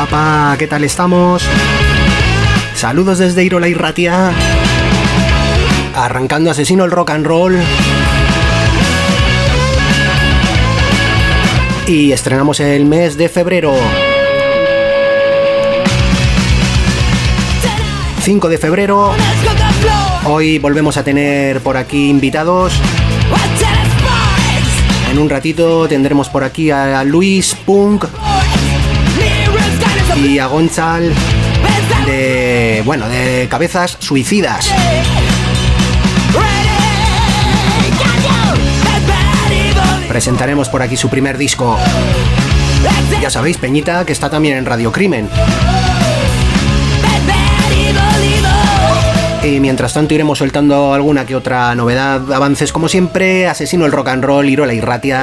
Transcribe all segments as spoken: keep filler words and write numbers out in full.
guapa, ¿qué tal estamos? Saludos desde Irola y Ratia. Arrancando Asesino el Rock and Roll. Y estrenamos el mes de febrero. cinco de febrero. Hoy volvemos a tener por aquí invitados. En un ratito tendremos por aquí a Luis Punk y a Gonzal de, bueno, de Cabezas Suicidas. Presentaremos por aquí su primer disco. Ya sabéis, Peñita, que está también en Radio Crimen. Y mientras tanto iremos soltando alguna que otra novedad, avances como siempre, Asesino el Rock and Roll, Irola y Ratia.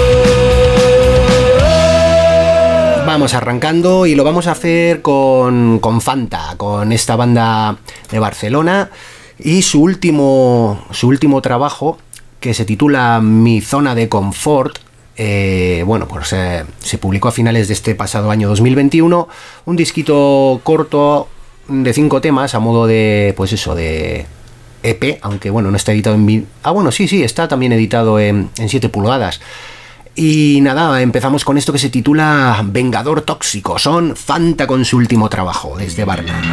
Vamos arrancando y lo vamos a hacer con, con Fanta, con esta banda de Barcelona y su último, su último trabajo, que se titula Mi Zona de Confort. Eh, bueno, pues eh, se publicó a finales de este pasado año dos mil veintiuno, un disquito corto de cinco temas a modo de, pues eso, de E P, aunque bueno, no está editado en... Ah, bueno, sí, sí, está también editado en, en siete pulgadas. Y nada, empezamos con esto que se titula Vengador Tóxico. Son Fanta con su último trabajo desde Barna.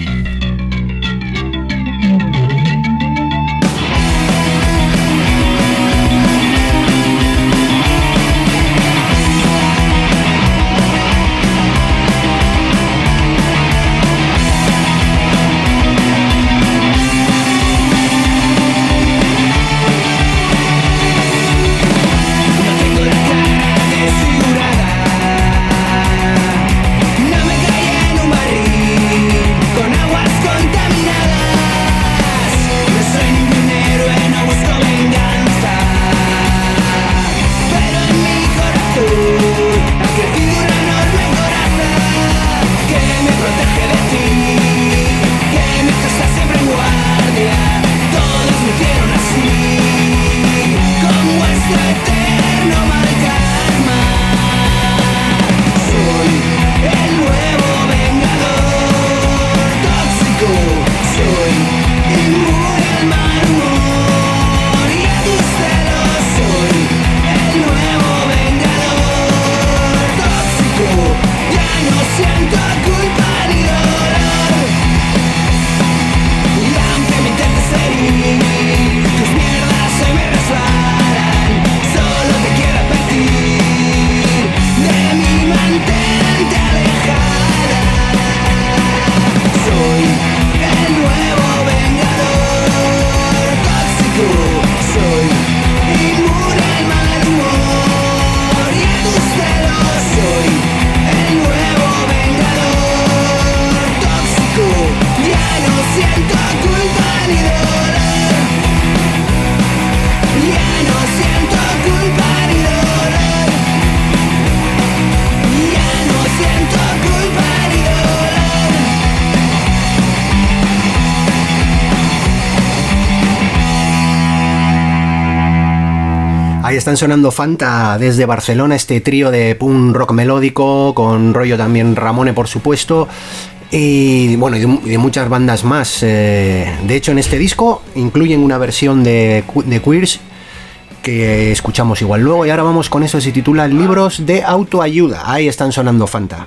Ahí están sonando Fanta desde Barcelona, este trío de punk rock melódico, con rollo también Ramone, por supuesto, y bueno, y de, y de muchas bandas más. Eh, de hecho, en este disco incluyen una versión de, de Queers que escuchamos igual luego, y ahora vamos con eso, se titula Libros de Autoayuda. Ahí están sonando Fanta.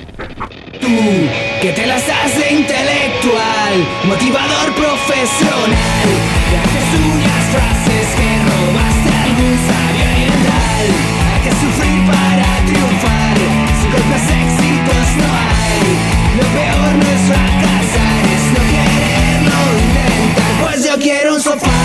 Tú, que te las hace intelectual, motivador profesional, que haces unas frases que robaste a algún sabio oriental. Hay que sufrir para triunfar, sin golpes éxitos no hay. Lo peor no es fracasar, es no quererlo intentar. Pues yo quiero un sofá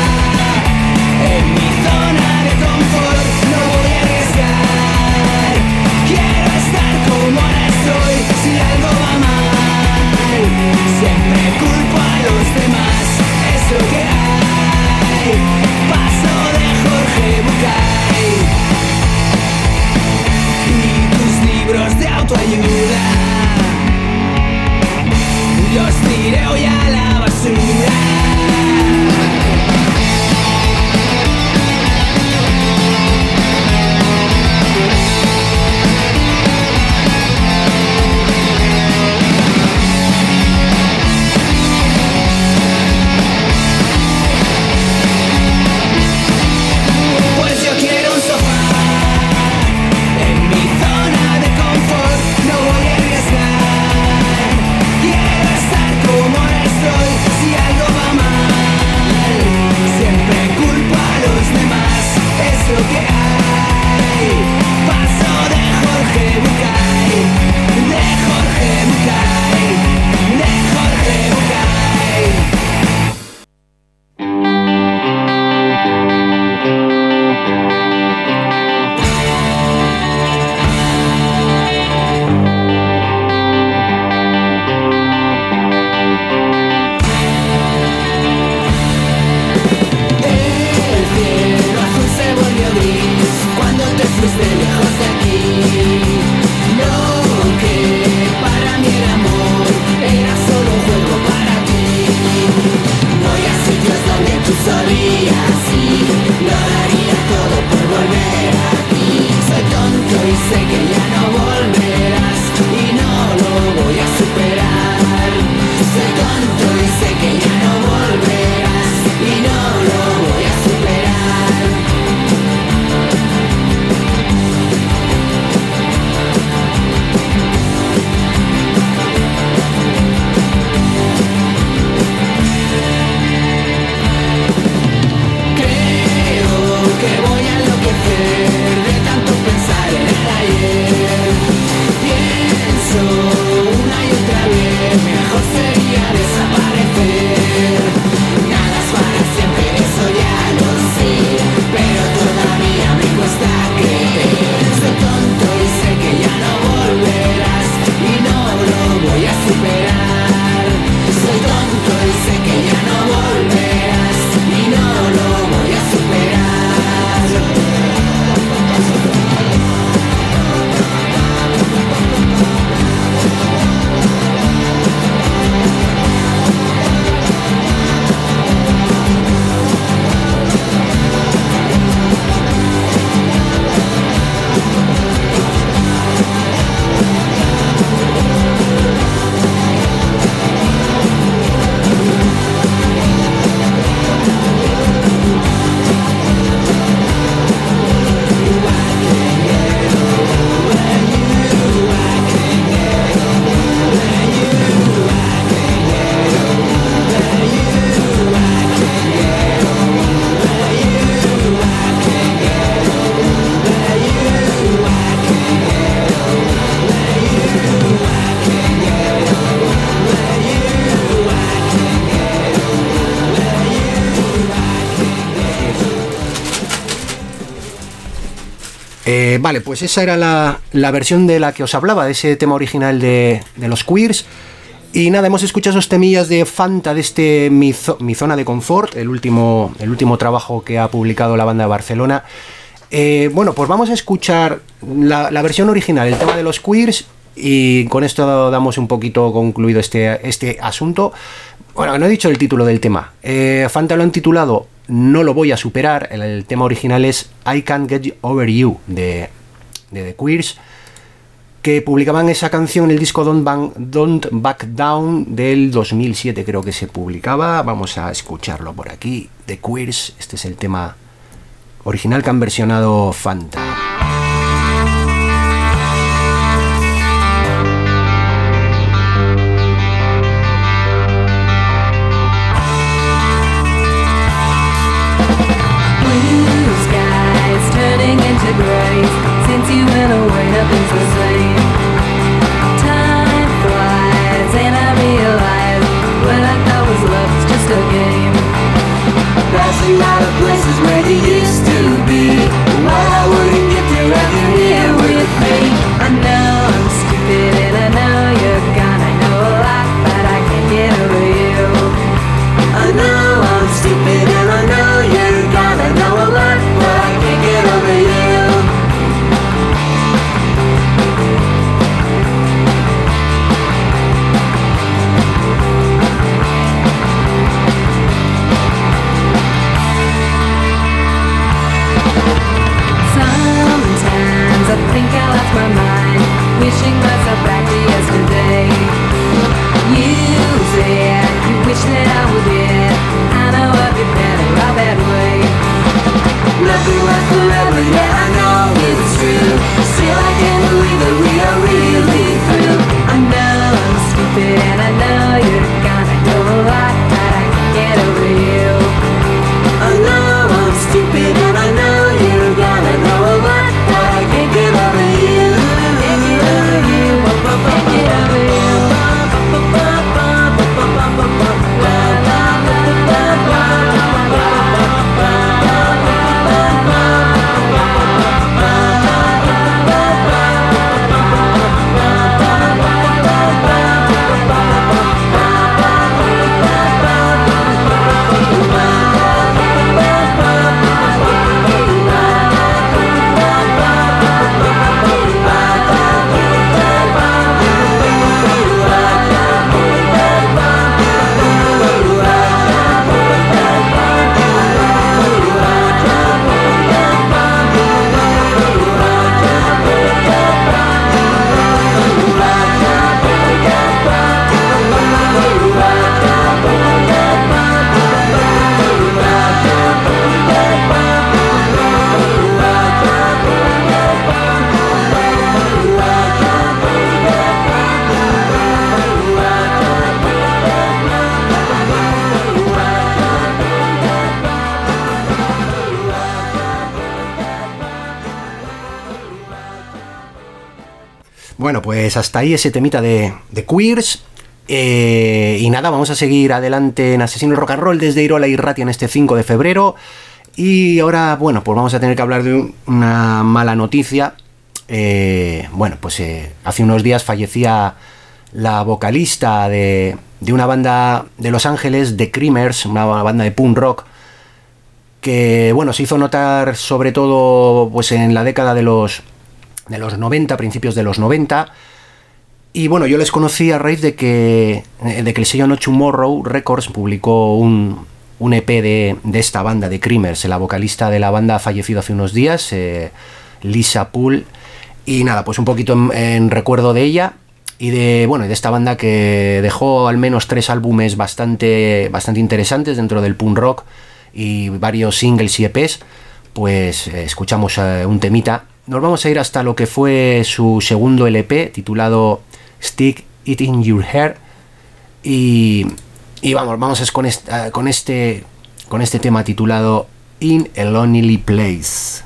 en mi zona de confort, no voy a arriesgar. Quiero estar como ahora estoy, si algo va mal, siempre culpo a los demás, es lo que hay. Eh, vale, pues esa era la, la versión de la que os hablaba, de ese tema original de, de los Queers. Y nada, hemos escuchado esos temillas de Fanta, de este Mi, zo- Mi Zona de Confort, el último, el último trabajo que ha publicado la banda de Barcelona. Eh, bueno, pues vamos a escuchar la, la versión original, el tema de los Queers, y con esto damos un poquito concluido este, este asunto. Bueno, no he dicho el título del tema. Eh, Fanta lo han titulado No lo voy a superar. El, el tema original es I Can't Get Over You de, de The Queers, que publicaban esa canción en el disco Don't, Bang, Don't Back Down del dos mil siete, creo que se publicaba. Vamos a escucharlo por aquí. The Queers, este es el tema original que han versionado Fanta. Grace. Since you went away, nothing's the same. Time flies, and I realize what I thought was love was just a game. Passing out of places where you used to be. Why I wouldn't get to have you here with me. I know I'm stupid and I know you're gone. I know a lot, but I can't get over you. I know I'm stupid and I know you're gone. I know a lot, but I can't get over you. Sometimes I think I lost my mind, wishing myself back to yesterday. You said you wish that I was dead. I know I'd be better off that way. Nothing lasts forever, yeah, I know it's true. Still I can't believe that we are really through. I know I'm stupid and I know you're gone. I know a lot, but I can't get over you. I know I'm stupid and I know you're gone. I know a lot, but I can't get over you. Can't get over you. Can't get over you. Bueno, pues hasta ahí ese temita de, de Queers. Eh, y nada, vamos a seguir adelante en Asesino Rock and Roll desde Irola y Ratia en este cinco de febrero. Y ahora, bueno, pues vamos a tener que hablar de un, una mala noticia. Eh, bueno, pues eh, hace unos días fallecía la vocalista de, de una banda de Los Ángeles, The Creamers, una banda de punk rock, que, bueno, se hizo notar sobre todo pues en la década de los... de los noventa, principios de los noventa. Y bueno, yo les conocí a raíz de que, de que el sello No Tomorrow Records publicó un, un E P de, de esta banda, de Creamers. La vocalista de la banda ha fallecido hace unos días, eh, Lisa Poole. Y nada, pues un poquito en, en recuerdo de ella y de, bueno, de esta banda que dejó al menos tres álbumes bastante, bastante interesantes dentro del punk rock y varios singles y E Pes. Pues eh, escuchamos eh, un temita. Nos vamos a ir hasta lo que fue su segundo L P, titulado Stick It In Your Hair. Y, y vamos, vamos a con, esta, con, este, con este tema titulado In a Lonely Place.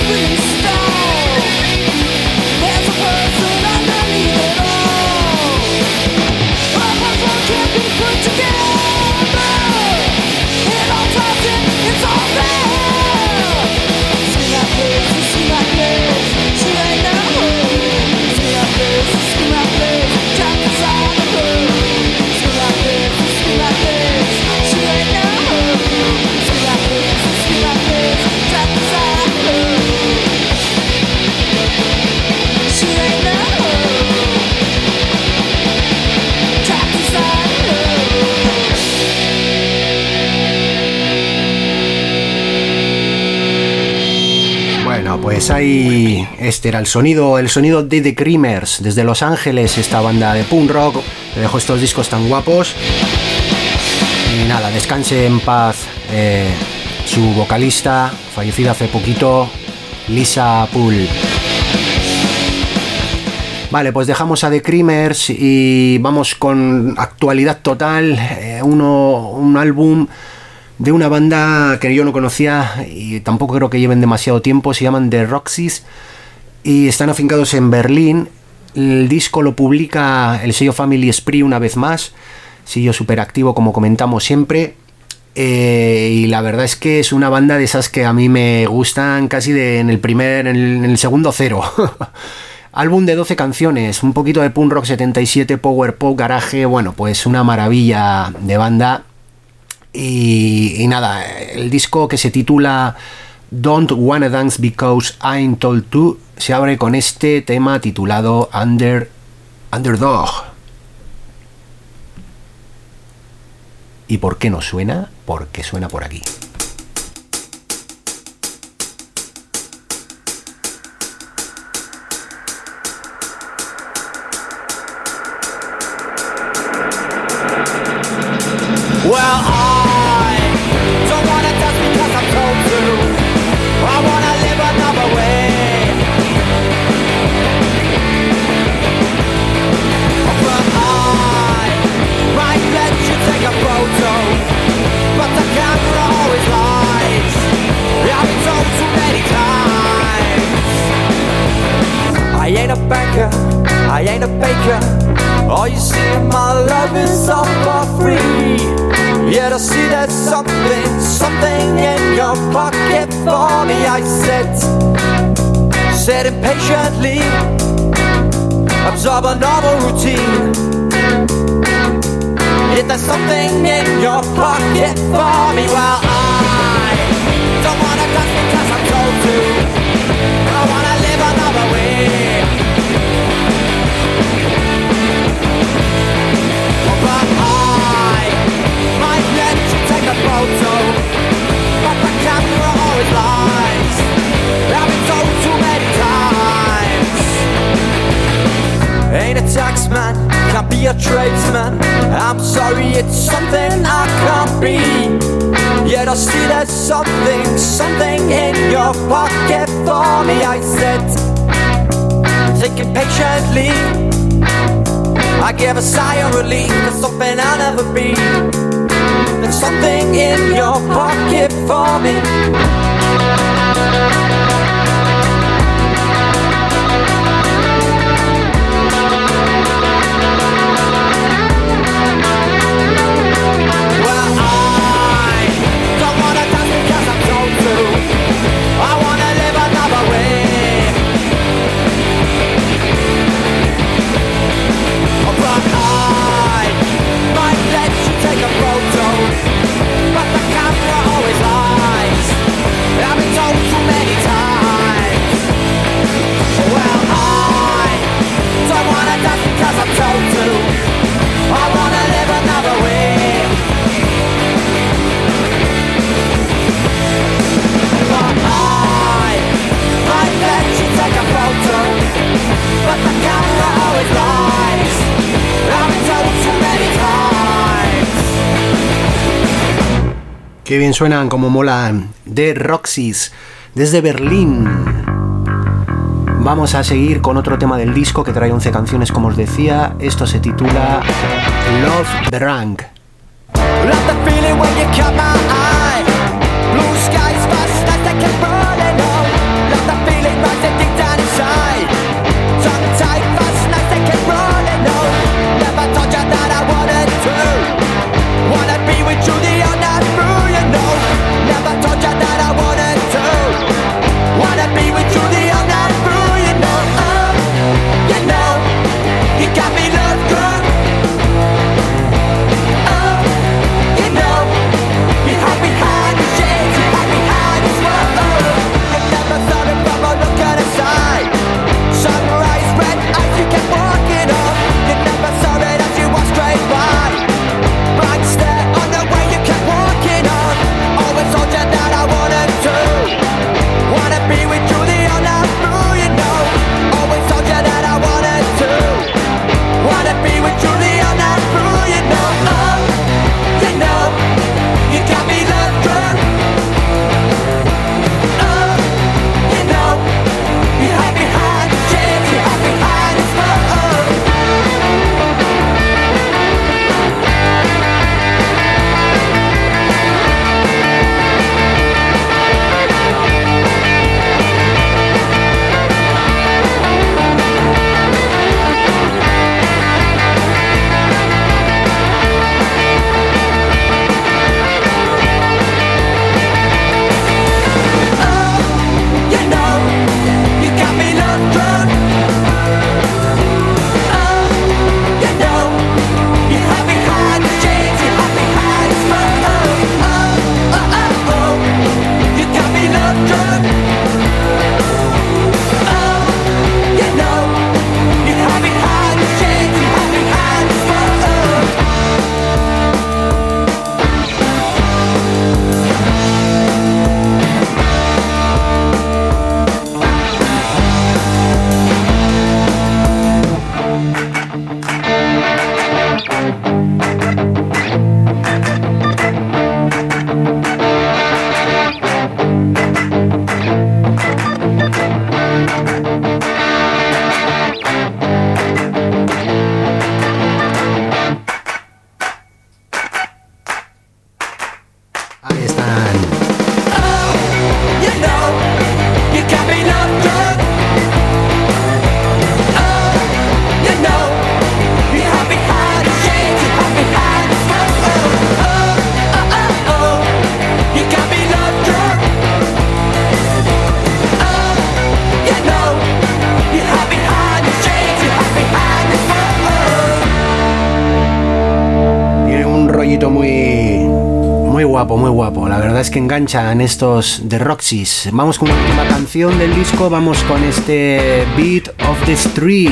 Pues ahí este era el sonido, el sonido de The Creamers desde Los Ángeles, esta banda de punk rock que dejó estos discos tan guapos. Y nada, descanse en paz eh, su vocalista, fallecida hace poquito, Lisa Poole. Vale, pues dejamos a The Creamers y vamos con actualidad total, eh, uno, un álbum de una banda que yo no conocía y tampoco creo que lleven demasiado tiempo. Se llaman The Roxys y están afincados en Berlín. El disco lo publica el sello Family Spree una vez más, sello súper activo como comentamos siempre, eh, y la verdad es que es una banda de esas que a mí me gustan casi de, en el primer, en el, en el segundo cero. Álbum de doce canciones, un poquito de punk rock setenta y siete, power pop, garaje, bueno, pues una maravilla de banda. Y, y nada, el disco que se titula Don't Wanna Dance Because I'm Told To se abre con este tema titulado Under, Underdog. ¿Y por qué no suena? Porque suena por aquí. Well, I don't wanna dance because I'm told to. I wanna live another way. But I might let you take a photo, but the camera always lies. I've been told too many times. I ain't a banker, I ain't a baker. All you see in my love is all for free. Yet I see there's something, something in your pocket for me, I said. Said impatiently, absorb a normal routine. Yet there's something in your pocket for me. Well, I don't wanna dance because I'm told to. I wanna live another way. But I might let you take a photo, but the camera always lies. I've been told too many times. Ain't a taxman, can't be a tradesman. I'm sorry, it's something I can't be. Yet I see there's something, something in your pocket for me, I said. Thinking patiently, I give a sigh of relief. There's something I'll never be. There's something in your pocket for me. Well, I don't wanna dance because I'm told to. I wanna live another way. But I might let you take a photo, but the camera always lies. I've been told too many times. Well, I don't wanna dance because I'm told to. I wanna live another way. But I might let you take a photo, but the camera always lies. I've been told too many times. Qué bien suenan, como molan. The Roxys, desde Berlín. Vamos a seguir con otro tema del disco que trae once canciones, como os decía. Esto se titula Love Drunk. Love the feeling when you cut my eye. Blue skies fast as they keep burning on. Love the guapo, muy guapo. La verdad es que enganchan estos The Roxys. Vamos con una última canción del disco, vamos con este Beat of the Street.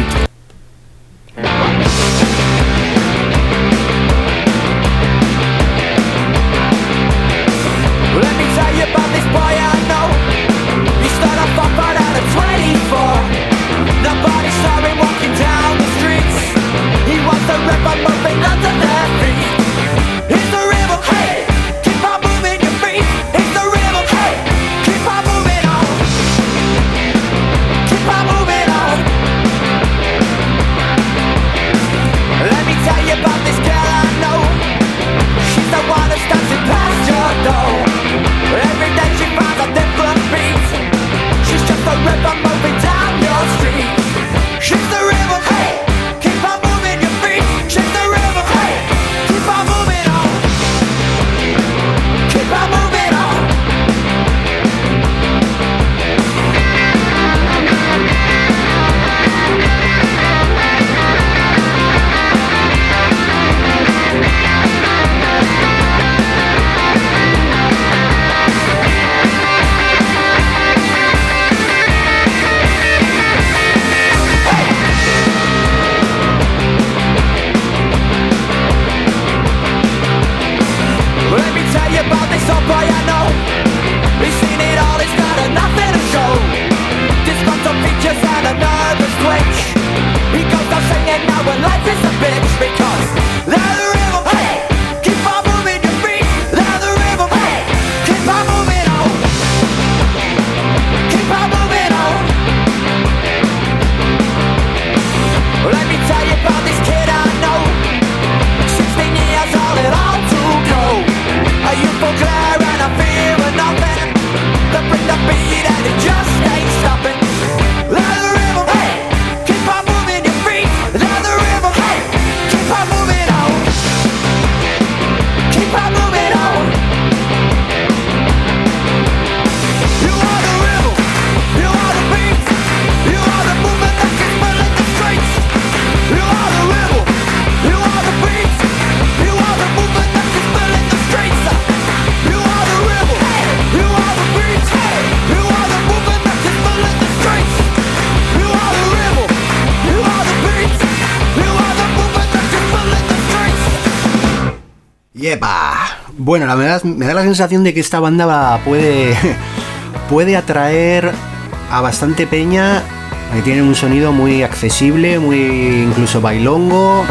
Bueno, la verdad me da la sensación de que esta banda puede, puede atraer a bastante peña, que tiene un sonido muy accesible, muy incluso bailongo.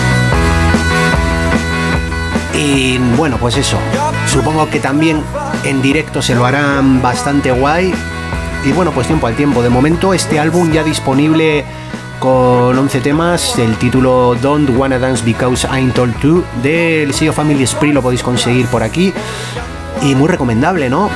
Y bueno, pues eso, supongo que también en directo se lo harán bastante guay. Y bueno, pues tiempo al tiempo. De momento este álbum ya disponible con once temas, el título Don't Wanna Dance Because I'm Told To, del sello Family Spree, lo podéis conseguir por aquí. Y muy recomendable, ¿no?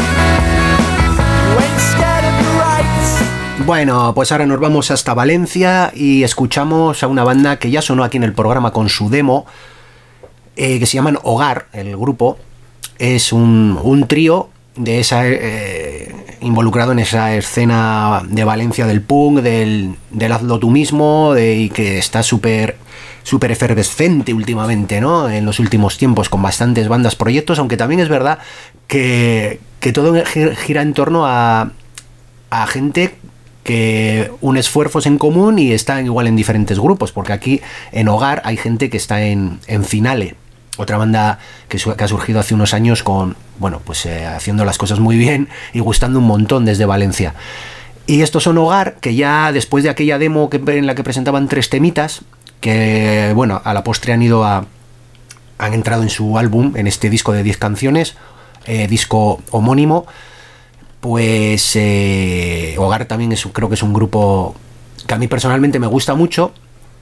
Bueno, pues ahora nos vamos hasta Valencia y escuchamos a una banda que ya sonó aquí en el programa con su demo, eh, que se llaman Hogar, el grupo. Es un, un trío de esa... Eh, involucrado en esa escena de Valencia del punk, del, del hazlo tú mismo, de, y que está súper súper efervescente últimamente, ¿no? En los últimos tiempos, con bastantes bandas, proyectos, aunque también es verdad que, que todo gira en torno a, a gente que une esfuerzos en común y están igual en diferentes grupos, porque aquí en Hogar hay gente que está en, en Finale, otra banda que, su, que ha surgido hace unos años con, bueno, pues eh, haciendo las cosas muy bien y gustando un montón desde Valencia. Y estos son Hogar, que ya después de aquella demo que, en la que presentaban tres temitas, que bueno, a la postre han ido a... han entrado en su álbum, en este disco de diez canciones, eh, disco homónimo, pues eh, Hogar también es, creo que es un grupo que a mí personalmente me gusta mucho.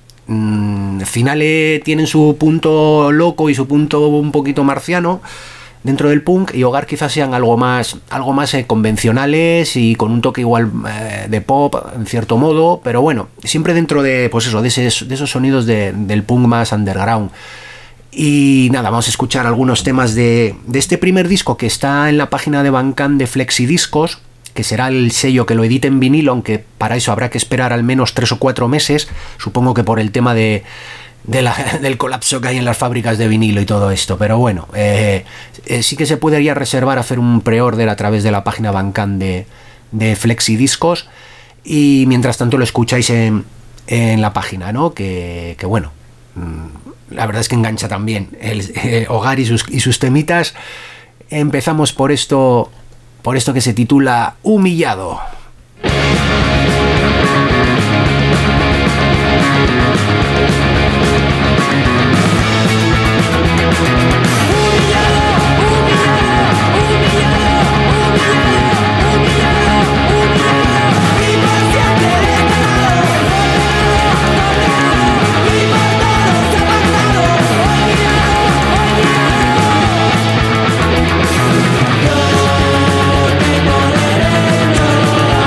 Finale tienen su punto loco y su punto un poquito marciano dentro del punk, y Hogar quizás sean algo más algo más eh, convencionales y con un toque igual eh, de pop en cierto modo, pero bueno, siempre dentro de, pues eso, de, ese, de esos sonidos de, del punk más underground. Y nada, vamos a escuchar algunos temas de, de este primer disco que está en la página de Bandcamp de Flexidiscos, que será el sello que lo edite en vinilo, aunque para eso habrá que esperar al menos tres o cuatro meses, supongo que por el tema de, de la, del colapso que hay en las fábricas de vinilo y todo esto. Pero bueno, eh, eh, sí que se podría reservar hacer un pre-order a través de la página Bandcamp de, de Flexidiscos, y mientras tanto lo escucháis en, en la página, ¿no? Que, que bueno, la verdad es que engancha también el, el Hogar y sus, y sus temitas. Empezamos por esto, por esto que se titula Humillado. No tengo derecho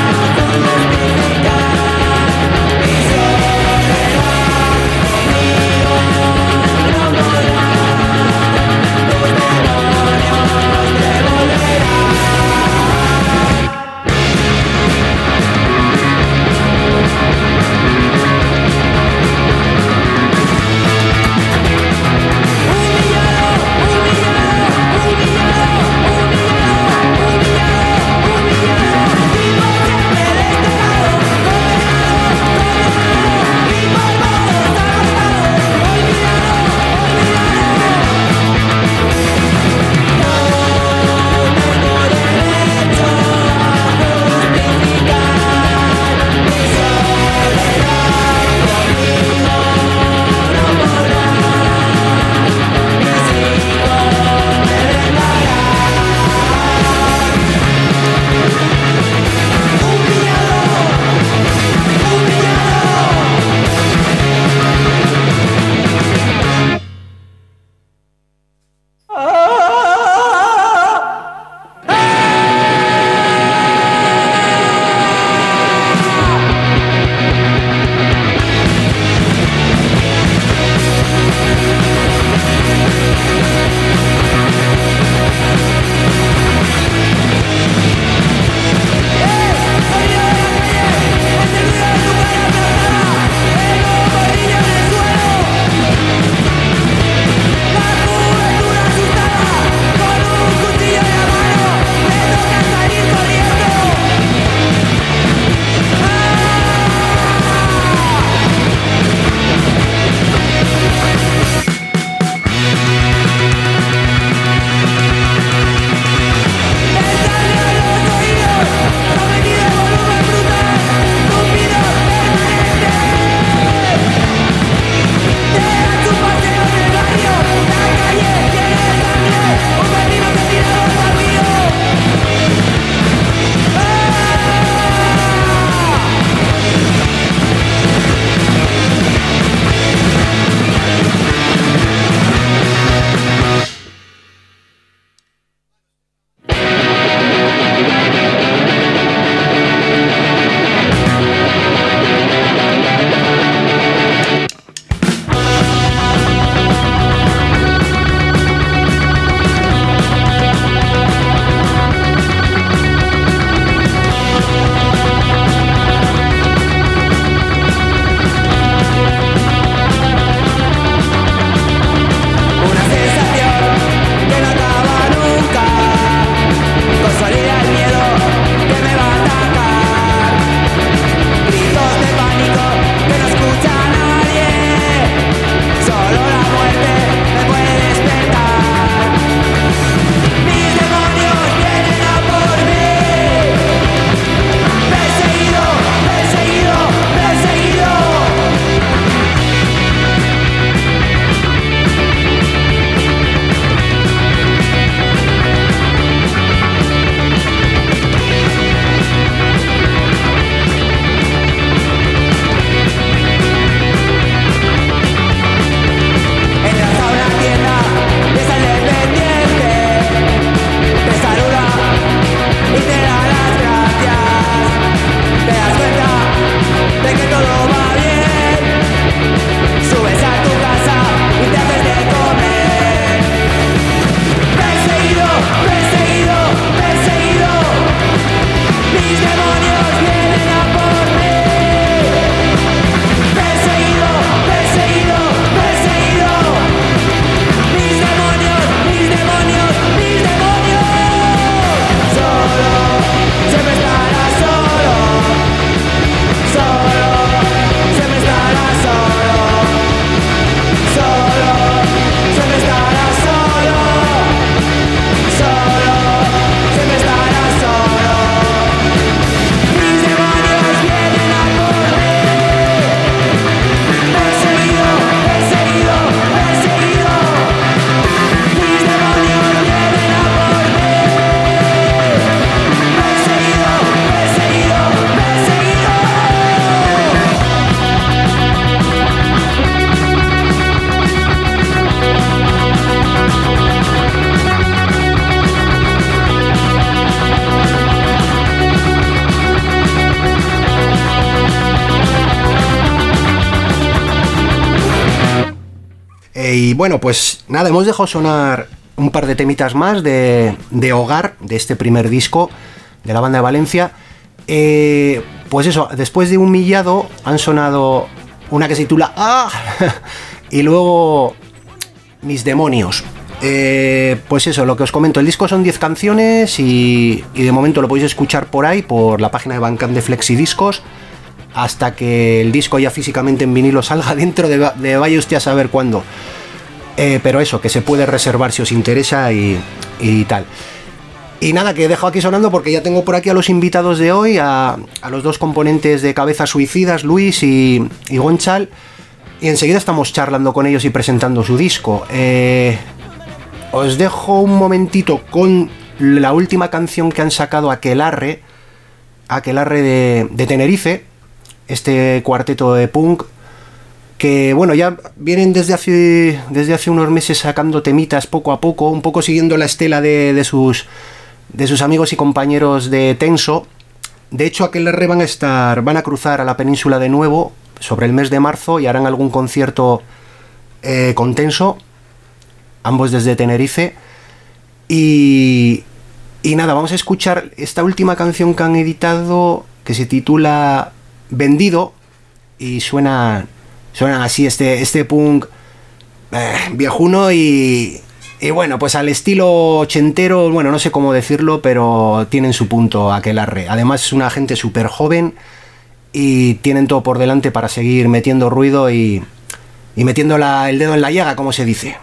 Eh, y bueno, pues nada, hemos dejado sonar un par de temitas más de, de Hogar, de este primer disco de la banda de Valencia. Eh, pues eso, después de Humillado han sonado una que se titula ¡Ah! Y luego Mis Demonios. Eh, pues eso, lo que os comento, el disco son diez canciones y, y de momento lo podéis escuchar por ahí, por la página de Bandcamp de Flexidiscos, hasta que el disco ya físicamente en vinilo salga dentro de, de vaya usted a saber cuándo. Eh, pero eso, que se puede reservar si os interesa y, y tal. Y nada, que dejo aquí sonando porque ya tengo por aquí a los invitados de hoy, a, a los dos componentes de Cabezas Suicidas, Luis y, y Gonchal, y enseguida estamos charlando con ellos y presentando su disco. Eh... Os dejo un momentito con la última canción que han sacado, Aquelarre, Aquelarre de, de Tenerife, este cuarteto de punk, que bueno, ya vienen desde hace, desde hace unos meses sacando temitas poco a poco, un poco siguiendo la estela de, de, sus, de sus amigos y compañeros de Tenso. De hecho, Aquelarre van a estar, van a cruzar a la península de nuevo sobre el mes de marzo y harán algún concierto eh, con Tenso, ambos desde Tenerife. Y, y nada, vamos a escuchar esta última canción que han editado, que se titula Vendido, y suena, suena así, este, este punk eh, viejuno y, y bueno, pues al estilo ochentero, bueno, no sé cómo decirlo, pero tienen su punto Aquelarre. Además es una gente súper joven y tienen todo por delante para seguir metiendo ruido y, y metiendo la, el dedo en la llaga, como se dice.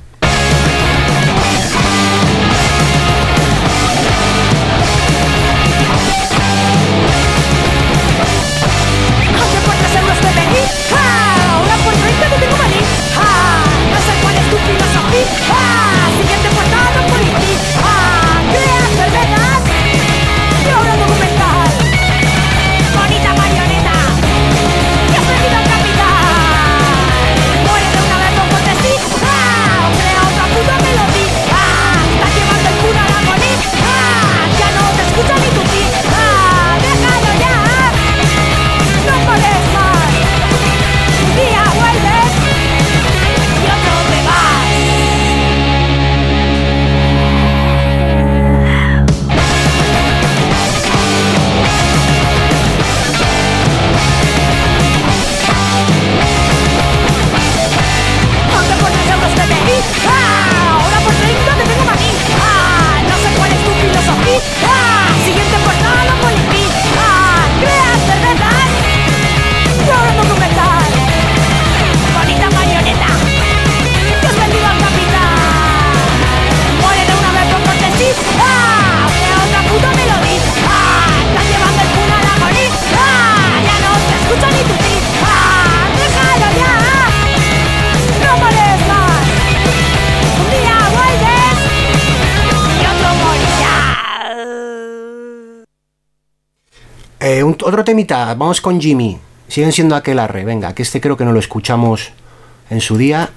Eh, un, otro temita, vamos con Jimmy. Siguen siendo Aquelarre, venga, que este creo que no lo escuchamos en su día.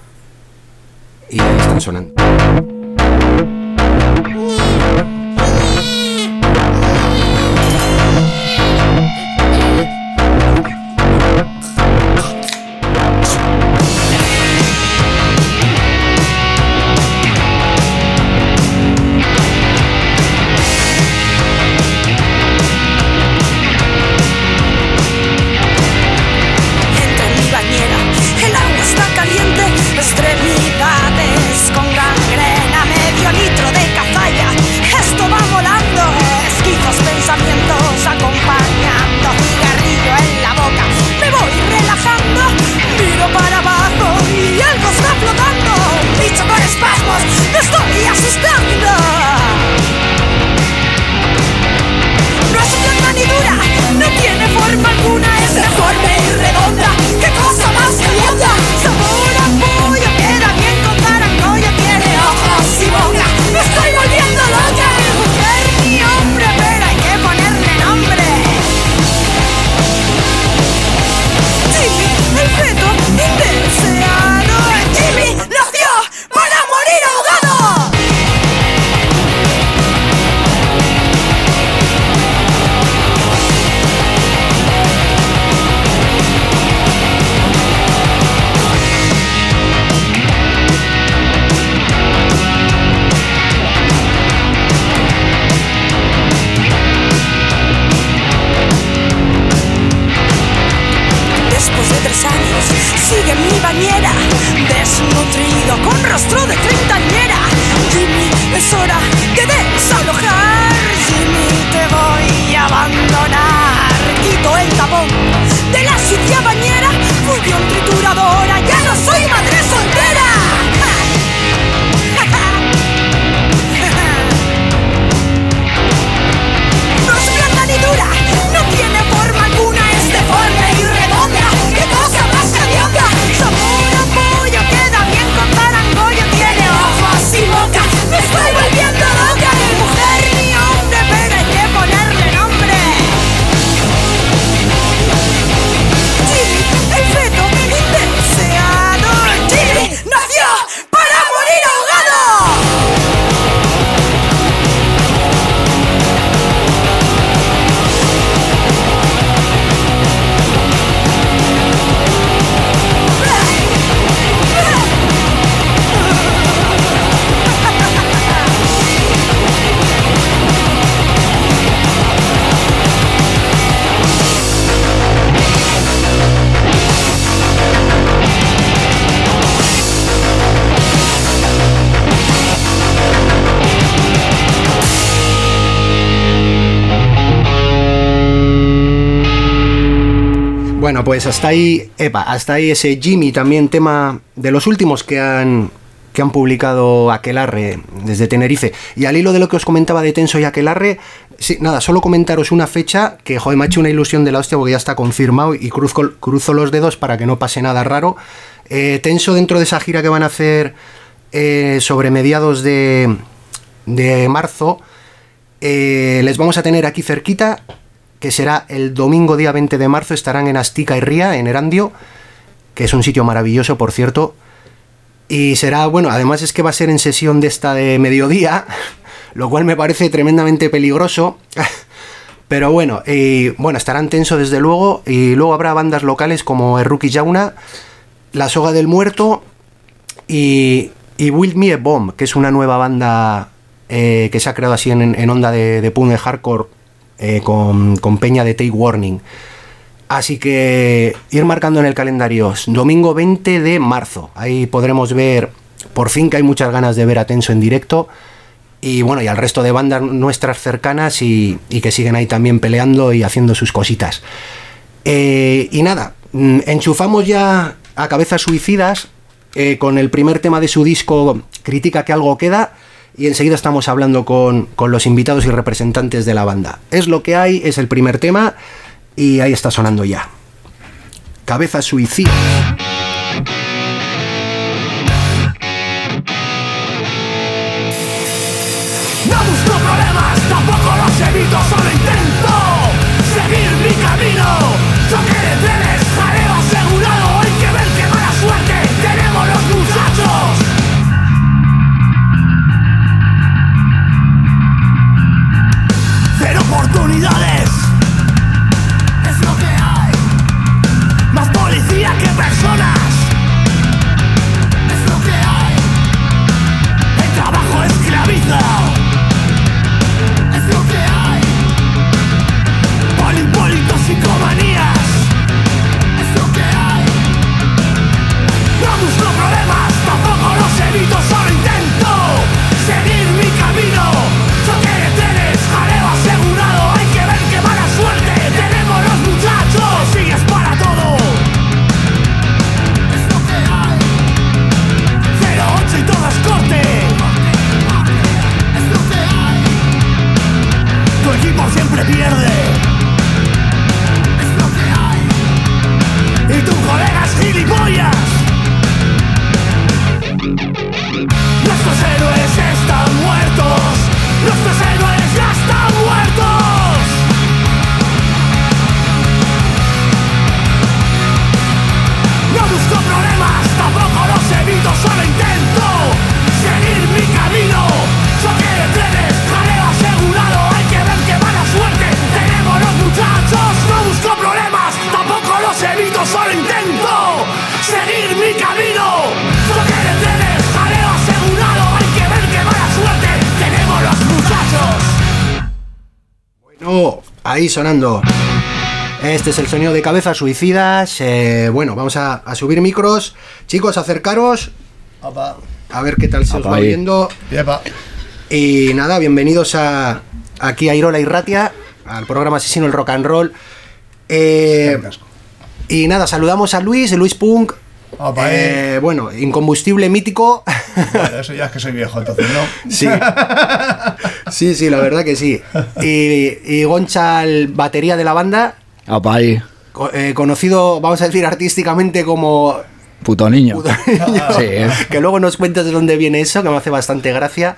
Y ahí están sonando. Extremidades con gangrena. Bueno, pues hasta ahí, epa, hasta ahí ese Jimmy, también tema de los últimos que han, que han publicado Aquelarre desde Tenerife. Y al hilo de lo que os comentaba de Tenso y Aquelarre, sí, nada, solo comentaros una fecha que, joder, me ha hecho una ilusión de la hostia porque ya está confirmado y cruzo, cruzo los dedos para que no pase nada raro. Eh, Tenso, dentro de esa gira que van a hacer eh, sobre mediados de, de marzo, eh, les vamos a tener aquí cerquita, que será el domingo día veinte de marzo. Estarán en Astica y Ría, en Erandio, que es un sitio maravilloso, por cierto. Y será, bueno, además es que va a ser en sesión de esta de mediodía, lo cual me parece tremendamente peligroso. Pero bueno, y, bueno, estarán Tenso desde luego, y luego habrá bandas locales como Erruki Jauna, La Soga del Muerto y, y Build Me a Bomb, que es una nueva banda eh, que se ha creado así en, en onda de, de punk de hardcore, eh, con, con peña de Take Warning. Así que ir marcando en el calendario, domingo veinte de marzo, ahí podremos ver, por fin, que hay muchas ganas de ver a Tenso en directo, y bueno, y al resto de bandas nuestras cercanas y, y que siguen ahí también peleando y haciendo sus cositas. Eh, y nada, enchufamos ya a Cabezas Suicidas eh, con el primer tema de su disco Critica que algo queda, y enseguida estamos hablando con, con los invitados y representantes de la banda. Es lo que hay, es el primer tema y ahí está sonando ya. Cabezas Suicidas. No busco problemas, tampoco los evito, solo intento seguir mi camino. Choque de trenes, jaleo asegurado, hay que ver qué mala suerte tenemos los muchachos. Cero oportunidades, es lo que hay. Más policía que personas, es lo que hay. El trabajo esclaviza, es lo que hay. Polipolito, psicomanías, es lo que hay. No busco problemas, tampoco los evito, solo intento seguir mi camino. Choque de trenes, jaleo asegurado, hay que ver qué mala suerte tenemos los muchachos. Sigues para todo, es lo que hay. Cero ocho y todo es corte, es lo que hay. Tu equipo siempre pierde, es lo que hay. Y tu colega es gilipollas. Nuestros héroes están muertos, nuestros héroes ya están muertos. No busco problemas, tampoco los evito, solo intento seguir mi camino. Choque de trenes, jaleo asegurado, hay que ver qué mala suerte tenemos los muchachos. No busco problemas, tampoco los evito, solo intento seguir mi camino. Choque de trenes, jaleo asegurado, hay que ver qué mala suerte tenemos los muchachos. Bueno, ahí sonando. Este es el sonido de Cabezas Suicidas. Eh, bueno, vamos a, a subir micros. Chicos, acercaros. Opa. A ver qué tal se os Apa va ahí. oyendo. Yepa. Y nada, bienvenidos a aquí a Irola y Ratia, al programa Asesino el Rock and Roll. Eh, Qué casco. y nada, saludamos a Luis, Luis Punk. Opa, Eh, bueno, incombustible mítico. Bueno, eso ya es que soy viejo, entonces, ¿no? Sí. Sí, sí, la verdad que sí. Y, y Gonchal, batería de la banda, Apa ahí, co- eh, conocido, vamos a decir, artísticamente como puto niño. Puto Niño. Sí, ¿eh? Que luego nos cuentas de dónde viene eso, que me hace bastante gracia.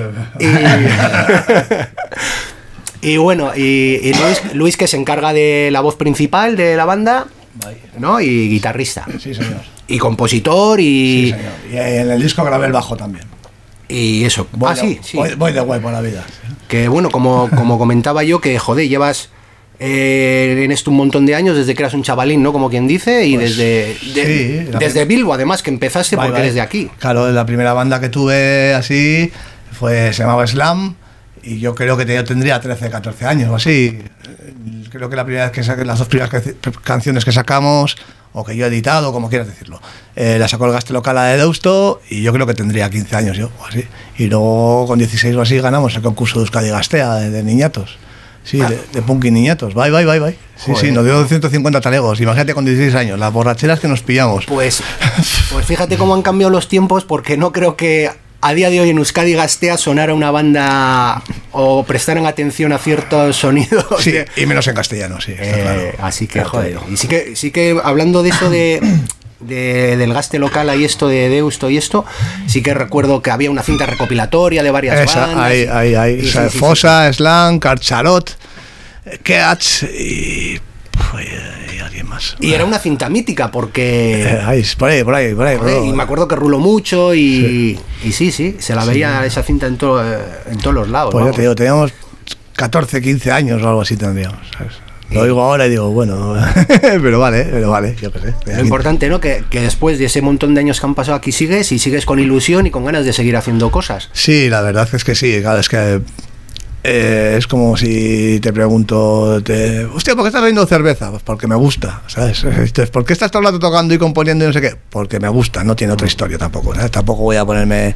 Y, y bueno, y, y Luis, Luis, que se encarga de la voz principal de la banda, ¿no? Y guitarrista. Sí, señor. Y compositor Sí, y, señor. Y en el disco grabé el bajo también. y eso. Voy Ah, de, sí, sí. Voy, voy de guay por la vida. Que bueno, como, como comentaba yo, que joder, llevas eh, en esto un montón de años, desde que eras un chavalín, ¿no? Como quien dice, y Pues, desde, de- sí, la- desde Bilbo, además, que empezaste Bye, porque bye. eres de aquí. Claro, la primera banda que tuve así fue, se llamaba Slam, y yo creo que te- yo tendría trece, catorce años o así. Creo que la primera vez que saqué, las dos primeras ca- canciones que sacamos, o que yo he editado, como quieras decirlo, eh, la sacó el Gaste Local de Deusto, y yo creo que tendría quince años yo, o así. Y luego con dieciséis o así ganamos el concurso de Euskadi Gastea de, de niñatos. Sí, de, de punk y niñatos. Bye, bye, bye, bye. Sí, Joder. sí, nos dio doscientos cincuenta talegos. Imagínate con dieciséis años, las borracheras que nos pillamos. Pues, pues fíjate cómo han cambiado los tiempos, porque no creo que a día de hoy en Euskadi Gaztea sonara una banda o prestaran atención a ciertos sonidos. Sí, de- y menos en castellano, sí. Está Eh, claro. Así que, Ya te joder. digo. Y sí que, sí que hablando de eso de, de- del gaste local y esto de Deusto y esto, sí que recuerdo que había una cinta recopilatoria de varias Esa, bandas. ahí, y- ahí, ahí. y O sea, sí, sí, sí. Fosa, Slam, Carcharot, Keats y, pues, y alguien más. Y era una cinta mítica porque... Eh, ahí, por ahí, por ahí, por ahí. Joder, bro. y me acuerdo que ruló mucho y sí, y sí, sí, se la veía esa cinta en, to- eh, en todos los lados. Pues ya vamos. te digo, teníamos catorce, quince años o algo así tendríamos, ¿sabes? Lo oigo ahora y digo, bueno, pero vale, pero vale, yo qué sé. Lo importante, ¿no? Que, que después de ese montón de años que han pasado aquí sigues y sigues con ilusión y con ganas de seguir haciendo cosas. Sí, la verdad es que sí, claro, es que eh, es como si te pregunto, te, hostia, ¿por qué estás bebiendo cerveza? Pues porque me gusta, ¿sabes? Entonces, ¿por qué estás todo el rato tocando y componiendo y no sé qué? Porque me gusta, no tiene otra historia tampoco, ¿sabes? Tampoco voy a ponerme...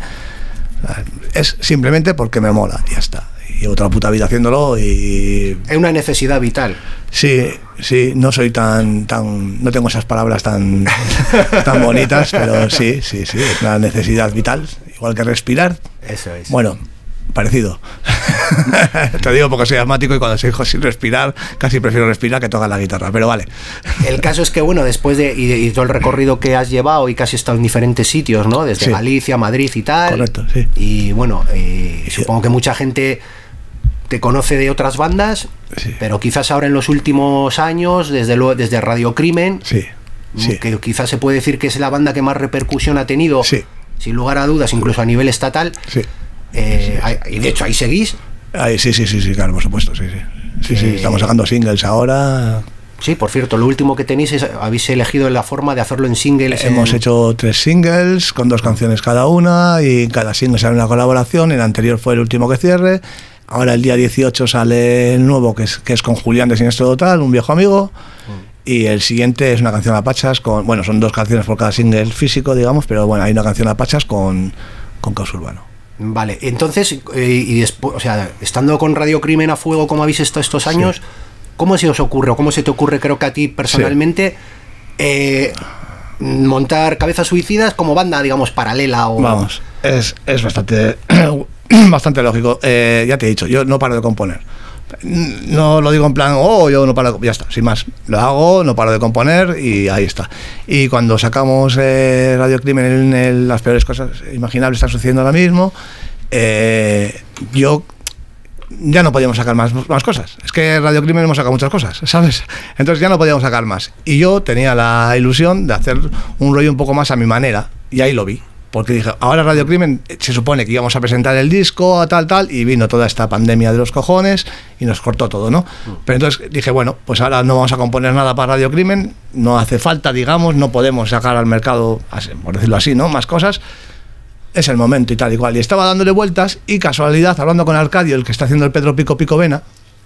Es simplemente porque me mola, y ya está. Llevo toda la puta vida haciéndolo y... Es una necesidad vital. Sí, sí, no soy tan, tan, no tengo esas palabras tan, tan bonitas, pero sí, sí, sí, es una necesidad vital, igual que respirar. Eso es. Bueno, parecido. Te digo porque soy asmático y cuando soy sin respirar, casi prefiero respirar que tocar la guitarra, pero vale. El caso es que, bueno, después de y, de- y todo el recorrido que has llevado y que has estado en diferentes sitios, ¿no? Desde Sí. Galicia, Madrid y tal. Correcto, sí. Y bueno, eh, supongo que mucha gente te conoce de otras bandas, Sí. pero quizás ahora en los últimos años, desde luego, desde Radio Crimen, Sí, sí. que quizás se puede decir que es la banda que más repercusión ha tenido, Sí. sin lugar a dudas, incluso a nivel estatal. Sí. Eh, hay- y de hecho ahí seguís. Ahí, sí, sí, sí, sí, claro, por supuesto, sí, sí. Sí, sí, Eh, estamos sacando singles ahora. Sí, por cierto, lo último que tenéis es, habéis elegido la forma de hacerlo en singles. Hemos en- hecho tres singles con dos canciones cada una y cada single sale una colaboración. El anterior fue el último que cierre. Ahora el día dieciocho sale el nuevo, que es, que es con Julián de Siniestro Total, un viejo amigo. Y el siguiente es una canción a pachas con... Bueno, son dos canciones por cada single físico, digamos, pero bueno, hay una canción a pachas con, con Caos Urbano. Vale, entonces, eh, y después, o sea, estando con Radio Crimen a fuego como habéis estado estos años, ¿cómo se os ocurre o cómo se te ocurre, creo que a ti personalmente, eh, montar Cabezas Suicidas como banda, digamos, paralela o... Vamos, es, es bastante, bastante lógico. Eh, ya te he dicho, yo no paro de componer. No lo digo en plan, oh, yo no paro de... Ya está, sin más. Lo hago, no paro de componer y ahí está. Y cuando sacamos eh, Radio Crimen, en el- las peores cosas imaginables están sucediendo ahora mismo, eh, yo... ya no podíamos sacar más, más cosas. Es que Radio Crimen hemos sacado muchas cosas, ¿sabes? Entonces ya no podíamos sacar más. Y yo tenía la ilusión de hacer un rollo un poco más a mi manera. Y ahí lo vi. Porque dije, ahora Radio Crimen se supone que íbamos a presentar el disco, tal, tal, y vino toda esta pandemia de los cojones y nos cortó todo, ¿no? Pero entonces dije, bueno, pues ahora no vamos a componer nada para Radio Crimen, no hace falta, digamos, no podemos sacar al mercado, así, por decirlo así, ¿no? Más cosas. Es el momento y tal y cual. Y estaba dándole vueltas y casualidad, hablando con Arcadio, el que está haciendo el Pedro Pico Pico Vena,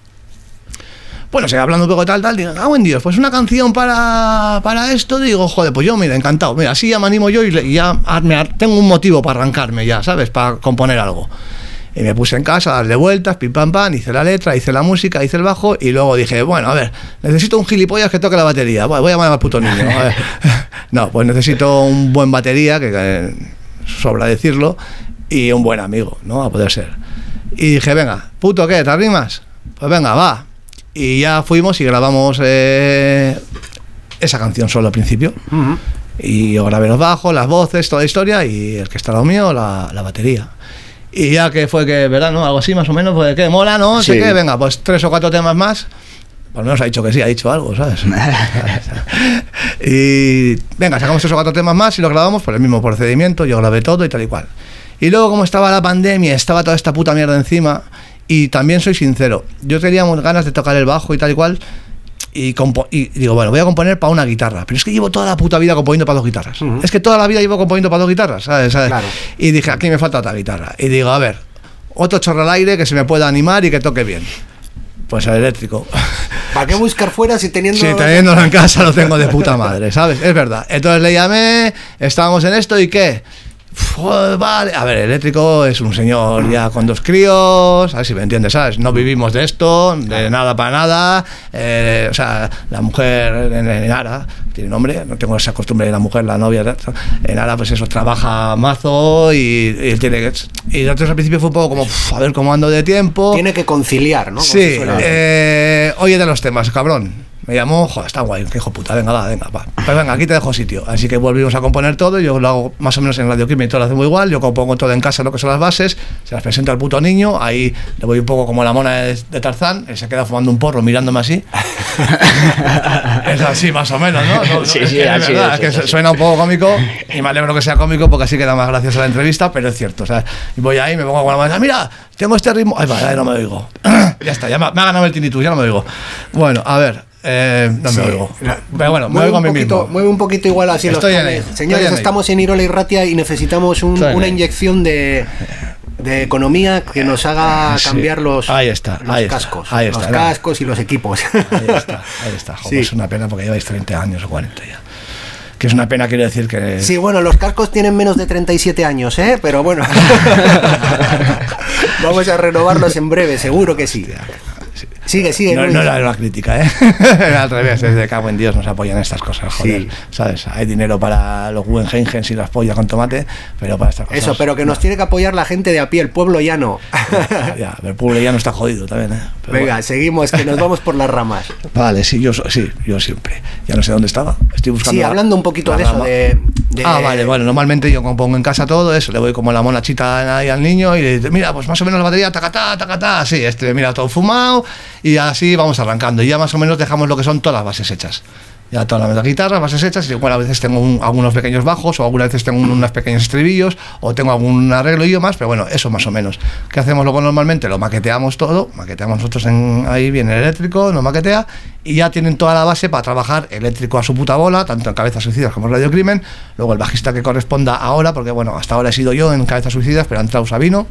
bueno, se hablando un poco tal, tal, digo, ah, buen Dios, pues una canción para, para esto, digo, joder, pues yo, mira, encantado, mira, así ya me animo yo y, le- y ya ah, me ar- tengo un motivo para arrancarme ya, ¿sabes? Para componer algo. Y me puse en casa a darle vueltas, pim pam pam, hice la letra, hice la música, hice el bajo y luego dije, bueno, a ver, necesito un gilipollas que toque la batería. Bueno, voy a llamar al puto niño. A ver. No, pues necesito un buen batería, que eh, sobra decirlo, y un buen amigo, ¿no? A poder ser. Y dije, venga, puto, ¿qué? ¿Te arrimas? Pues venga, va. Y ya fuimos y grabamos eh, esa canción solo al principio. Ujú. Y yo grabé los bajos, las voces, toda la historia, y el que está al lado mío, la, la batería. Y ya que fue que, ¿verdad? ¿No? Algo así más o menos, pues que mola, ¿no? Sí. Sé que, venga, pues tres o cuatro temas más. Por lo menos ha dicho que sí, ha dicho algo, ¿sabes? Y venga, sacamos tres o cuatro temas más y lo grabamos por el mismo procedimiento, yo grabé todo y tal y cual. Y luego, como estaba la pandemia, estaba toda esta puta mierda encima, y también soy sincero, yo tenía ganas de tocar el bajo y tal y cual, y, compo- y digo, bueno, voy a componer para una guitarra, pero es que llevo toda la puta vida componiendo para dos guitarras. Ujú. Es que toda la vida llevo componiendo para dos guitarras, ¿sabes? ¿sabes? Claro. Y dije, aquí me falta otra guitarra. Y digo, a ver, otro chorro al aire que se me pueda animar y que toque bien. Pues el eléctrico. ¿Para qué buscar fuera si teniendo... Sí, teniéndolo en casa lo tengo de puta madre, ¿sabes? Es verdad. Entonces le llamé, estábamos en esto y ¿qué? Pues vale, a ver, eléctrico es un señor ya con dos críos, a ver si me entiendes, ¿sabes? No vivimos de esto, de nada para nada, eh, o sea, la mujer en, en Ara, tiene nombre, no tengo esa costumbre de la mujer, la novia, en Ara pues eso, trabaja mazo y, y tiene que... Y entonces al principio fue un poco como, uf, a ver cómo ando de tiempo. Tiene que conciliar, ¿no? Sí, eh, oye de los temas, cabrón. Me llamó, joder, está guay, qué hijo puta, venga, va, venga, va. Pues venga, aquí te dejo sitio. Así que volvimos a componer todo, yo lo hago más o menos en Radio Crimen y todo lo hacemos igual, yo compongo todo en casa lo que son las bases, se las presento al puto niño, ahí le voy un poco como la mona de, de Tarzán, él se queda fumando un porro mirándome así. Es así más o menos, ¿no? no, no Sí, es sí, que, así verdad, es, es que así. suena un poco cómico y me alegro que sea cómico porque así queda más graciosa la entrevista, pero es cierto, o sea, y voy ahí, me pongo con la mano, mira, tengo este ritmo, ay, vale, no me oigo. Ya está, ya me, me ha ganado el tinnitus, ya no me oigo. Bueno, a ver. Eh, no Sí. me oigo. Pero bueno, me Mueve oigo a un mí poquito, mismo. mueve un poquito igual así Estoy los en cables. ello, Señores, estoy en estamos en Irola y Ratia y necesitamos un- Estoy en una ello. inyección de, de economía que nos haga Sí. cambiar los, Ahí está, los ahí está, cascos. ahí está, los nada. cascos y los equipos. Ahí está, ahí está. Joder, Sí. es una pena porque lleváis treinta años o cuarenta ya. Que es una pena, quiero decir que... Sí, bueno, los cascos tienen menos de treinta y siete años, ¿eh? Pero bueno. Vamos a renovarlos en breve, seguro que sí. Sigue, sigue. No, Luis. no era una crítica, ¿eh? Al revés, es de cago en Dios, nos apoyan estas cosas, joder. Sí. ¿Sabes? Hay dinero para los Guggenheims y las pollas con tomate, pero para estas cosas... Eso, pero que nos tiene que apoyar la gente de a pie, el pueblo llano. Ya, el pueblo ya no está jodido también, ¿eh? Pero Venga, bueno. seguimos, que nos vamos por las ramas. Vale, sí, yo, so- sí, yo siempre. Ya no sé dónde estaba. Estoy buscando... Sí, la- hablando un poquito la de eso, rama. de, de- Ah, vale, bueno, normalmente yo compongo en casa todo eso, le voy como la monachita ahí al niño y le digo, mira, pues más o menos la batería, tacatá, tacatá, sí, este, mira, todo fumado y así vamos arrancando. Y ya más o menos dejamos lo que son todas las bases hechas. Ya todas las guitarras, bases hechas, y igual a veces tengo un- algunos pequeños bajos o algunas veces tengo un- unos pequeños estribillos o tengo algún arreglo y yo más, pero bueno, eso más o menos. ¿Qué hacemos luego normalmente? Lo maqueteamos todo, maqueteamos nosotros en, ahí viene el eléctrico, nos maquetea y ya tienen toda la base para trabajar eléctrico a su puta bola, tanto en Cabezas Suicidas como en Radio Crimen, luego el bajista que corresponda ahora, porque bueno, hasta ahora he sido yo en Cabezas Suicidas, pero ha entrado Sabino.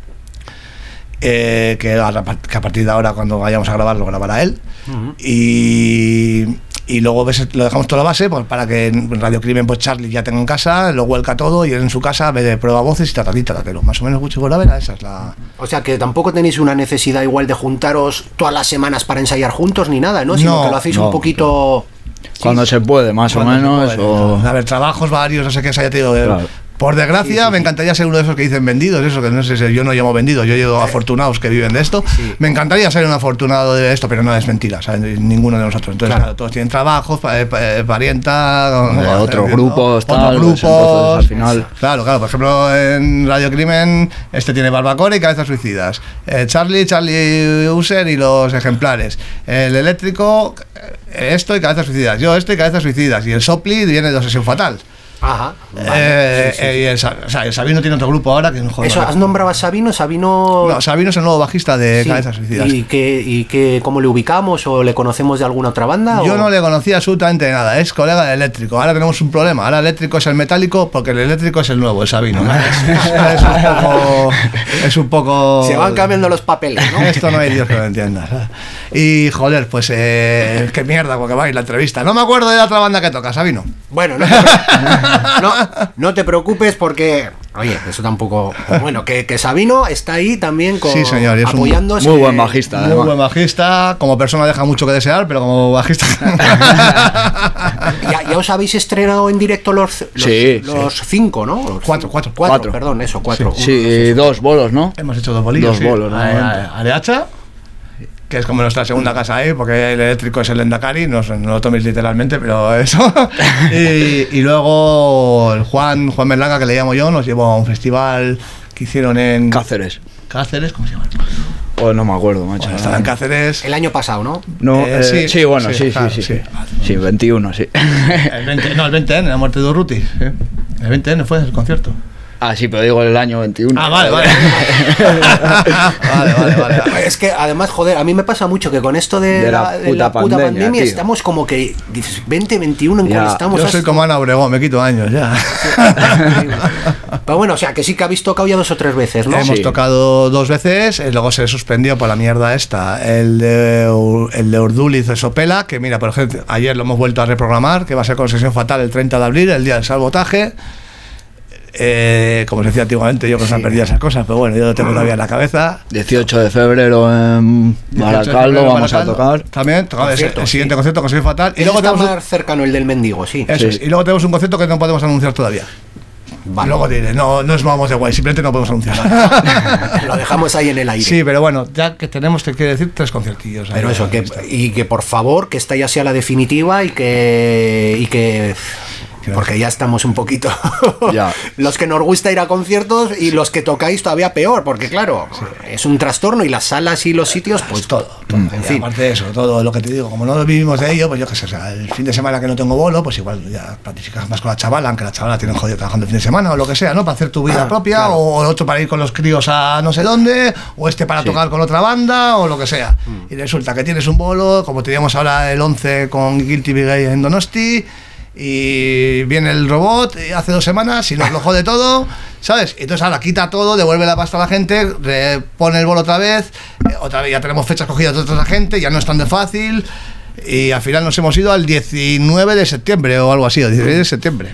Eh, que, a, que a partir de ahora cuando vayamos a grabar lo grabará él. Uh-huh. y, y luego ves, lo dejamos toda la base pues, para que en Radio Crimen pues Charlie ya tenga en casa, lo vuelca todo y él en su casa ve de prueba voces y tatatita tatero. Más o menos Gucci Bolavera, esa es la... O sea que tampoco tenéis una necesidad igual de juntaros todas las semanas para ensayar juntos ni nada, ¿no? Sino No, que lo hacéis no, un poquito... Cuando Sí, se puede, más o Cuando se menos. puede, O... A ver, trabajos varios, no sé qué, o sea, ya te digo, Claro. por desgracia, Sí, sí, me sí. encantaría ser uno de esos que dicen vendidos, eso que no sé si yo no llamo vendidos, yo llevo afortunados que viven de esto. Sí. Me encantaría ser un afortunado de esto, pero no es mentira, ¿sabes? Ninguno de nosotros. Entonces, Claro. claro, todos tienen trabajos, pa- eh, pa- eh, parienta, De o- otros eh, grupos, otros tal, pues, grupos. entonces, al final- Claro, claro, por ejemplo, en Radio Crimen, este tiene Barbacore y Cabezas Suicidas. Eh, Charlie, Charlie User y los ejemplares. El eléctrico, eh, esto y Cabezas Suicidas. Yo, esto y Cabezas Suicidas. Y el Sopli viene de Obsesión Fatal. Ajá. Vale, Eh, sí, sí, eh, sí. y el, Sa- o sea, el Sabino tiene otro grupo ahora que no joder, Eso, no- ¿has nombrado a Sabino? Sabino... No, Sabino es el nuevo bajista de Sí. Cabezas Suicidas. ¿Y, qué, y qué, cómo le ubicamos o le conocemos de alguna otra banda? Yo o? no le conocía absolutamente nada, es colega de eléctrico. Ahora tenemos un problema. Ahora el eléctrico es el metálico porque el eléctrico es el nuevo, el Sabino. ¿no? es, es un poco. Es un poco. Se van cambiando los papeles, ¿no? Esto no hay Dios que lo entienda. ¿sabes? Y joder, pues eh, qué mierda, porque vais la entrevista. No me acuerdo de la otra banda que toca, Sabino. Bueno, no te, pre- no, no te preocupes porque, oye, eso tampoco... Bueno, que, que Sabino está ahí también con, Sí, señor, y es un apoyándose... Muy buen bajista, Muy además. buen bajista. Como persona deja mucho que desear, pero como bajista. Ya, ya os habéis estrenado en directo los, los, Sí, los cinco, ¿no? Los Cuatro, cuatro. Cuatro, Cuatro. perdón, eso, cuatro. Sí, dos bolos, ¿no? Hemos hecho dos bolillos. Dos sí. bolos, A- normalmente. a- Areacha, que es como nuestra segunda casa ahí, porque el eléctrico es el Endacari, no, no lo toméis literalmente, pero eso. y, y luego el Juan, Juan Berlanga, que le llamo yo, nos llevó a un festival que hicieron en Cáceres. Cáceres, ¿cómo se llama? Pues no me acuerdo, macho. Bueno, estaba en Cáceres. El año pasado, ¿no? No, Eh, eh, sí, sí, bueno, sí, sí, sí, claro, sí, sí. sí. Sí, veintiuno, sí. El veinte, no, el veinte N, la muerte de Urruti. sí. El veinte N fue el concierto. Ah, sí, pero digo el año veintiuno. Ah, vale, vale. vale, vale, vale. Es que además, joder, a mí me pasa mucho que con esto de, De la la, de puta la puta pandemia, pandemia, tío. estamos como que dices, veinte, veintiuno, ¿en Ya. cuál estamos? Yo soy como Ana Obregón, me quito años ya. Pero bueno, o sea, que sí que habéis tocado ya dos o tres veces, ¿no? Hemos Sí. tocado dos veces, y luego se suspendió por la mierda esta. El de, Ur- el de Urduliz de Sopela, que mira, por ejemplo, ayer lo hemos vuelto a reprogramar, que va a ser con Sesión Fatal el treinta de abril, el día del sabotaje. Eh, como se decía antiguamente, yo que se han perdido esas cosas, pero bueno, yo lo tengo todavía en la cabeza. dieciocho de febrero en Baracaldo vamos a tocar. También, tocamos el, Concierto, el siguiente sí. concierto, que soy fatal. Y Y luego está tenemos, más cercano el del mendigo, sí. eso Sí. es, y luego tenemos un concierto que no podemos anunciar todavía. Vale. Luego diré, no, no es vamos de guay, simplemente no podemos anunciar nada. Lo dejamos ahí en el aire. Sí, pero bueno, ya que tenemos, te quiero decir, tres conciertillos. Pero ahí, eso, que, está. y que por favor, que esta ya sea la definitiva y que. Y que porque ya estamos un poquito. Ya. Los que nos gusta ir a conciertos y los que tocáis todavía peor, porque claro, es un trastorno y las salas y los sitios, pues todo, todo. En Y fin. aparte de eso, todo lo que te digo, como no vivimos de ello, pues yo qué sé, o sea, el fin de semana que no tengo bolo, pues igual ya practicas más con la chavala, aunque la chavala tiene jodido trabajando el fin de semana o lo que sea, ¿no? Para hacer tu vida Ah, propia, claro. o el otro para ir con los críos a no sé dónde, o este para Sí. tocar con otra banda, o lo que sea. Mm. Y resulta que tienes un bolo, como teníamos ahora el once con Guilty Brigade en Donosti, y viene el robot y hace dos semanas y nos lo jode todo, ¿sabes? Entonces ahora quita todo, devuelve la pasta a la gente, pone el bolo otra vez, eh, otra vez ya tenemos fechas cogidas de otra gente, ya no es tan de fácil, y al final nos hemos ido al diecinueve de septiembre o algo así, o diecinueve de septiembre.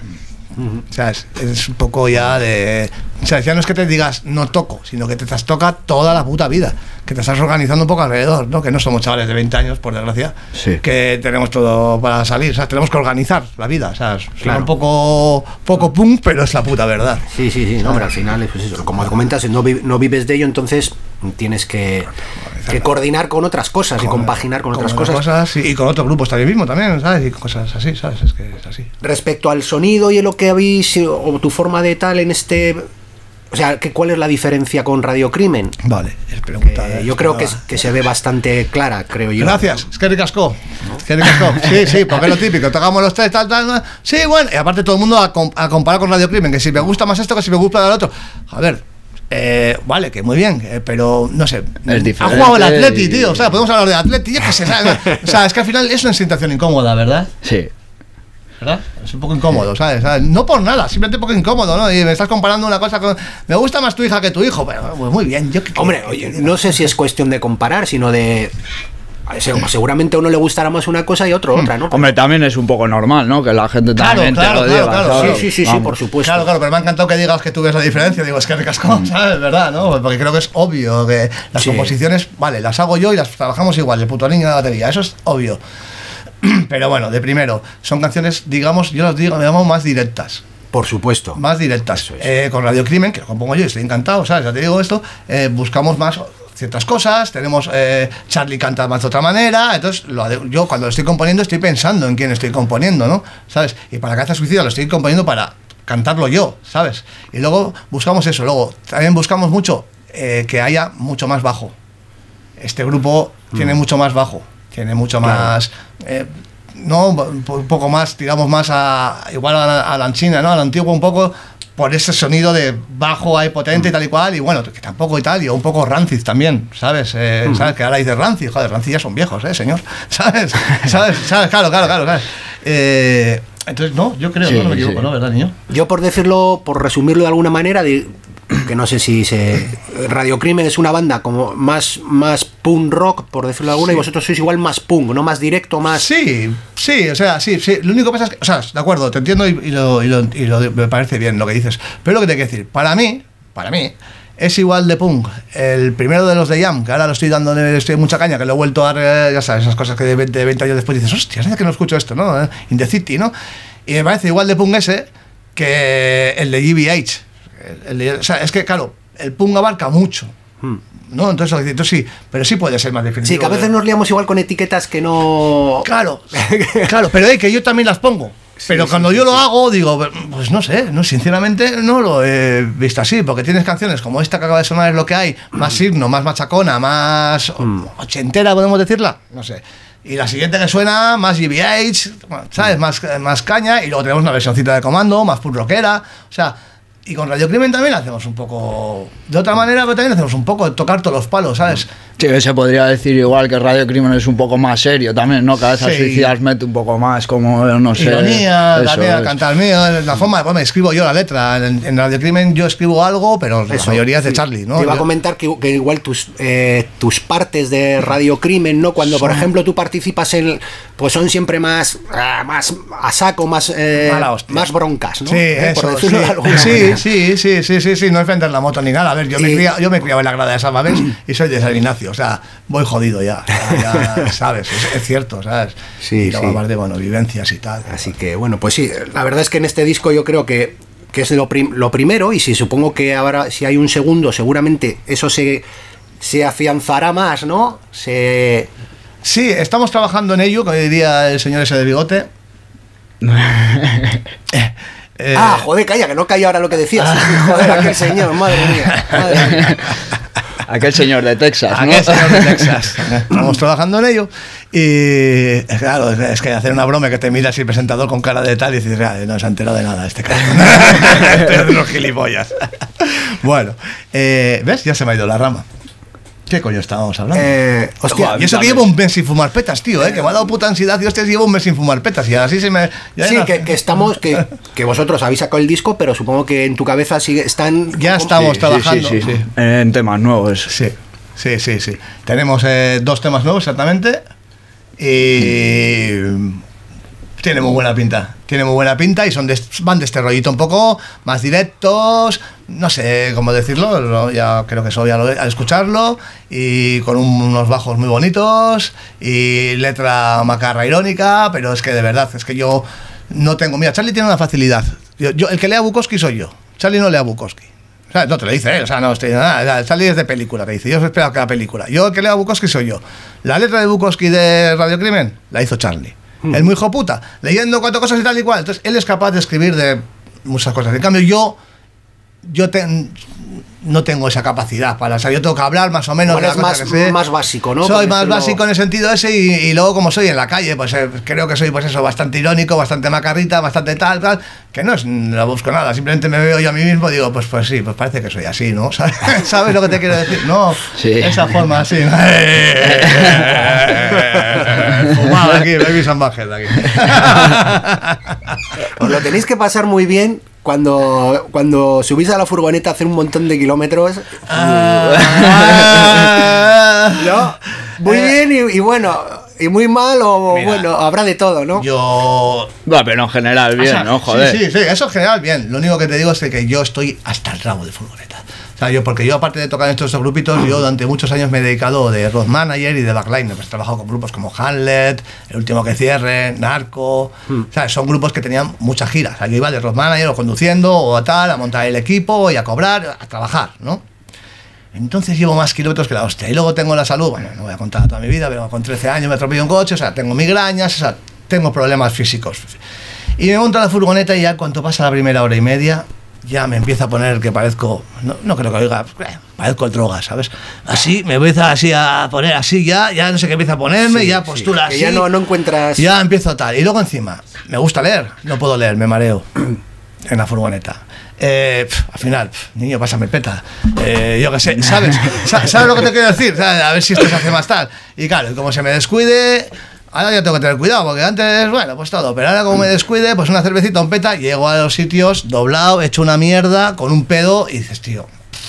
O sea, es, es un poco ya de... O sea, ya no es que te digas no toco, sino que te trastoca toda la puta vida, que te estás organizando un poco alrededor, ¿no? Que no somos chavales de veinte años, por desgracia, Sí. que tenemos todo para salir, o sea, tenemos que organizar la vida, o sea, suena Claro. un poco, poco punk, pero es la puta verdad. Sí, sí, sí, no, hombre, al final, pues eso, como comentas, no, vi- no vives de ello, entonces tienes que, que coordinar con otras cosas y compaginar con, otras cosas. y, y con otros grupos también mismo, también, ¿sabes? Y cosas así, ¿sabes? Es que es así. Respecto al sonido y lo que habéis, o tu forma de tal en este... O sea, que ¿cuál es la diferencia con Radio Crimen? Vale, es pregunta. Eh, yo creo que, es- que se ve bastante clara, creo yo. Gracias, es que ricasco. Es que ricasco. Sí, sí, porque es lo típico. Tocamos los tres, tal, tal. tal. Sí, bueno. Y aparte todo el mundo a, com- a comparar con Radio Crimen, que si me gusta más esto, que si me gusta el otro. A ver, eh, vale, que muy bien, eh, pero no sé. Es diferente Ha jugado el Atleti, y- tío. O sea, podemos hablar de Atleti, yo qué sé. ¿sabes? O sea, es que al final es una situación incómoda, ¿verdad? Sí. ¿Verdad? Es un poco incómodo, ¿sabes? ¿sabes? No por nada, simplemente un poco incómodo, ¿no? Y me estás comparando una cosa con... Me gusta más tu hija que tu hijo, pero pues muy bien. Yo, ¿qué Hombre, quieres que oye, te diga? no sé si es cuestión de comparar, sino de... se- Seguramente a uno le gustará más una cosa y a otro otra, ¿no? Hombre, también es un poco normal, ¿no? Que la gente Claro, también claro, te lo claro, diga. claro. ¿sabes? Sí, sí, sí, sí, Vamos. por supuesto. Claro, claro, pero me ha encantado que digas que tú ves la diferencia. Digo, es que ricasco, ¿sabes? ¿Verdad? ¿No? Porque creo que es obvio que las Sí. composiciones, vale, las hago yo y las trabajamos igual, el puto niño de la batería, eso es obvio. Pero bueno, de primero, son canciones, digamos, yo las digo, me llamo más directas. Por supuesto. Más directas. Eso es. Eh, con Radio Crimen, que lo compongo yo y estoy encantado, ¿sabes? Ya te digo esto, eh, buscamos más ciertas cosas, tenemos eh, Charlie canta más de otra manera, entonces lo ade- yo cuando lo estoy componiendo estoy pensando en quién estoy componiendo, ¿no? ¿Sabes? Y para Caza Suicida lo estoy componiendo para cantarlo yo, ¿sabes? Y luego buscamos eso, luego también buscamos mucho eh, que haya mucho más bajo. Este grupo tiene mucho más bajo, tiene mucho Claro. más... eh, no, un po- un poco más, tiramos más a igual a la, a la anchina, ¿no? A la antigua un poco por ese sonido de bajo ahí potente y tal y cual, y bueno, que tampoco y tal, y un poco rancid también, ¿sabes? Eh, ¿sabes? Que ahora dices rancid, joder, rancid ya son viejos, ¿eh, señor? ¿Sabes? ¿Sabes? ¿Sabes? Claro, claro, claro, ¿sabes? Eh, entonces, no, yo creo, Sí, no, no me equivoco, sí. ¿no? ¿Verdad, niño? Yo por decirlo, por resumirlo de alguna manera, de, que no sé si se... Radio Crimen es una banda como más, más punk rock, por decirlo de alguna, Sí. y vosotros sois igual más punk, ¿no? Más directo, más... Sí, sí, o sea, sí, sí. Lo único que pasa es que, o sea, de acuerdo, te entiendo y, y lo, y, lo, y lo- me parece bien lo que dices. Pero lo que te quiero decir, para mí, para mí, es igual de punk. El primero de los de Jam, que ahora lo estoy dando, estoy en mucha caña, que lo he vuelto a, eh, ya sabes, esas cosas que de veinte, veinte años después dices, hostia, hace que no escucho esto, ¿no? Eh, In the City, ¿no? Y me parece igual de punk ese que el de G B H. El- el de- o sea, es que, claro, el punk abarca mucho. ¿No? Entonces, lo que dices, entonces sí, pero sí puede ser más definitivo. Sí, que a veces nos liamos igual con etiquetas que no... Claro, claro, pero es que yo también las pongo. Pero sí, cuando sí, yo sí. lo hago, digo, pues no sé, no, sinceramente no lo he visto así, porque tienes canciones como esta que acaba de sonar es lo que hay, más signo, más machacona, más Mm. ochentera, podemos decirla, no sé. Y la siguiente que suena, más G B H, bueno, ¿sabes? Más, más caña, y luego tenemos una versioncita de comando, más punk rockera, o sea... Y con Radio Crimen también hacemos un poco... De otra manera, pero también hacemos un poco de tocar todos los palos, ¿sabes? Sí, que se podría decir igual que Radio Crimen es un poco más serio también, ¿no? Cada vez Sí. suicidas mete un poco más, como, no sé... Ironía, eso también a es. cantar mío, la forma, bueno, me escribo yo la letra. En, en Radio Crimen yo escribo algo, pero la Eso, mayoría es de sí. Charlie, ¿no? Te iba a Yo- comentar que, que igual tus eh, tus partes de Radio Crimen, ¿no? Cuando, por Son- ejemplo, tú participas en... Pues son siempre más, ah, más a saco, más, eh, Mala hostia. más broncas, ¿no? Sí, Eh, eso, por decirlo sí. de alguna Sí, manera. Sí, sí, sí, sí, sí, sí, no es vender la moto ni nada. A ver, yo, Y- me, criaba, yo me criaba en la grada de San Mamés y soy de San Ignacio, o sea, voy jodido ya, ya, ya, ¿sabes? Es, es cierto, ¿sabes? Sí, y luego sí. aparte, bueno, vivencias y tal. Así que bueno, pues sí, la verdad es que en este disco yo creo que, que es lo, prim- lo primero, y si supongo que ahora si hay un segundo, seguramente eso se, se afianzará más, ¿no? Se... Sí, estamos trabajando en ello, como diría el señor ese de bigote. Eh, Ah, joder, calla, que no calla ahora lo que decías. Joder, aquel señor, madre mía, madre mía. Aquel señor de Texas, ¿no? Aquel señor de Texas. Estamos trabajando en ello. Y claro, es que hacer una broma que te mira así el presentador con cara de tal y dices, "Ah, no se ha enterado de nada este caso". Este es de los gilipollas. Bueno, eh, ¿ves? Ya se me ha ido la rama. ¿Qué coño estábamos hablando? Eh, hostia, Joder, Y eso que llevo un mes sin fumar petas, tío, ¿eh? Que me ha dado puta ansiedad y hostias, llevo un mes sin fumar petas y así se me... ya sí, no- que, que estamos, que, que vosotros habéis sacado el disco, pero supongo que en tu cabeza sigue, están... Ya estamos Sí, trabajando. Sí, sí, sí. En temas nuevos. Sí, sí, sí, sí. Tenemos eh, dos temas nuevos exactamente y tiene muy buena pinta. Tiene muy buena pinta y son de, van de este rollito un poco más directos, no sé cómo decirlo, lo- ya creo que eso ya lo al escucharlo, y con un- unos bajos muy bonitos y letra macarra irónica, pero es que de verdad, es que yo no tengo... Mira, Charlie tiene una facilidad. Yo, yo- el que lea Bukowski soy yo. Charlie no lea Bukowski. O sea, no te lo dice él, o sea, no estoy nada. O sea, Charlie es de película, te dice. Yo espero cada película. Yo el que lea Bukowski soy yo. La letra de Bukowski de Radio Crimen la hizo Charlie. El muy hijo puta, leyendo cuatro cosas y tal y cual. Entonces, él es capaz de escribir de muchas cosas. En cambio, yo, yo ten- no tengo esa capacidad para. O sea, yo tengo que hablar más o menos Bueno, de la es cosa más- que sé. más básico, ¿no? Soy Por más decirlo- básico en el sentido ese y, y luego, como soy en la calle, pues eh, creo que soy, pues eso, bastante irónico, bastante macarrita, bastante tal, tal. Que no es, no busco nada. Simplemente me veo yo a mí mismo y digo, pues, pues sí, pues parece que soy así, ¿no? ¿Sabes, ¿Sabes lo que te quiero decir? No, Sí. esa forma así. Fumado aquí, baby San Bájez de aquí. Os lo tenéis que pasar muy bien cuando, cuando subís a la furgoneta a hacer un montón de kilómetros. ¿No? Muy Eh, bien y, y bueno, y muy mal o Mira, bueno, habrá de todo, ¿no? Yo Bueno, pero en general bien, O sea, ¿no? Joder. Sí, sí, sí, eso en general bien. Lo único que te digo es que yo estoy hasta el rabo de furgoneta. O sea, yo, porque yo aparte de tocar en estos dos grupitos, yo durante muchos años me he dedicado de road manager y de backline. Pues he trabajado con grupos como Hamlet, El Último que Cierre, Narco. O sea, son grupos que tenían muchas giras. O sea, yo iba de road manager o conduciendo o a tal, a montar el equipo y a cobrar, a trabajar, ¿no? Entonces llevo más kilómetros que la hostia. Y luego tengo la salud, bueno, no voy a contar toda mi vida, pero con trece años me atropellé un coche, o sea, tengo migrañas, o sea, tengo problemas físicos. Y me monto a la furgoneta y ya cuando pasa la primera hora y media, ya me empieza a poner que parezco, no, no creo que oiga, eh, parezco el droga, ¿sabes? Así, me empieza así a poner así ya, ya no sé qué empieza a ponerme, Sí, ya sí, postura que así. ya no, no encuentras... Ya empiezo a tal. Y luego encima, me gusta leer, no puedo leer, me mareo en la furgoneta. Eh, pf, al final, pf, niño, pásame peta. Eh, yo qué sé, ¿sabes? Sa- ¿Sabes lo que te quiero decir? ¿Sabes? A ver si esto se hace más tal. Y claro, y como se me descuide, ahora ya tengo que tener cuidado, porque antes, bueno, pues todo. Pero ahora como me descuide, pues una cervecita, un peta, llego a los sitios doblado, hecho una mierda, con un pedo, y dices, tío,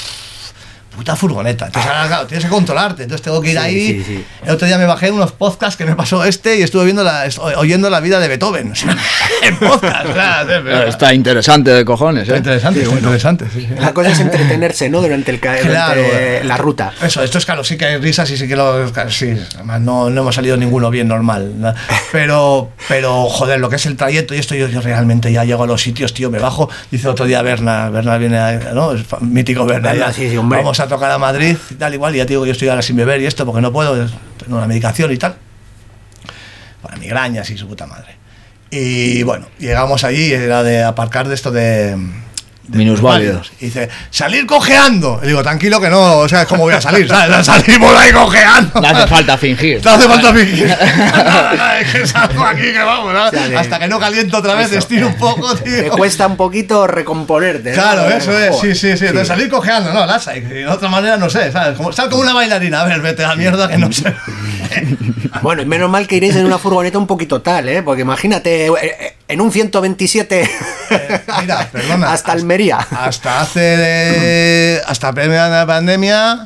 puta furgoneta. Entonces, ahora, claro, tienes que controlarte. Entonces tengo que ir Sí, ahí. sí, sí. El otro día me bajé unos podcasts que me pasó este y estuve viendo la, est- oyendo la vida de Beethoven. O sea, en podcast. o sea, Pero está interesante de cojones, Está ¿eh? interesante, está interesante. Sí, sí. La cosa es entretenerse, ¿no? Durante, el, ca- Claro, durante eh. la ruta. Eso, esto es claro, sí que hay risas y sí que lo. Sí, además no, no hemos salido ninguno bien normal. ¿no? Pero, pero, joder, lo que es el trayecto y esto, yo, yo realmente ya llego a los sitios, tío, me bajo. Dice otro día Berna, Berna viene, a- ¿no? Es fa- mítico Berna. Berna, ya, sí, sí, hombre. Vamos a tocar a Madrid y tal, igual. Y ya te digo, yo estoy ahora sin beber y esto porque no puedo, tengo una medicación y tal. Para migrañas y su puta madre. Y bueno, llegamos allí, era de aparcar de esto de. de Minusválidos. Y dice, salir cojeando. Y digo, tranquilo que no, o sea, ¿cómo voy a salir? ¿Sabes? Salimos ahí cojeando. No hace falta fingir. No hace falta fingir. Es que salgo aquí que vamos, ¿no? sea, de- Hasta que no caliento otra vez, estiro un poco, Te tío. cuesta un poquito recomponerte. ¿no? Claro, eso es, Joder. sí, sí, sí. Entonces salir cojeando, no, Lasa. Y de otra manera, no sé, ¿sabes? Como, sal como una bailarina, a ver, vete a la mierda que no sé. Bueno, y menos mal que iréis en una furgoneta un poquito tal, ¿eh? Porque imagínate, eh, eh, en un ciento veintisiete Eh, mira, perdona. hasta Almería. Hasta hace. Hasta plena pandemia.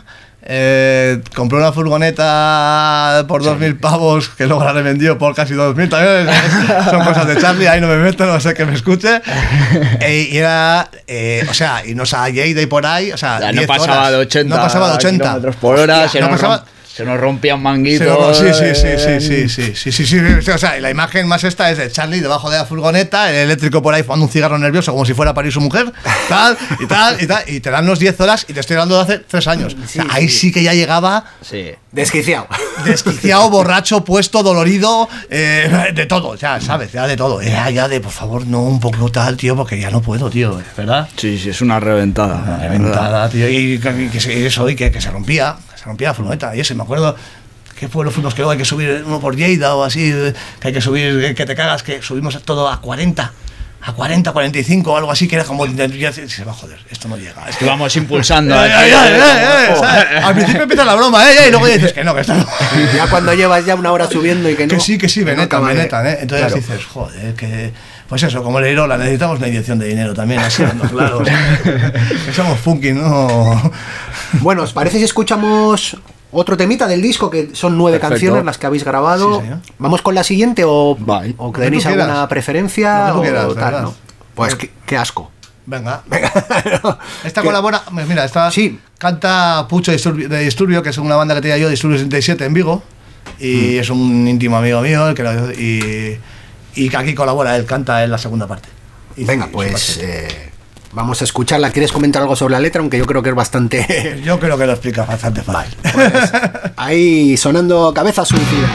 Eh, compré una furgoneta por dos mil pavos que luego la revendió por casi dos mil también. Son cosas de Charlie, ahí no me meto, no sé que me escuche. E, y era, eh, o sea, irnos a Lleida y por ahí, o sea, Ya, no diez pasaba horas. de ochenta, no pasaba de ochenta kilómetros por hora, Hostia, se, no nos pasaba, romp, se nos rompían manguitos. se nos- sí, sí, sí, sí, sí, sí, sí, sí, sí, sí, o sea, la imagen más esta es de Charlie debajo de la furgoneta, el eléctrico por ahí fumando un cigarro nervioso como si fuera a parir su mujer, tal, y tal, y tal, y te dan los diez horas y te estoy hablando de hace tres años. O sea, Sí, ahí sí. sí que ya llegaba Sí. Desquiciado. desquiciado, borracho, puesto, dolorido, eh, de todo, ya sabes, ya de todo. Ya, ya de, por favor, no un poco tal, tío, porque ya no puedo, tío, ¿verdad? Sí, sí, es una reventada. Una la reventada, verdad. tío, y que, que se- eso, y que, que se rompía, que se rompía la furgoneta, y eso, y me acuerdo. ¿Qué pueblo fuimos? Que luego hay que subir uno por Lleida o así, eh, que hay que subir, eh, que te cagas, que subimos todo a cuarenta, a cuarenta, cuarenta y cinco o algo así, que era como, ya se se va a joder, esto no llega. Es Que vamos impulsando. Eh, aquí, eh, eh, eh, como- ¿sabes? Al principio empieza la broma, ¿eh? Y luego dices que no, que está no. Ya cuando llevas ya una hora subiendo y que no. Que sí, que sí, no venetan, acaba de- venetan, ¿eh? Entonces Claro. dices, joder, que. Pues eso, como le Irola, necesitamos una inyección de dinero también, así, ando claro. Que somos funky, ¿no? Bueno, ¿os parece si escuchamos otro temita del disco? Que son nueve Perfecto. canciones las que habéis grabado. Sí, señor. ¿Vamos con la siguiente o, Vale. o Lo que tenéis tú quieras. alguna preferencia? Lo que tú o quieras, de tal, verdad. ¿no? Pues qué, qué asco. Venga. Esta Que- colabora, mira, esta Sí. canta Pucho de Disturbio, de Disturbio, que es una banda que tenía yo, Disturbio sesenta y siete en Vigo, y Mm. es un íntimo amigo mío, el que lo- y, y que aquí colabora, él canta en la segunda parte. Y- Venga, y pues su parte. eh, vamos a escucharla. ¿Quieres comentar algo sobre la letra? Aunque yo creo que es bastante... Yo creo que lo explica bastante fácil. Pues, ahí sonando Cabezas Suicidas.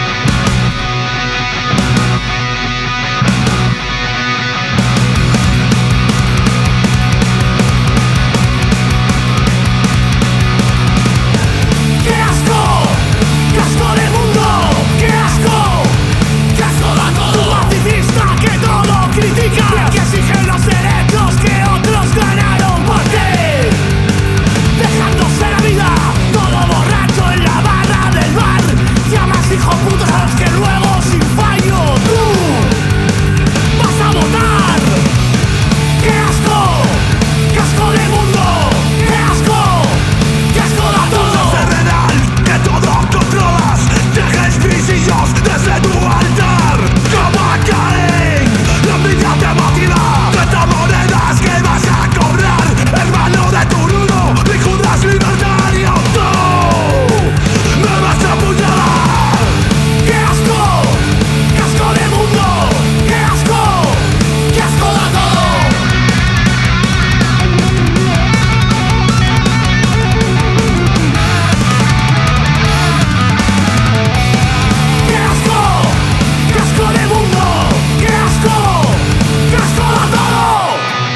¡Qué asco! ¡Qué asco de mundo! ¡Qué asco! ¡Qué asco da todo! Un pacifista que todo critica y que exige los derechos que otros ganaron por ti. Dejándose la vida, todo borracho en la barra del bar. Llamas hijos putos a los que luego sin fallo tú vas a votar. ¡Qué asco! ¡Qué asco de mundo! ¡Qué asco! ¡Qué asco da todo! Terrenal, que todo controlas. Dejes visillos desde tu altar. Cabacaín, la envidia te motiva. Treinta monedas que vas a cobrar. Hermano de Turuno, mi Judas libertario. Tú me vas a apuñalar. ¡Qué asco! ¡Qué asco de mundo! ¡Qué asco! ¡Qué asco da todo! ¡Qué asco! ¡Qué asco de mundo! ¡Qué asco! ¡Qué asco da todo!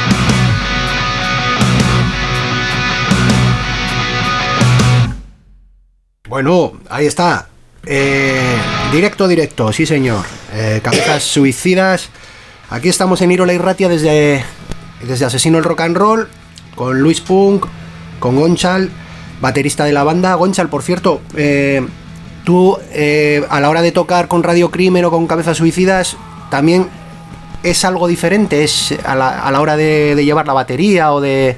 Bueno, ahí está. Eh, directo, directo, sí señor. Eh, Cabezas Suicidas. Aquí estamos en Irola y Ratia desde, desde Asesino el Rock and Roll, con Luis Punk, con Gonchal, baterista de la banda. Gonchal, por cierto, eh, tú eh, a la hora de tocar con Radio Crimen o con Cabezas Suicidas, también es algo diferente, es a la, a la hora de, de llevar la batería o de...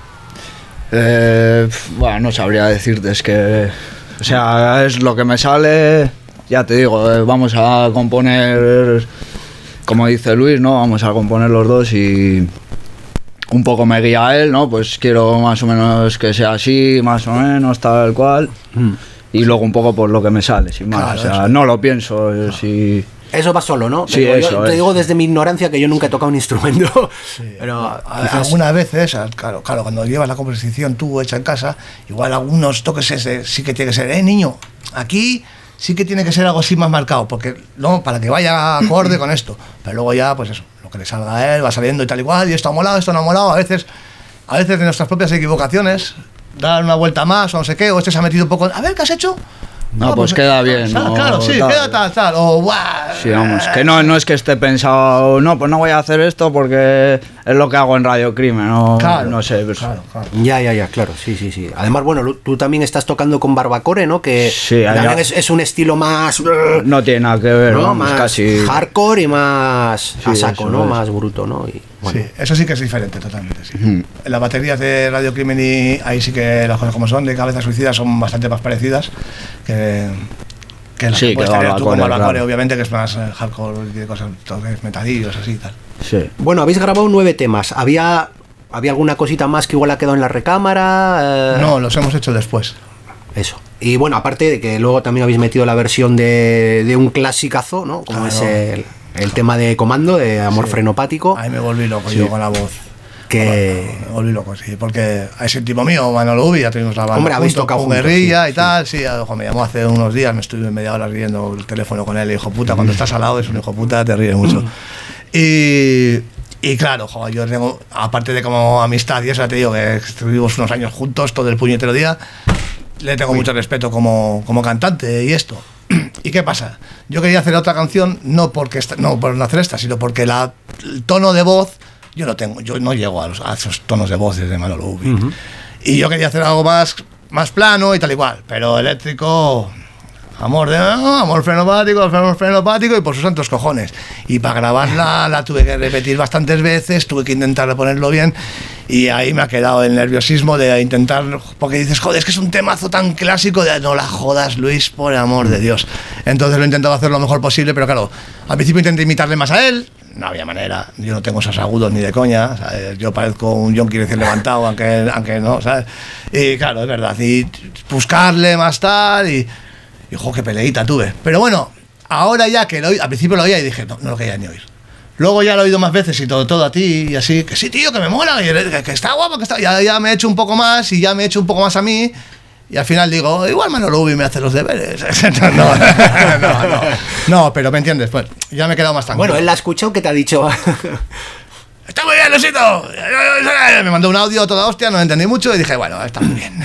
Eh, pf, bueno, no sabría decirte, es que. O sea, es lo que me sale. Ya te digo, eh, vamos a componer. Como dice Luis, ¿no? Vamos a componer los dos y. Un poco me guía él, ¿no? Pues quiero más o menos que sea así, más o menos, tal cual. Y luego un poco por lo que me sale, sin más. Claro, o sea, eso. no lo pienso. eh, si. Eso va solo, ¿no? Sí, Digo, eso yo te es. digo desde mi ignorancia que yo nunca he tocado un instrumento. Pero A- quizás- Algunas veces, al- claro, claro, cuando llevas la composición tú hecha en casa, igual algunos toques ese, sí que tiene que ser, eh, niño, aquí sí que tiene que ser algo así más marcado, porque no, para que vaya acorde con esto. Pero luego ya, pues eso, lo que le salga a él va saliendo y tal igual, y esto ha molado, esto no ha molado, a veces, a veces de nuestras propias equivocaciones, dar una vuelta más o no sé qué, o este se ha metido un poco, a ver, ¿qué has hecho? No, pues queda bien, tal, ¿no? Claro, sí, Tal. queda tal, tal, o guau. Sí, vamos, que no, no es que esté pensado, no, pues no voy a hacer esto porque es lo que hago en Radio Crimen, no, Claro, no sé. Pues, claro, claro. Ya, ya, ya, claro, sí, sí, sí. Además, bueno, lu- tú también estás tocando con Barbacore, ¿no? Que Sí, también allá- es, es un estilo más... No tiene nada que ver, ¿no? vamos, Más casi. hardcore y más a Sí, saco, eso ¿no? es. Más bruto, ¿no? Y Bueno. Sí, eso sí que es diferente totalmente, sí. Mm. En las baterías de Radio Crimen y ahí sí que las cosas como son, de Cabeza Suicida, son bastante más parecidas que, que las Sí, que puedes que tener tú Barbacore, con Barbacore, claro. obviamente, que es más eh, hardcore, y cosas, toques metadillos, así y tal. Sí. Bueno, habéis grabado nueve temas. ¿Había, ¿había alguna cosita más que igual ha quedado en la recámara? Eh, No, los hemos hecho después. Eso. Y bueno, aparte de que luego también habéis metido la versión de, de un clasicazo, ¿no? Como Claro. es el, el tema de Comando, de Amor Sí. Frenopático. Ahí me volví loco Sí. yo con la voz. Que... Me volví loco, sí, porque a ese tipo mío, Manolo Ubi, ya tuvimos la banda Hombre, habéis juntos, tocado con juntos, Guerrilla sí, y tal, sí, ojo, me llamó hace unos días, me estuve media hora riendo el teléfono con él, y hijo puta, cuando estás al lado es un hijo puta, te ríes mucho. Y, y claro, joder, yo tengo, aparte de como amistad y eso, ya te digo que estuvimos unos años juntos todo el puñetero día, le tengo mucho respeto como, como cantante y esto. ¿Y qué pasa? Yo quería hacer otra canción, no porque esta, no por no hacer esta, sino porque la, el tono de voz, yo no tengo, yo no llego a, los, a esos tonos de voz de Manolo Ubi. Uh-huh. Y yo quería hacer algo más, más plano y tal igual, pero eléctrico, amor de no, amor frenopático, amor frenopático y por sus santos cojones. Y para grabarla la tuve que repetir bastantes veces, tuve que intentar ponerlo bien. Y ahí me ha quedado el nerviosismo de intentar, porque dices, joder, es que es un temazo tan clásico, de no la jodas, Luis, por el amor de Dios. Entonces lo he intentado hacer lo mejor posible, pero claro, al principio intenté imitarle más a él, no había manera, yo no tengo esos agudos ni de coña, ¿sabes? Yo parezco un yonki recién levantado, aunque, aunque no, ¿sabes? Y claro, es verdad, y buscarle más tal, y, y ojo, qué peleita tuve. Pero bueno, ahora ya que lo oí, al principio lo oía y dije, no, no lo quería ni oír. Luego ya lo he oído más veces y todo, todo a ti y así, que sí, tío, que me mola, que, que está guapo, que está... Ya, ya me he hecho un poco más y ya me he hecho un poco más a mí y al final digo, igual Manolo Ubi me hace los deberes. no, no, no, no, no, pero me entiendes, pues ya me he quedado más tranquilo. Bueno, él la ha escuchado, ¿qué te ha dicho? ¡Está muy bien, Luisito! Me mandó un audio toda hostia, no lo entendí mucho y dije, bueno, está muy bien.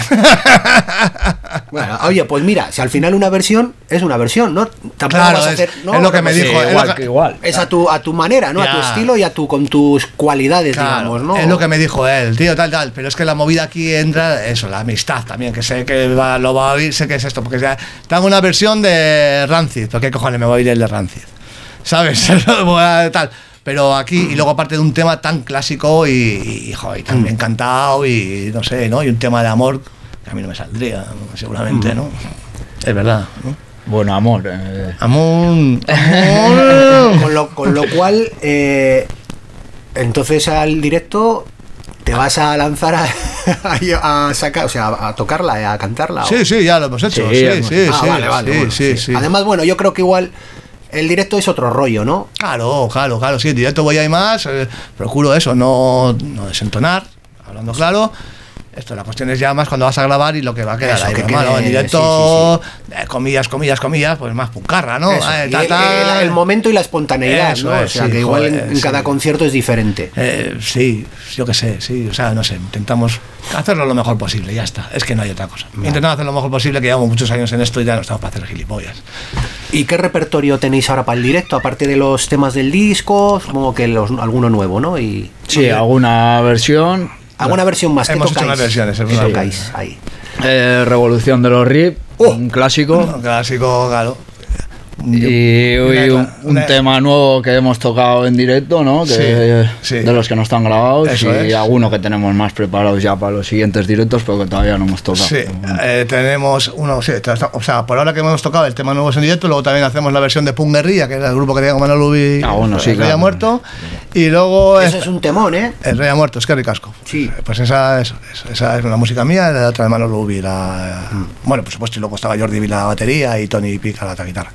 Bueno, oye, pues mira, si al final una versión es una versión, ¿no? Tampoco Claro, vas a es, hacer, ¿no? es lo que me Sí, dijo. es igual lo que igual. Es a tu, a tu manera, ¿no? Ya. A tu estilo y a tu, con tus cualidades, Claro, digamos, ¿no? es lo que me dijo él, tío, tal, tal. Pero es que la movida aquí entra, eso, la amistad también, que sé que va, lo va a oír, sé que es esto, porque ya tengo una versión de Rancid, ¿por qué cojones me voy a oír el de Rancid? ¿Sabes? Tal. Pero aquí, y luego aparte de un tema tan clásico y, y joder, tan encantado y no sé, ¿no? Y un tema de amor que a mí no me saldría, seguramente, ¿no? Es verdad, ¿no? Bueno, amor. Eh, Amor, amor. Con lo, con lo cual, eh, entonces al directo te vas a lanzar a, a, a sacar, o sea, a tocarla, a cantarla. ¿o? Sí, sí, ya lo hemos hecho. Sí, Sí, hemos- sí, Ah, sí, vale, vale, sí, bueno, sí, sí. sí. Además, bueno, yo creo que igual el directo es otro rollo, ¿no? Claro, claro, claro, sí, en directo voy a ir más, eh, procuro eso, no, no desentonar, hablando claro. Esto, la cuestión es ya más cuando vas a grabar y lo que va a quedar Eso, ahí, que hermano, quede- en directo, sí, eh, comillas, comillas, comillas, pues más puncarra, ¿no? Eso, Eh, y ta, el, ta. el- el momento y la espontaneidad, Eso ¿no? es, O sea, sí, que igual en, joder, en cada sí. concierto es diferente. Eh, sí, yo qué sé, sí, o sea, no sé, intentamos hacerlo lo mejor posible, ya está, es que no hay otra cosa. Intentamos hacer lo mejor posible, que llevamos muchos años en esto y ya no estamos para hacer gilipollas. ¿Y qué repertorio tenéis ahora para el directo? Aparte de los temas del disco, supongo que los, alguno nuevo, ¿no? Y sí, alguna versión. alguna versión más que Hemos hecho tocáis. unas versiones, es que verdad. tocáis ahí. Eh, Revolución de los R I P, Oh. un clásico. Clásico, claro. Y, y un, un Una- tema nuevo que hemos tocado en directo, ¿no? Que, Sí, sí. De los que no están grabados. Eso y es. alguno que tenemos más preparados ya para los siguientes directos, pero que todavía no hemos tocado. Sí, eh, tenemos uno, sí, o sea, por ahora que hemos tocado el tema nuevo en directo, luego también hacemos la versión de Punk Guerrilla, que era el grupo que tenía con Manolo Ubi, Ah, bueno, sí, el Rey claro. ha muerto, y luego Eso es- es un temón, ¿eh? el Rey ha muerto, es que ricasco. Sí. Pues esa es, es- esa es una música mía, y la otra de Manolo Ubi, la, bueno, por supuesto, y luego estaba Jordi Vila la batería y Tony Pica la otra guitarra.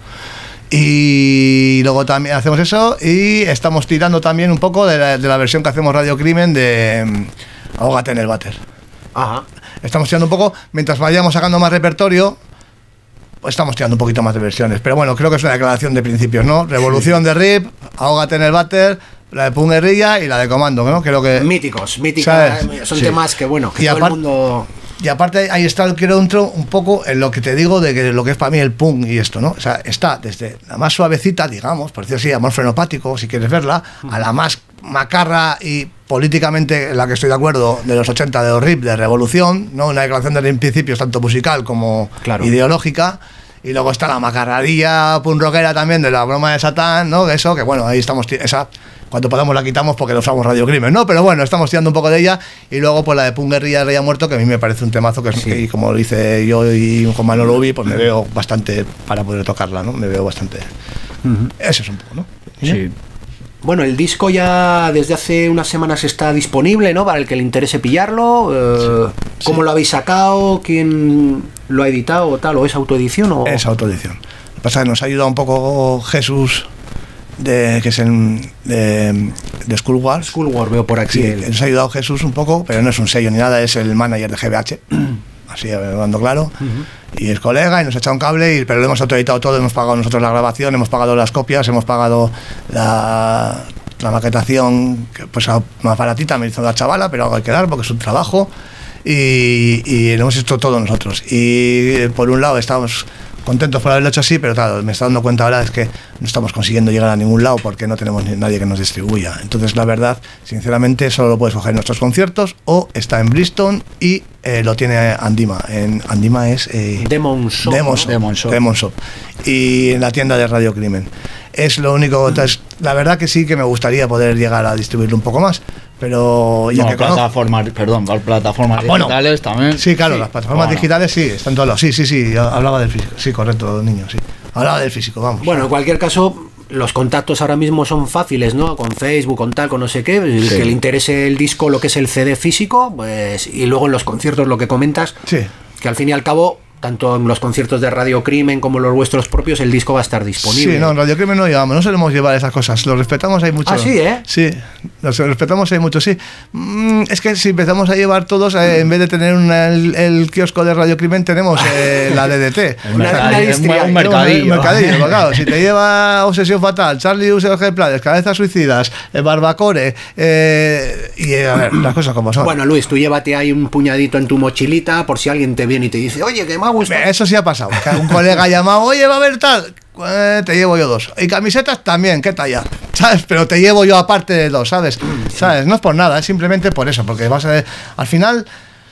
Y luego también hacemos eso y estamos tirando también un poco de la, de la versión que hacemos Radio Crimen de mm, Ahógate en el váter. Ajá. Estamos tirando un poco, mientras vayamos sacando más repertorio, pues estamos tirando un poquito más de versiones. Pero bueno, creo que es una declaración de principios, ¿no? Revolución de R I P, Ahógate en el váter, la de Punk Guerrilla y la de Comando, ¿no? Creo que... Míticos, míticas, ¿sabes? son Sí. temas que, bueno, que Y todo apar- el mundo... Y aparte ahí está el quiero entro un poco en lo que te digo de que lo que es para mí el punk y esto, ¿no? O sea, está desde la más suavecita, digamos, por decirlo así, amor frenopático, si quieres verla, a la más macarra y políticamente en la que estoy de acuerdo de los ochenta de R I P, de Revolución, ¿no? Una declaración de principios tanto musical como Claro. ideológica. Y luego está la macarradilla punk rockera también de la broma de Satán, ¿no? Eso, que bueno, ahí estamos, esa, cuando podamos la quitamos porque lo usamos Radio Crimen, ¿no? Pero bueno, estamos tirando un poco de ella. Y luego pues la de Punk Guerrilla Rey ha Muerto, que a mí me parece un temazo que, sí. que como lo hice yo y Juan Manuel Ubi, pues me veo bastante para poder tocarla, ¿no? Me veo bastante... Uh-huh. Eso es un poco, ¿no? Sí. Bueno, el disco ya desde hace unas semanas está disponible, ¿no? Para el que le interese pillarlo. Eh, sí. ¿Cómo sí. lo habéis sacado? ¿Quién lo ha editado o tal? ¿O es autoedición? O... Es autoedición. Lo que pasa es que nos ha ayudado un poco Jesús, de, que es el de, de School Wars. School Wars, veo por aquí. Sí, el... nos ha ayudado Jesús un poco, pero no es un sello ni nada, es el manager de G B H. Así hablando claro. Uh-huh. Y es colega y nos ha echado un cable, y, pero lo hemos autoeditado todo, hemos pagado nosotros la grabación, hemos pagado las copias, hemos pagado la, la maquetación, que pues más baratita me hizo la chavala, pero hay que dar porque es un trabajo, y, y lo hemos hecho todo nosotros. Y por un lado estamos contentos por haberlo hecho así, pero claro, me está dando cuenta ahora es que no estamos consiguiendo llegar a ningún lado porque no tenemos nadie que nos distribuya. Entonces la verdad, sinceramente, solo lo puedes coger en nuestros conciertos o está en Bristol y eh, lo tiene Andima. En Andima es eh, Demon Shop, Demon ¿no? Shop, Demon Shop. Demon Shop. Y en la tienda de Radio Crimen. Es lo único. Entonces, la verdad que sí que me gustaría poder llegar a distribuirlo un poco más, pero ya no, que plataformas, conozco, perdón, plataformas ah, digitales bueno, también. Sí, claro, sí. las plataformas bueno. digitales sí, están todos lados. Sí, sí, sí, yo hablaba del físico. Sí, correcto, niño, sí. Hablaba del físico, vamos. Bueno, en cualquier caso, los contactos ahora mismo son fáciles, ¿no? Con Facebook, con tal, con no sé qué. El sí. que le interese el disco, lo que es el C D físico, pues, y luego en los conciertos lo que comentas, sí. que al fin y al cabo, tanto en los conciertos de Radio Crimen como los vuestros propios, el disco va a estar disponible. Sí, no, en Radio Crimen no llevamos, no solemos llevar esas cosas, lo respetamos, hay mucho. Ah, sí, ¿eh? Sí, los respetamos, hay mucho, sí. Mm, es que si empezamos a llevar todos, eh, en vez de tener una, el, el kiosco de Radio Crimen, tenemos eh, la D D T. una, una, una un mercadillo. Un mercadillo, claro. Si te lleva Obsesión Fatal, Charlie User Ejemplares, Cabezas Suicidas, eh, Barbacore, eh, y eh, a ver, las cosas como son. Bueno, Luis, tú llévate ahí un puñadito en tu mochilita por si alguien te viene y te dice, oye, que me ha gustado. Eso sí ha pasado. Que un colega ha llamado, oye, va a haber tal. Eh, te llevo yo dos. Y camisetas también, ¿qué talla? ¿Sabes? Pero te llevo yo aparte de dos, ¿sabes? Sí. ¿Sabes? No es por nada, es simplemente por eso. Porque vas a, al final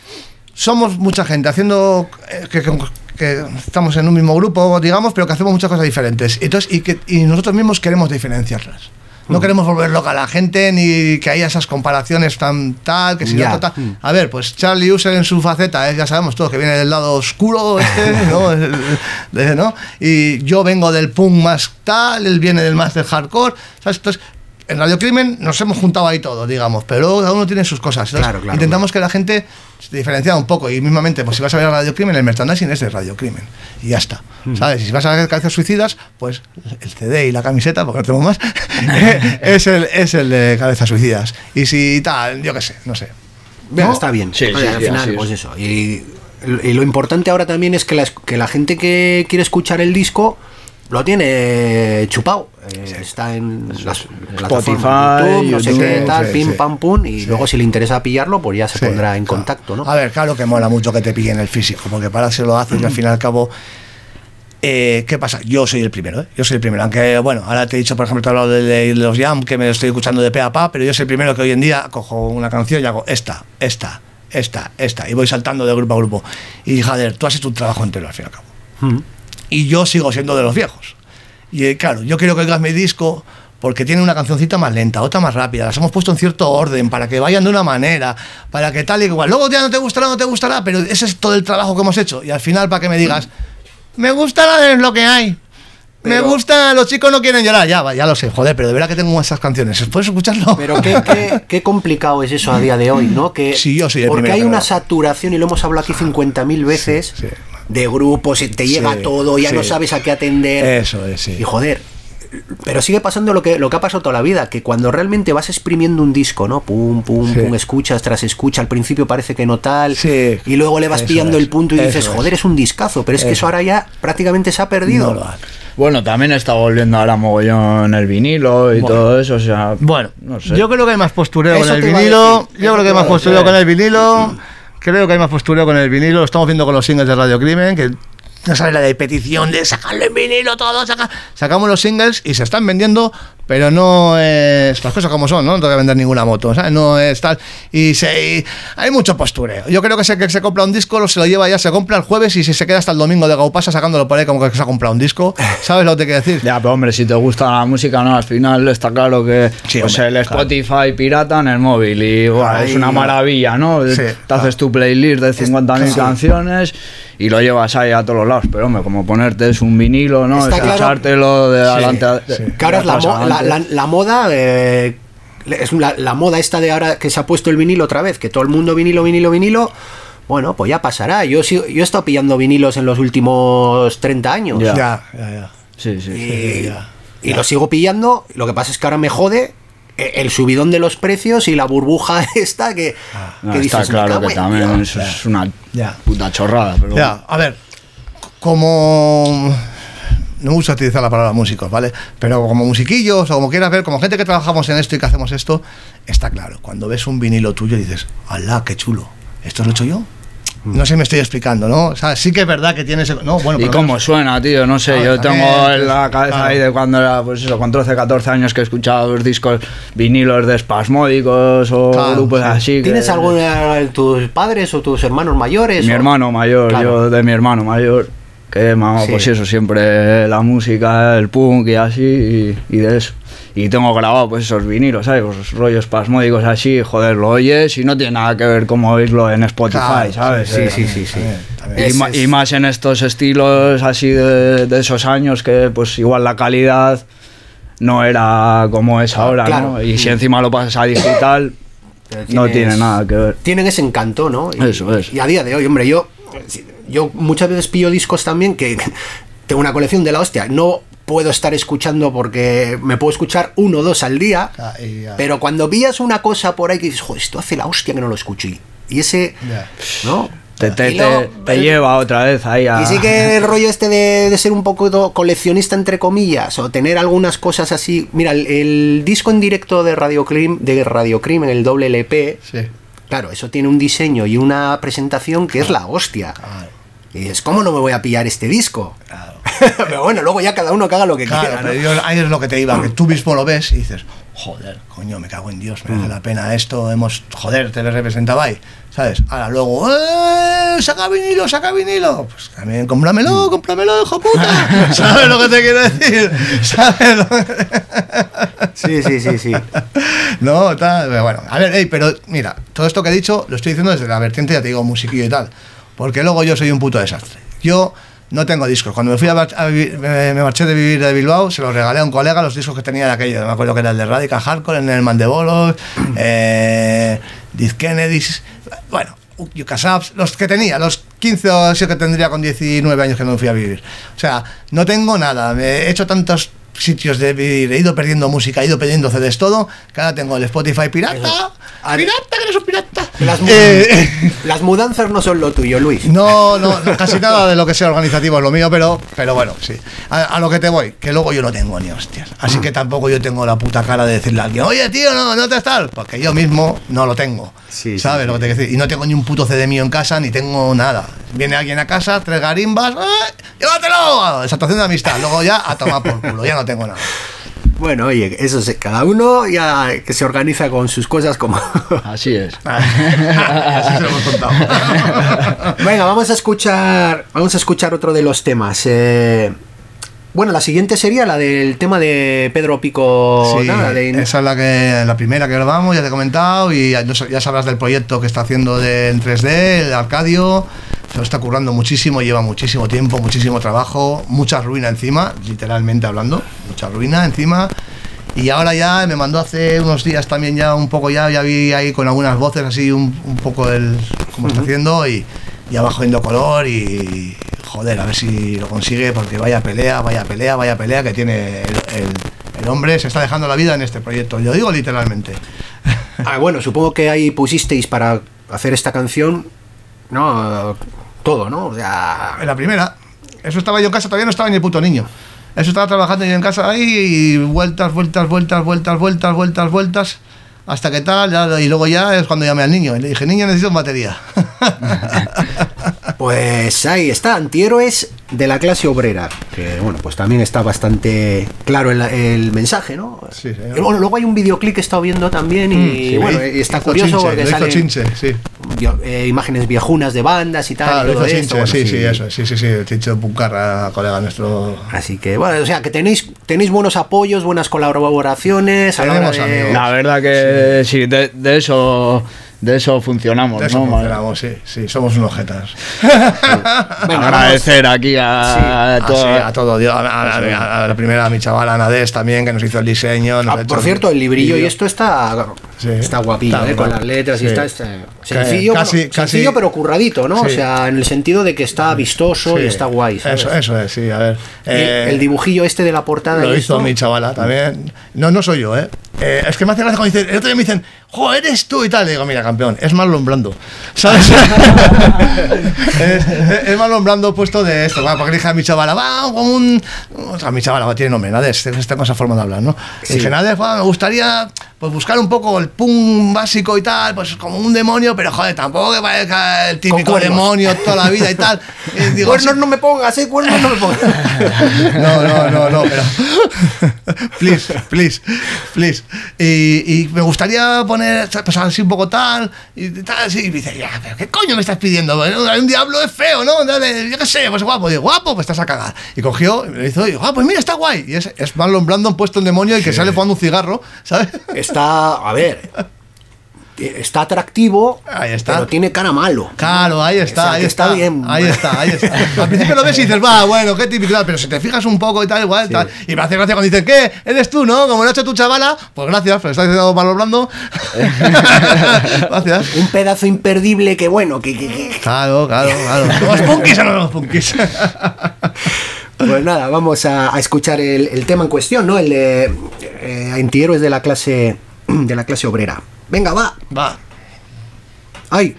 somos mucha gente haciendo. Eh, que, que, que estamos en un mismo grupo, digamos, pero que hacemos muchas cosas diferentes. Entonces, y, que, y nosotros mismos queremos diferenciarlas. No queremos volver loca a la gente, ni que haya esas comparaciones tan tal, que si no tal. A ver, pues Charlie User en su faceta, ¿eh? Ya sabemos todos que viene del lado oscuro, este, ¿no? El, el, ¿no? Y yo vengo del punk más tal, él viene del más del hardcore, ¿sabes? Entonces, en Radio Crimen nos hemos juntado ahí todos, digamos, pero luego cada uno tiene sus cosas. Entonces, claro, claro, intentamos claro. que la gente se diferencia un poco, y mismamente, pues si vas a ver a Radio Crimen, el merchandising es de Radio Crimen, y ya está, mm. ¿sabes? Y si vas a ver Cabezas Suicidas, pues el C D y la camiseta, porque no tenemos más, es, el, es el de Cabezas Suicidas. Y si tal, yo qué sé, no sé. Bueno, ¿no? Está bien. Sí, Oye, sí, al sí, final, sí, pues eso. Y, y lo importante ahora también es que la, que la gente que quiere escuchar el disco lo tiene chupado. Eh, sí. Está en las Spotify, YouTube, no sé YouTube, qué tal, sí, pim, sí. pam, pum. Y sí. luego si le interesa pillarlo, pues ya se sí, pondrá en claro. contacto, ¿no? A ver, claro que mola mucho que te pillen el físico, porque para si lo haces y al fin y al cabo... Eh, ¿Qué pasa? Yo soy el primero, ¿eh? Yo soy el primero, aunque bueno, ahora te he dicho, por ejemplo, te he hablado de, de los Jam, que me lo estoy escuchando de pe a pa, pero yo soy el primero que hoy en día cojo una canción y hago esta, esta, esta, esta, y voy saltando de grupo a grupo. Y joder, tú has hecho un trabajo entero al fin y al cabo. Mm. Y yo sigo siendo de los viejos. Y eh, claro, yo quiero que oigas mi disco porque tiene una cancioncita más lenta, otra más rápida, las hemos puesto en cierto orden para que vayan de una manera, para que tal y igual. Luego ya no te gustará, no te gustará, pero ese es todo el trabajo que hemos hecho. Y al final, para que me digas, me gusta la, lo que hay, pero, me gusta, los chicos no quieren llorar, ya, ya lo sé, joder, pero de verdad que tengo esas canciones, ¿puedes escucharlo? Pero qué, qué, qué complicado es eso a día de hoy, ¿no? Que, sí, yo soy el porque primero, hay una pero... saturación, y lo hemos hablado aquí cincuenta mil veces, sí, sí. de grupos, te llega sí, todo, ya sí. no sabes a qué atender. Eso es, sí. Y joder, pero sigue pasando lo que, lo que ha pasado toda la vida, que cuando realmente vas exprimiendo un disco, ¿no? Pum, pum, sí. pum, escuchas tras escucha, al principio parece que no tal, sí. y luego le vas eso pillando es, el punto y dices, es. joder, es un discazo, pero es eso. que eso ahora ya prácticamente se ha perdido. No lo hace. Bueno, también está volviendo ahora mogollón el vinilo y bueno. todo eso, o sea... Bueno, no sé. Yo creo que hay más postureo eso con el vinilo, yo eso creo que hay más postureo con el vinilo, creo que hay más postureo con el vinilo, lo estamos viendo con los singles de Radio Crimen, que... No sabes la de petición de sacarlo en vinilo todo, saca... sacamos los singles y se están vendiendo pero no es las cosas como son, ¿no? No te voy a vender ninguna moto, ¿sabes? No es tal. Y, se, y hay mucho postureo. Yo creo que se, que se compra un disco, se lo lleva ya, se compra el jueves y se, se queda hasta el domingo de Gaupasa sacándolo por ahí como que se ha comprado un disco. ¿Sabes lo que te quiero decir? Ya, pero hombre, si te gusta la música, no, al final está claro que Sí, pues hombre, el Spotify pirata en el móvil y bueno, Ahí, es una maravilla, ¿no? Sí, te claro. haces tu playlist de cincuenta mil sí. canciones y lo llevas ahí a todos los lados, pero hombre, como ponerte es un vinilo, ¿no? Está claro. Escuchártelo de Sí, adelante a- sí. de Que ahora es la, atrás mo- la, adelante. la- la moda, eh, es la, la moda esta de ahora que se ha puesto el vinilo otra vez, que todo el mundo vinilo, vinilo, vinilo. Bueno, pues ya pasará. Yo, sigo- yo he estado pillando vinilos en los últimos treinta años. Ya. Ya, ya, ya. Sí, sí. Y, ya, y lo sigo pillando. Lo que pasa es que ahora me jode eh, el subidón de los precios y la burbuja esta que, No, que está dices, me claro cago que en también Dios. eso es una Ya. puta chorrada, pero Ya, a ver, como... No me gusta utilizar la palabra músicos, ¿vale? Pero como musiquillos o como quieras ver, como gente que trabajamos en esto y que hacemos esto, está claro. Cuando ves un vinilo tuyo dices, ¡alá, qué chulo! ¿Esto lo he hecho yo? No sé si me estoy explicando, ¿no? O sea, sí que es verdad que tiene ese... No, bueno, y por lo cómo menos- suena, tío, no sé, Ah, yo también, tengo en la pues, cabeza claro. ahí de cuando era, pues eso, con trece, catorce años que escuchaba los discos vinilos de espasmódicos o Claro, grupos sí. así. que- ¿Tienes alguna de tus padres o tus hermanos mayores? Mi o- hermano mayor, Claro. yo de mi hermano mayor, que mamá, Sí. pues eso, siempre la música, el punk y así, y, y de eso. Y tengo grabado pues esos vinilos, ¿sabes? Pues rollos espasmódicos así, joder, lo oyes y no tiene nada que ver como oírlo en Spotify, Claro, ¿sabes? Sí, Eh, sí, sí, sí. También, también. Y, Es- ma- es- y más en estos estilos así de, de esos años que pues igual la calidad no era como es ahora, Claro. ¿no? Y si encima lo pasas a digital, Pero no tienes- tiene nada que ver. Tienen ese encanto, ¿no? Y, Eso es. Y a día de hoy, hombre, yo, yo muchas veces pillo discos también que tengo una colección de la hostia. No puedo estar escuchando porque me puedo escuchar uno o dos al día, Ah, y ya. pero cuando pillas una cosa por ahí que dices, joder, esto hace la hostia que no lo escucho. Y, y ese, Ya. ¿no? Te, te, Y luego, te- te el- lleva otra vez ahí a... Y sí que el rollo este de, de ser un poco do- coleccionista entre comillas o tener algunas cosas así. Mira, el, el disco en directo de Radio Crim, de Radio Crim en el doble L P, Sí. claro, eso tiene un diseño y una presentación que es la hostia. Claro. Y es, ¿cómo no me voy a pillar este disco? Pero bueno, luego ya cada uno que haga lo que Claro, quiera, ¿no? pero yo- ahí es lo que te iba, que tú mismo lo ves y dices, joder, coño, me cago en Dios, merece la pena esto, hemos, joder, te representaba ahí, ¿sabes? Ahora luego, ¡eh! ¡Saca vinilo, saca vinilo! Pues también, cómpramelo, cómpramelo, hijo puta. ¿Sabes lo que te quiero decir? ¿Sabes lo que- Sí, sí, sí, sí. No, tal, pero bueno, a ver, ey, pero mira, todo esto que he dicho lo estoy diciendo desde la vertiente, ya te digo, musiquillo y tal, porque luego yo soy un puto desastre. Yo no tengo discos. Cuando me fui a, mar- a vivir- me, me marché de vivir de Bilbao, se los regalé a un colega los discos que tenía de aquello. Me acuerdo que era el de Radical Hardcore, en el Man de Bolos, eh, Diz Kennedys, bueno, Yucasabs, los que tenía, los quince o así que tendría con diecinueve años que no me fui a vivir. O sea, no tengo nada. Me he hecho tantos sitios de vivir, he ido perdiendo música, he ido perdiendo C Ds, todo, que ahora tengo el Spotify pirata. Eso. A- Pirata, que eres un pirata. Las, mu- Eh, las mudanzas no son lo tuyo, Luis. no, no, no, casi nada de lo que sea organizativo es lo mío, pero, pero bueno, sí. A, a lo que te voy, que luego yo no tengo ni hostias. Así que tampoco yo tengo la puta cara de decirle a alguien, oye, tío, no, no te estás, porque yo mismo no lo tengo. Sí, sí, ¿Sabes sí. lo que te quiero decir? Y no tengo ni un puto C D mío en casa, ni tengo nada. Viene alguien a casa, tres garimbas, ¡eh! ¡Llévatelo! Exaltación de amistad. Luego ya a tomar por culo, ya no tengo nada. Bueno, oye, eso es, cada uno ya que se organiza con sus cosas como... Así es. Así se lo hemos contado. Venga, vamos a escuchar, vamos a escuchar otro de los temas. Eh, bueno, la siguiente sería la del tema de Pedro Pico. Sí, nada, de- esa es la que la primera que grabamos, ya te he comentado, y ya, ya sabrás del proyecto que está haciendo de, en tres D, el Arcadio. Se lo está currando muchísimo, lleva muchísimo tiempo, muchísimo trabajo, mucha ruina encima, literalmente hablando, mucha ruina encima. Y ahora ya me mandó hace unos días también ya un poco, ya, ya vi ahí con algunas voces así un, un poco el cómo está haciendo, y ya va cogiendo color y joder, a ver si lo consigue, porque vaya pelea, vaya pelea, vaya pelea que tiene el, el- el hombre, se está dejando la vida en este proyecto, yo digo literalmente. Ah, bueno, supongo que ahí pusisteis para hacer esta canción, ¿no? Todo, ¿no? O sea, En la primera, eso estaba yo en casa, todavía no estaba ni el puto niño. Eso estaba trabajando yo en casa ahí y vueltas, vueltas, vueltas, vueltas, vueltas, vueltas, vueltas, hasta que tal, ya- y luego ya es cuando llamé al niño y le dije, niño, necesito batería. Pues ahí está, antihéroes de la clase obrera, que bueno, pues también está bastante claro el, el mensaje, ¿no? Sí, sí. Y bueno, luego hay un videoclip que he estado viendo también y, Mm, sí, bueno, sí. y está Hizo curioso Chinche, porque lo hizo salen Chinche, sí. bio- eh, imágenes viejunas de bandas y tal. Ah, y lo todo hizo esto, Chinche, bueno, sí, sí, eso, sí, sí, sí, el Chinche de Puncarra, colega nuestro. Así que bueno, o sea que tenéis tenéis buenos apoyos, buenas colaboraciones. A la hora Tenemos de- amigos. La verdad que sí, de, de eso de eso funcionamos, De eso ¿no? funcionamos, sí, sí, somos unos jetas. Venga, Agradecer aquí a, Ah, todo- sí, a todo, Dios, a, a- a- a la primera, a mi chaval Anades también, que nos hizo el diseño. nos Ah, ha por hecho cierto, el librillo vídeo. y esto está Sí. está guapillo, Está ¿eh? Con guapo. las letras y Sí. está, está sencillo, Casi- bueno, casi- sencillo pero curradito, ¿no? O Sí. sea, en el sentido de que está vistoso Sí. y está guay, ¿sabes? Eso, eso es, sí, a ver. Y el- Eh, el dibujillo este de la portada Lo y hizo esto, mi chavala también. No, no soy yo, ¿eh? Eh, es que me hace gracia cuando dicen, el otro día me dicen, ¡jo, eres tú! Y tal. Le digo, mira, campeón, es Marlon Brando. ¿Sabes? es, es Marlon Brando puesto de esto. Bueno, porque le dije a mi chavala, va, como un. O sea, mi chavala va, tiene nombre, Nades, tengo esa forma de hablar, ¿no? Sí. Y dije, Nades, va, me gustaría pues buscar un poco el pum básico y tal, pues como un demonio, pero joder, tampoco que parezca el típico cuernos. demonio toda la vida y tal. Y digo, cuernos sí, no me pongas, ¿eh? Cuernos no me pongas. no, no, no, no, pero. Please, please, please. Y, y me gustaría poner, pues así un poco tal, y tal, así. Y me dice, ya, pero ¿qué coño me estás pidiendo? Bueno, un diablo es feo, ¿no? Dale, yo qué sé, pues guapo. Digo, guapo, pues estás a cagar. Y cogió, y me lo hizo, y digo, ah, pues mira, está guay. Y es, es Marlon Brando puesto en demonio y que sale fumando un cigarro, ¿sabes? Está, a ver, está atractivo, Ahí está. pero tiene cara malo. Claro, ahí está, O sea, ahí que está, está bien. ahí está, ahí está. Al principio lo ves y dices, va, bueno, qué típico, tal, pero si te fijas un poco y tal, igual, tal. Y me hace gracia cuando dicen, ¿qué? ¿Eres tú, no? Como lo ha hecho tu chavala, pues gracias, pero estás diciendo Marlon Brando. Gracias. Un pedazo imperdible que bueno, que, que- que- Claro, claro, claro. ¿Somos punkis o no somos punkis? Pues nada, vamos a, a escuchar el, el tema en cuestión, ¿no? El de eh, antihéroes de la clase de la clase obrera. Venga, va. Va. ¡Ay!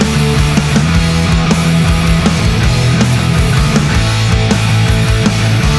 Ay,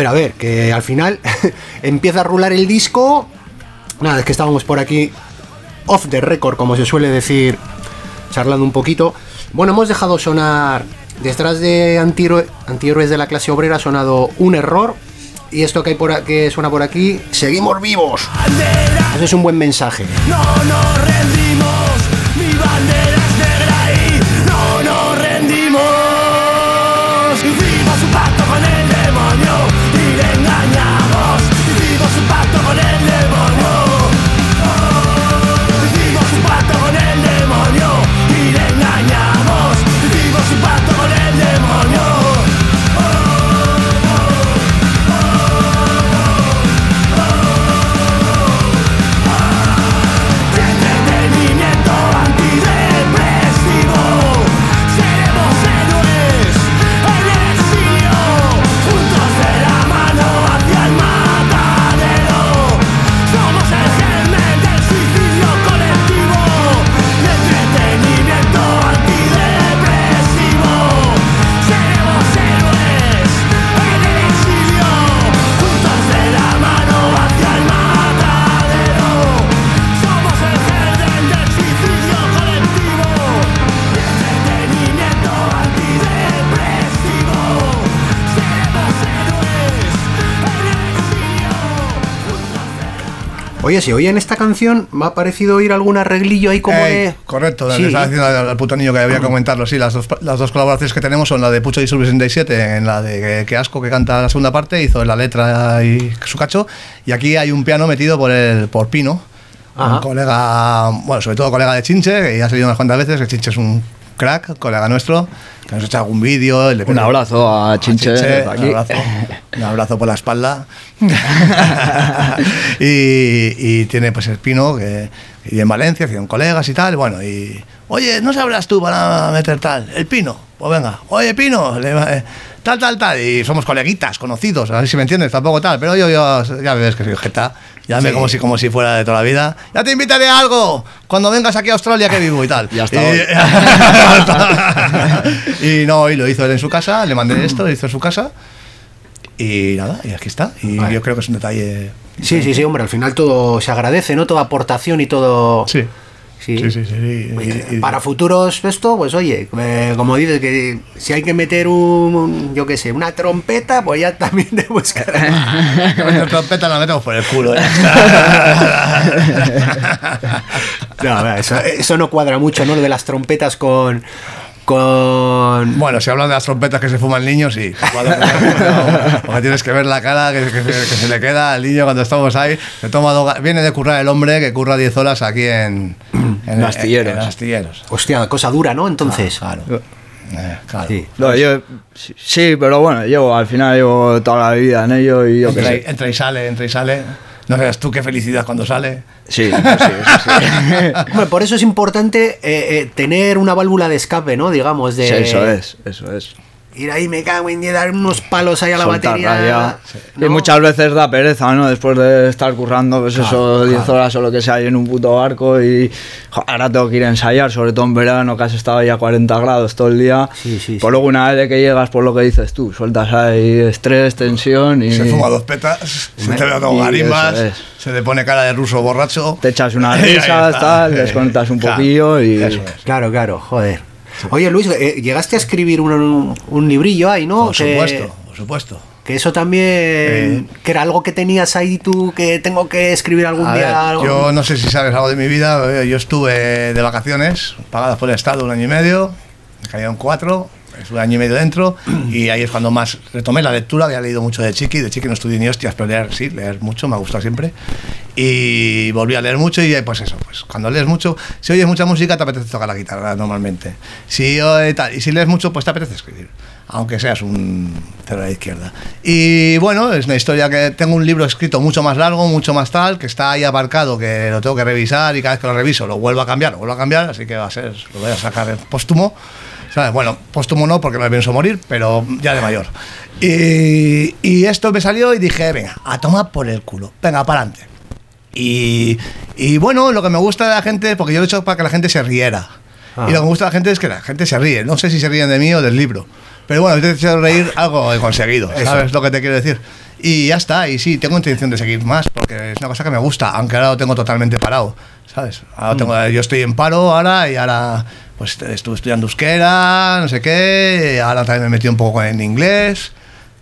a ver, que al final empieza a rular el disco. Nada, es que estábamos por aquí off the record, como se suele decir, charlando un poquito. Bueno, hemos dejado sonar, detrás de Antihéroe- Antihéroes de la clase obrera ha sonado Un error. Y esto que, hay por a- que suena por aquí, seguimos vivos. Eso es un buen mensaje. No nos rendimos, mi bandera es negra y no nos rendimos. Hicimos un pacto con el demonio y le engañamos. Hicimos un pacto con el demonio. Oh, hicimos un pacto con el demonio y le engañamos. Hicimos un pacto con el demonio. Entretenimiento antidepresivo. Seremos héroes en el exilio, juntos de la mano hacia el matadero. Somos el germen del suicidio colectivo. Entretenimiento antidepresivo. Seremos héroes en el exilio, juntos de la mano hacia el matadero. Somos el germen del suicidio colectivo. Entretenimiento antidepresivo. Seremos héroes en el exilio, juntos de la mano. Oye, si oye en esta canción me ha parecido oír algún arreglillo ahí como Ey, de... correcto, Sí. le estaba diciendo al, al puto niño que había que comentarlo. Sí, las dos, las dos colaboraciones que tenemos son la de Pucho y Sur sesenta y siete, en la de que, que asco, que canta la segunda parte, hizo la letra y su cacho. Y aquí hay un piano metido por el por Pino, Ajá. un colega, bueno, sobre todo colega de Chinche, que ya ha salido unas cuantas veces, que Chinche es un crack, colega nuestro, que nos ha hecho algún vídeo. le- Un abrazo a Chinche, desde aquí. Un abrazo, un abrazo por la espalda. y, y tiene pues el Pino, que, y en Valencia, hicieron colegas y tal, bueno, y... Oye, ¿no sabrás tú para meter tal? El Pino, pues venga. Oye, Pino, le- eh, tal, tal, tal. Y somos coleguitas, conocidos, a ver si me entiendes, tampoco tal. Pero yo, yo ya ves que soy jeta. Ya me Sí. como si, como si fuera de toda la vida. Ya te invitaré a algo cuando vengas aquí a Australia, que vivo y tal. Ya está y, y no, y lo hizo él en su casa, le mandé esto, lo hizo en su casa. Y nada, y aquí está. Y Vale. yo creo que es un detalle. Sí, sí, sí, hombre, al final todo se agradece, ¿no? Toda aportación y todo... Sí. Sí, Sí, sí, sí. Y- Oye, y- y- para futuros esto, pues oye, eh, como dices, que si hay que meter un, un- yo qué sé, una trompeta, pues ya también te buscaré. La trompeta la metemos por el culo. ¿eh? No, a ver, eso, eso no cuadra mucho, ¿no? Lo de las trompetas con... con... Bueno, si hablan de las trompetas que se fuman niños, sí. Porque tienes que ver la cara que, que- que se le queda al niño cuando estamos ahí. Se toma dos ga- viene de currar el hombre que curra diez horas aquí en, en Astilleros. En, en Astilleros. Hostia, cosa dura, ¿no? Entonces... Claro. Eh, claro. Sí. No, yo, sí, sí, pero bueno, yo al final llevo toda la vida en ello y yo qué Entra, y- sé. entra y sale, entra y sale. No sabes tú qué felicidad cuando sale. Sí, sí, sí, sí. Hombre, por eso es importante eh, eh, tener una válvula de escape, ¿no? Digamos, de... Sí, eso es, eso es. Ir ahí, me cago en diez, dar unos palos ahí a la Soltar batería. raya. ¿no? Y muchas veces da pereza, ¿no? Después de estar currando, pues eso, diez horas o lo que sea, ahí en un puto barco y jo, ahora tengo que ir a ensayar, sobre todo en verano, que has estado ya a cuarenta grados todo el día. Sí, sí, Por sí. luego una vez de que llegas, por lo que dices tú, sueltas ahí estrés, tensión y Se fuma dos petas, se te ve Y como garimbas, eso es. se le pone cara de ruso borracho. te echas unas Y ahí risas, está. tal, desconectas un Claro, poquillo y... eso es. Claro, claro, joder. Oye, Luis, eh, llegaste a escribir un, un librillo ahí, ¿no? Por Que- supuesto, por supuesto. Que eso también, Eh. que era algo que tenías ahí tú, que tengo que escribir algún A día. ver, algo. yo no sé si sabes algo de mi vida. eh, Yo estuve de vacaciones, pagadas por el Estado, un año y medio. Me cayeron cuatro, estuve un año y medio dentro. Y ahí es cuando más retomé la lectura. Había leído mucho de Chiqui. De Chiqui no estudié ni hostias, pero leer sí, leer mucho, me ha gustado siempre. Y volví a leer mucho. Y eh, pues eso, pues cuando lees mucho, si oyes mucha música, te apetece tocar la guitarra normalmente. Si, eh, tal, y si lees mucho, pues te apetece escribir. Aunque seas un cero a la izquierda. Y bueno, es una historia que tengo un libro escrito mucho más largo, mucho más tal, que está ahí aparcado, que lo tengo que revisar y cada vez que lo reviso lo vuelvo a cambiar, lo vuelvo a cambiar, así que va a ser, lo voy a sacar en póstumo. ¿Sabes? Bueno, póstumo no, porque no me pienso morir, pero ya de mayor. Y, y esto me salió y dije, venga, a tomar por el culo, venga, para adelante. Y, y bueno, lo que me gusta de la gente, porque yo lo he hecho para que la gente se riera. Ah. Y lo que me gusta de la gente es que la gente se ríe. No sé si se ríen de mí o del libro. Pero bueno, te he hecho reír, algo he conseguido. ¿Sabes lo que te quiero decir? Y ya está, y sí, tengo intención de seguir más, porque es una cosa que me gusta, aunque ahora lo tengo totalmente parado, ¿sabes? Ahora tengo, mm. Yo estoy en paro ahora y ahora pues estuve estudiando euskera, no sé qué, ahora también me he metido un poco en inglés,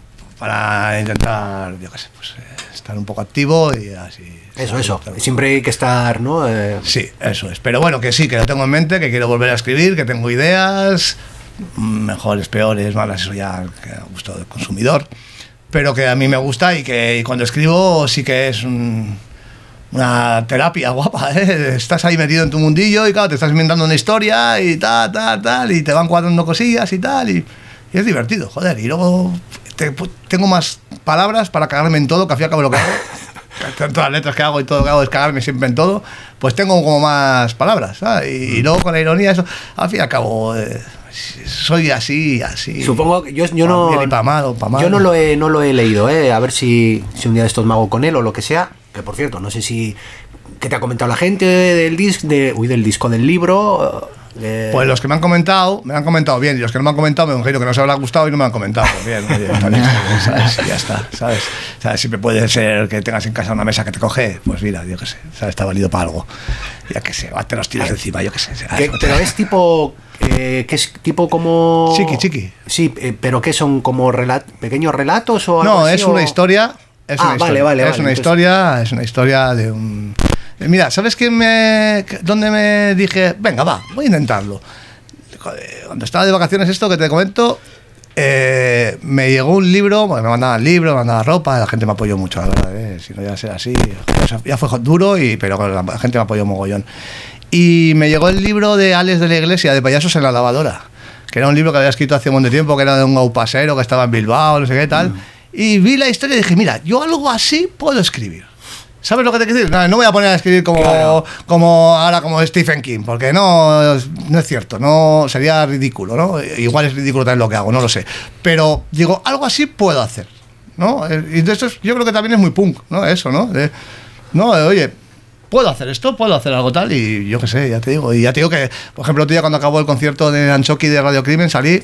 para intentar, yo qué sé, pues estar un poco activo y así. Eso, eso, siempre hay que estar, ¿no? Eh... Sí, eso es, pero bueno, que sí, que lo tengo en mente, que quiero volver a escribir, que tengo ideas, mejores, peores, malas, eso ya que a gusto del consumidor, pero que a mí me gusta y que y cuando escribo sí que es un, una terapia guapa, ¿eh? Estás ahí metido en tu mundillo y claro, te estás inventando una historia y tal, tal, tal, y te van cuadrando cosillas y tal, y, y es divertido, joder, y luego te, tengo más palabras para cagarme en todo, que al fin y al cabo lo que hago, todas las letras que hago y todo lo que hago es cagarme siempre en todo, pues tengo como más palabras, ¿sabes? Y, y luego con la ironía, eso, al fin y al cabo... Eh, soy así, así. Supongo que yo, yo no. Pa pa mal, pa mal. Yo no lo he, no lo he leído, ¿eh? A ver si, si un día de estos me hago con él o lo que sea. Que por cierto, no sé si. ¿Qué te ha comentado la gente del disco? De, uy, del disco del libro. De... Pues los que me han comentado, me han comentado bien. Y los que no me han comentado, me han dicho que no se habrá gustado y no me han comentado. Pues bien, oye, está bien, ¿sabes? Ya está, ¿sabes? ¿Sabes? Siempre puede ser que tengas en casa una mesa que te coge. Pues mira, yo qué sé, ¿sabes? Está valido para algo. Ya que sé, te los tiras encima, yo qué sé. ¿Qué, pero es tipo. Eh, ¿Qué es tipo como. Chiqui, chiqui. Sí, eh, pero ¿qué son? ¿Como relat pequeños relatos o algo No, así, es o... una historia. Es ah, una vale, historia. vale, Es vale, una entonces... historia, es una historia de un. Mira, ¿sabes quién me. ¿Dónde me dije? Venga, va, voy a intentarlo. Cuando estaba de vacaciones, esto que te comento, eh, me llegó un libro, me mandaban libros, me mandaban ropa, la gente me apoyó mucho, la verdad, eh, si no ya sea así, ya fue duro, y, pero la gente me apoyó mogollón. Y me llegó el libro de Alex de la Iglesia, de Payasos en la lavadora, que era un libro que había escrito hace un montón de tiempo, que era de un gaupasero que estaba en Bilbao, no sé qué tal, mm. y vi la historia y dije, mira, yo algo así puedo escribir. ¿Sabes lo que te quiero decir? No, no voy a poner a escribir como, claro. como ahora como Stephen King, porque no, no es cierto, no sería ridículo, ¿no? Igual es ridículo también lo que hago, no lo sé. Pero digo, algo así puedo hacer, ¿no? Y de esto yo creo que también es muy punk, ¿no? Eso, ¿no? De, no, oye, puedo hacer esto, puedo hacer algo tal, y yo qué sé, ya te digo. Y ya te digo que, por ejemplo, otro día cuando acabó el concierto de Anchoqui de Radio Crimen, salí,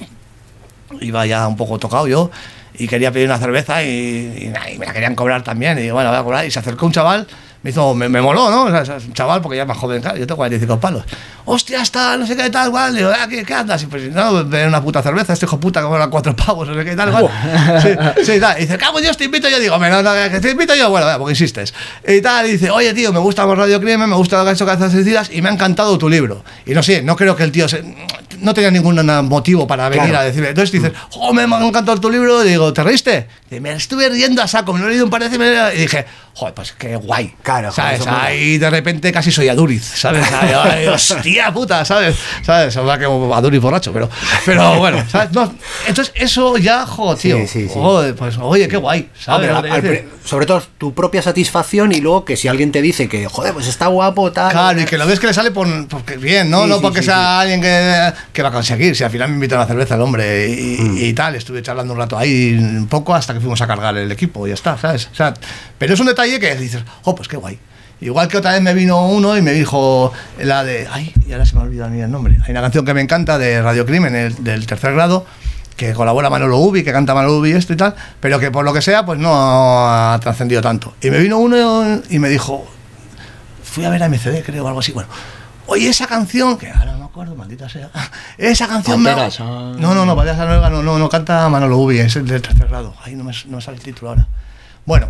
iba ya un poco tocado yo, y quería pedir una cerveza y, y, y me la querían cobrar también, y digo, bueno, voy a cobrar, y se acercó un chaval, me hizo, me, me moló, ¿no? O sea, un chaval, porque ya es más joven, claro, yo tengo cuarenta y cinco palos. Hostia, está, no sé qué tal, igual, digo, ah, ¿qué, qué andas? Y pues, no, ven una puta cerveza, este hijo puta que cobra cuatro pavos, no sé qué tal, igual. Sí, sí, tal. Y dice, cago, Dios, te invito yo, digo, no, no, que te invito yo, bueno, porque insistes. Y tal, y dice, oye, tío, me gusta Radio Crimen, me gusta lo que has hecho Cazas Suicidas, y me ha encantado tu libro. Y no sé, no creo que el tío se, no tenía ningún motivo para venir claro. a decirme. Entonces dices, oh, me ha encantado tu libro, y digo, ¿te reíste? Y me estuve riendo a saco, me lo he leído un par de veces y dije, joder, pues qué guay. Claro, ¿sabes? Ahí de repente casi soy Aduriz, ¿sabes? Ay, ay, hostia puta, ¿sabes? ¿Sabes? O sea, que Aduriz borracho, pero, pero bueno, ¿sabes? No, entonces eso ya, joder, tío. Sí, sí, sí. Joder, pues oye, qué guay, ¿sabes? Hombre, al, al, sobre todo tu propia satisfacción y luego que si alguien te dice que, joder, pues está guapo, tal. Claro, y que lo ves que le sale por, porque bien, ¿no? Sí, no sí, porque sí, sea sí. alguien que, que va a conseguir. Si al final me invitó a una cerveza el hombre y, mm. y tal, estuve charlando un rato ahí un poco hasta que fuimos a cargar el equipo y ya está, ¿sabes? O sea, pero es un detalle que dices, oh, pues qué guay. Igual que otra vez me vino uno y me dijo la de... Ay, y ahora se me ha olvidado ni el nombre. Hay una canción que me encanta de Radio Crimen, el, del tercer grado, que colabora Manolo Ubi, que canta Manolo Ubi esto y tal, pero que por lo que sea, pues no ha trascendido tanto. Y me vino uno y me dijo... Fui a ver a M C D, creo, o algo así. Bueno, oye, esa canción, que ahora no me acuerdo, maldita sea. Esa canción me... No, no, no, Valderas no, no, no, no canta Manolo Ubi, es el del tercer grado. Ay, no me, no me sale el título ahora. Bueno...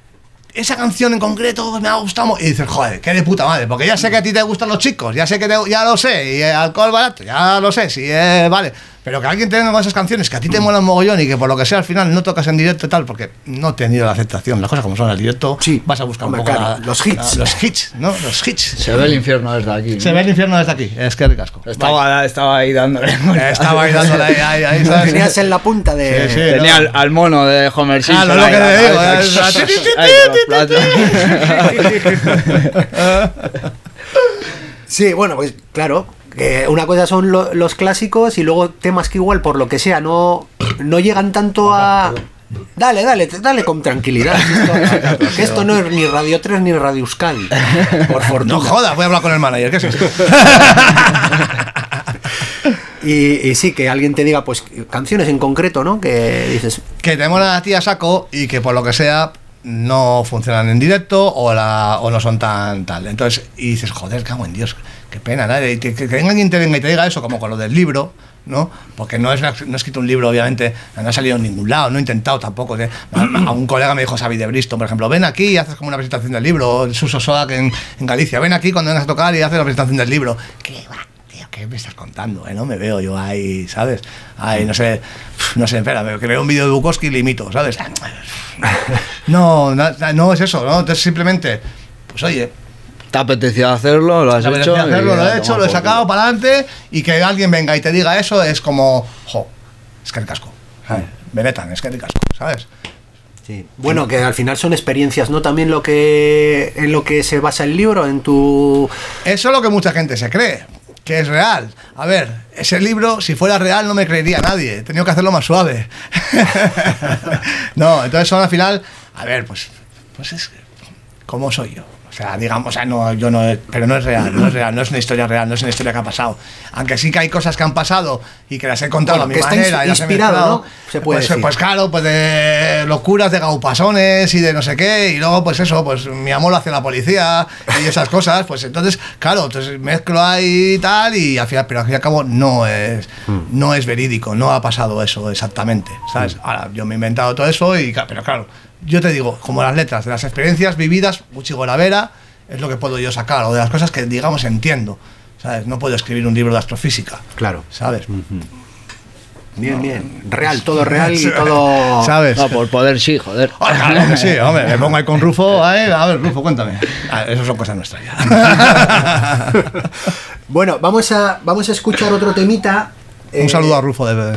Esa canción en concreto me ha gustado y dices, joder, qué de puta madre, porque ya sé que a ti te gustan los chicos, ya sé que te, ya lo sé, y el alcohol barato, ya lo sé, sí, eh, vale, pero que alguien tenga esas canciones que a ti te molan mogollón y que por lo que sea al final no tocas en directo y tal, porque no he tenido la aceptación, las cosas como son en el directo, sí, vas a buscar hombre, un poco claro, la, los hits, la, los hits, ¿no? Los hits. Se ve el infierno desde aquí, ¿no? Se ve el infierno desde aquí, es que ricasco. Estaba, vale. estaba ahí dándole. Estaba ahí dándole ahí, ahí, ahí ¿sabes? Tenías en la punta de... Sí, sí, tenía no. al, al mono de Homer Simpson. Ah, no, lo que te digo, sí, bueno, pues claro, que una cosa son lo, los clásicos y luego temas que igual por lo que sea no, no llegan tanto a... Dale, dale, dale con tranquilidad. Esto, que esto no es ni Radio tres ni Radio Euskadi. Por fortuna. No jodas, voy a hablar con el manager, ¿qué es esto? Y, y sí, que alguien te diga, pues, canciones en concreto, ¿no? Que dices... Que te mola a ti a saco y que por lo que sea no funcionan en directo o, la, o no son tan tal. Entonces, y dices, joder, cago en Dios, qué pena, ¿no? Y que, que venga alguien te venga y te diga eso, como con lo del libro, ¿no? Porque no, es, no he escrito un libro, obviamente, no ha salido en ningún lado, no he intentado tampoco. ¿eh? A, a un colega me dijo, Xavi de Bristol, por ejemplo, ven aquí y haces como una presentación del libro, o Suso Soak en, en Galicia, ven aquí cuando vengas a tocar y haces la presentación del libro. ¿Qué va? ¿Qué me estás contando? ¿Eh? No me veo yo ahí, ¿sabes? Ahí, no sé, no sé, espera, que veo un vídeo de Bukowski y le imito, ¿sabes? No, no, no es eso, ¿no? Entonces simplemente, pues oye... ¿Te apetecía hacerlo? ¿Lo has te hecho? Hacerlo, lo he hecho, lo he sacado para adelante y que alguien venga y te diga eso es como, jo, es que el casco, ¿sabes? Benetan, es que el casco, ¿sabes? Sí. Bueno, que al final son experiencias, ¿no? También lo que en lo que se basa el libro, en tu... Eso es lo que mucha gente se cree, que es real. A ver, ese libro, si fuera real, no me creería nadie. He tenido que hacerlo más suave. No, entonces son al final... A ver, pues, pues es... ¿Cómo soy yo? O sea, digamos, o sea, no, yo no, pero no es real, no es real, no es una historia real, no es una historia que ha pasado. Aunque sí que hay cosas que han pasado y que las he contado bueno, a mi que manera. está y las he inspirado, mezclado, ¿no? Se puede pues, decir. pues claro, pues de locuras de gaupasones y de no sé qué, y luego pues eso, pues mi amor hacia la policía y esas cosas, pues entonces, claro, entonces mezclo ahí y tal, y al final, pero al fin y al cabo no es, mm. no es verídico, no ha pasado eso exactamente, ¿sabes? Mm. Ahora, yo me he inventado todo eso, y pero claro, yo te digo, como las letras de las experiencias vividas, Gucci Golavera, es lo que puedo yo sacar, o de las cosas que, digamos, entiendo, ¿sabes? No puedo escribir un libro de astrofísica, claro, ¿sabes? Uh-huh. Bien, no. Bien, real, todo real y todo... ¿Sabes? No, por poder sí, joder. Oh, claro que sí, hombre, me pongo ahí con Rufo, a ver, a ver Rufo, cuéntame. Ah, eso son cosas nuestras ya. Bueno, vamos a, vamos a escuchar otro temita. Un eh, saludo a Rufo de...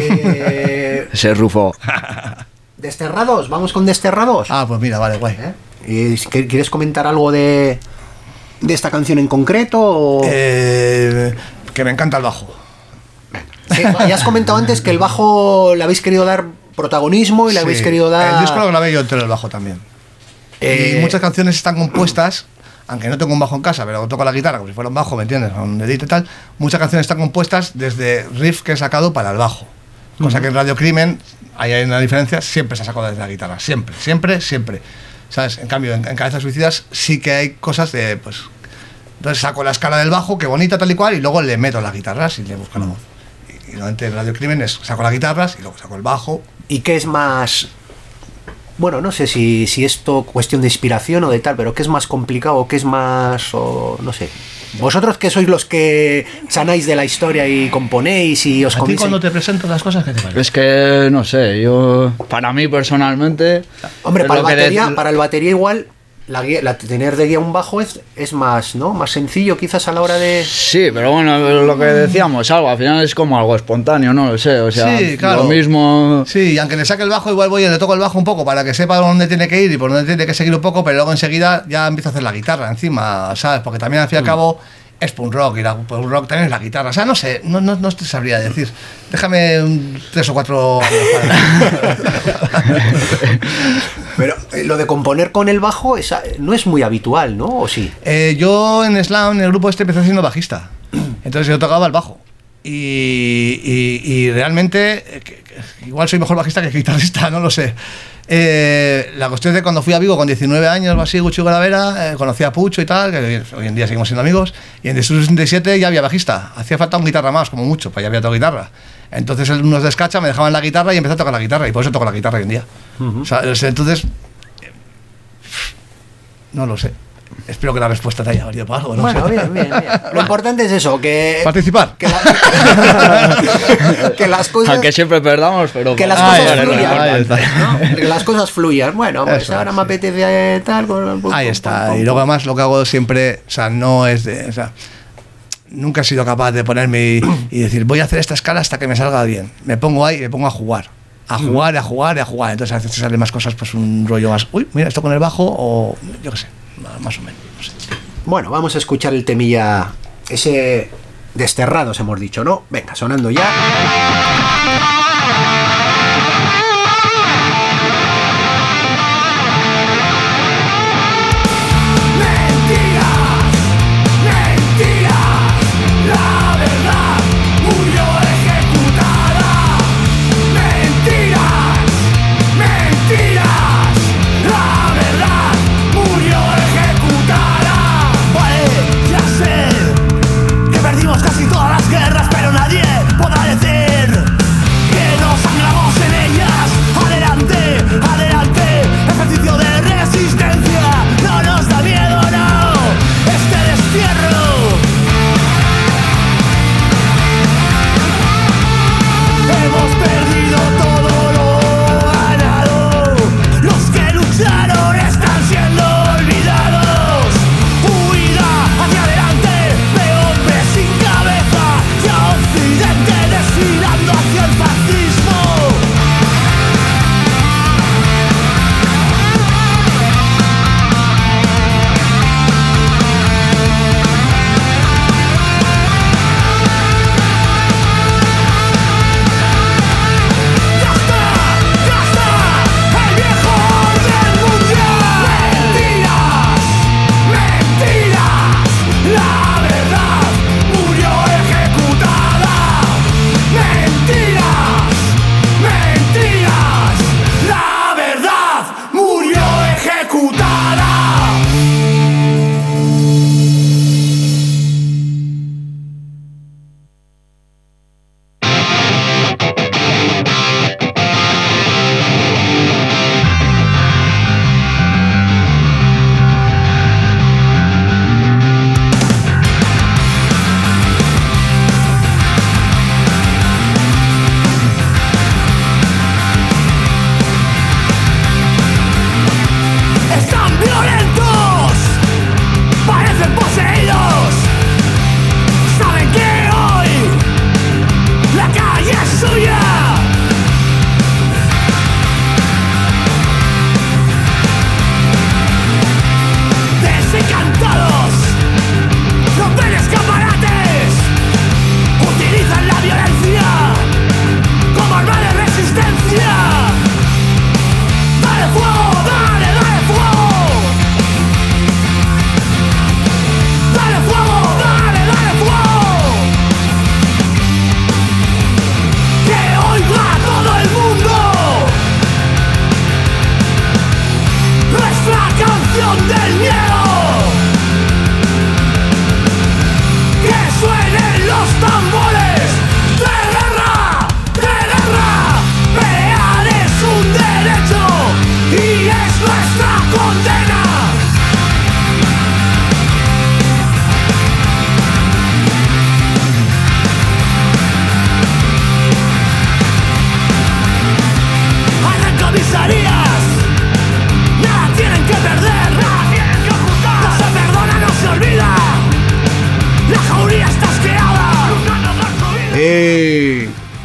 Eh, Ese Rufo. ¿Desterrados? ¿Vamos con Desterrados? Ah, pues mira, vale, guay. ¿Eh? ¿Quieres comentar algo de, de esta canción en concreto? O? Eh, que me encanta el bajo. Sí, ya has comentado antes que el bajo le habéis querido dar protagonismo y le sí, habéis querido dar... El disco lo grabé yo entero el bajo también. Eh... Y muchas canciones están compuestas, aunque no tengo un bajo en casa, pero toco la guitarra como si fuera un bajo, ¿me entiendes? Un dedito y tal. Muchas canciones están compuestas desde riff que he sacado para el bajo. Cosa uh-huh. que en Radio Crimen, ahí hay una diferencia, siempre se ha sacado desde la guitarra. Siempre, siempre, siempre. ¿Sabes? En cambio, en, en Cabezas Suicidas sí que hay cosas de, pues... Entonces saco la escala del bajo, que bonita tal y cual, y luego le meto las guitarras y le busco la voz. Y, y normalmente en Radio Crimen es, saco las guitarras y luego saco el bajo. ¿Y qué es más...? Bueno, no sé si, si esto cuestión de inspiración o de tal, pero ¿qué es más complicado? ¿Qué es más...? O no sé... Vosotros que sois los que sanáis de la historia y componéis y os coméis... ¿A ti cuando te presento las cosas qué te parece? Es que, no sé, yo... Para mí personalmente... Hombre, para el, batería, de... para el batería igual... La, guía, la tener de guía un bajo es, es más, ¿no? Más sencillo quizás a la hora de... Sí, pero bueno, lo que decíamos, algo, al final es como algo espontáneo, no lo sé, o sea, sí, claro. Lo mismo... Sí, y aunque le saque el bajo, igual voy y le toco el bajo un poco para que sepa dónde tiene que ir y por dónde tiene que seguir un poco, pero luego enseguida ya empiezo a hacer la guitarra encima, ¿sabes? Porque también al fin y al cabo es punk rock y la punk rock también es la guitarra, o sea, no sé, no, no, no te sabría decir. Déjame un, tres o cuatro años para... Pero eh, lo de componer con el bajo es, no es muy habitual, ¿no? ¿O sí? Eh, yo en Slam, en el grupo este, empecé siendo bajista. Entonces yo tocaba el bajo. Y, y, y realmente, eh, que, que igual soy mejor bajista que guitarrista, no lo sé. Eh, la cuestión es que cuando fui a Vigo con diecinueve años o así, Gucci Golavera, eh, conocí a Pucho y tal, que hoy en día seguimos siendo amigos, y en Destruction sesenta y siete ya había bajista. Hacía falta un guitarra más, como mucho, pues ya había toda guitarra. Entonces unos de Escacha me dejaban la guitarra y empecé a tocar la guitarra, y por eso toco la guitarra hoy en día. Uh-huh. O sea, entonces, no lo sé. Espero que la respuesta te haya valido para algo, ¿no? Bueno, bien, bien, bien. Lo importante es eso, que... Participar. Que, la, que las cosas... Aunque siempre perdamos, pero... Que las ah, cosas vale, fluyan. vale, vale, ¿no? Que las cosas fluyan. Bueno, pues eso, ahora sí. me apetece tal... Pues, ahí está. Y luego además lo que hago siempre, o sea, no es de... O sea, nunca he sido capaz de ponerme y, y decir, voy a hacer esta escala hasta que me salga bien. Me pongo ahí y me pongo a jugar. A jugar, a jugar, a jugar. Entonces a veces salen más cosas, pues un rollo más... Uy, mira, esto con el bajo o... Yo qué sé, más o menos. No sé. Bueno, vamos a escuchar el temilla ese Desterrados, hemos dicho, ¿no? Venga, sonando ya. Mentiras, mentiras, la verdad murió.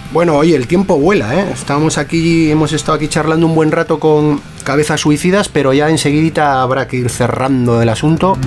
Bueno, oye, el tiempo vuela, ¿eh? Estamos aquí, hemos estado aquí charlando un buen rato con Cabezas Suicidas, pero ya enseguidita habrá que ir cerrando el asunto.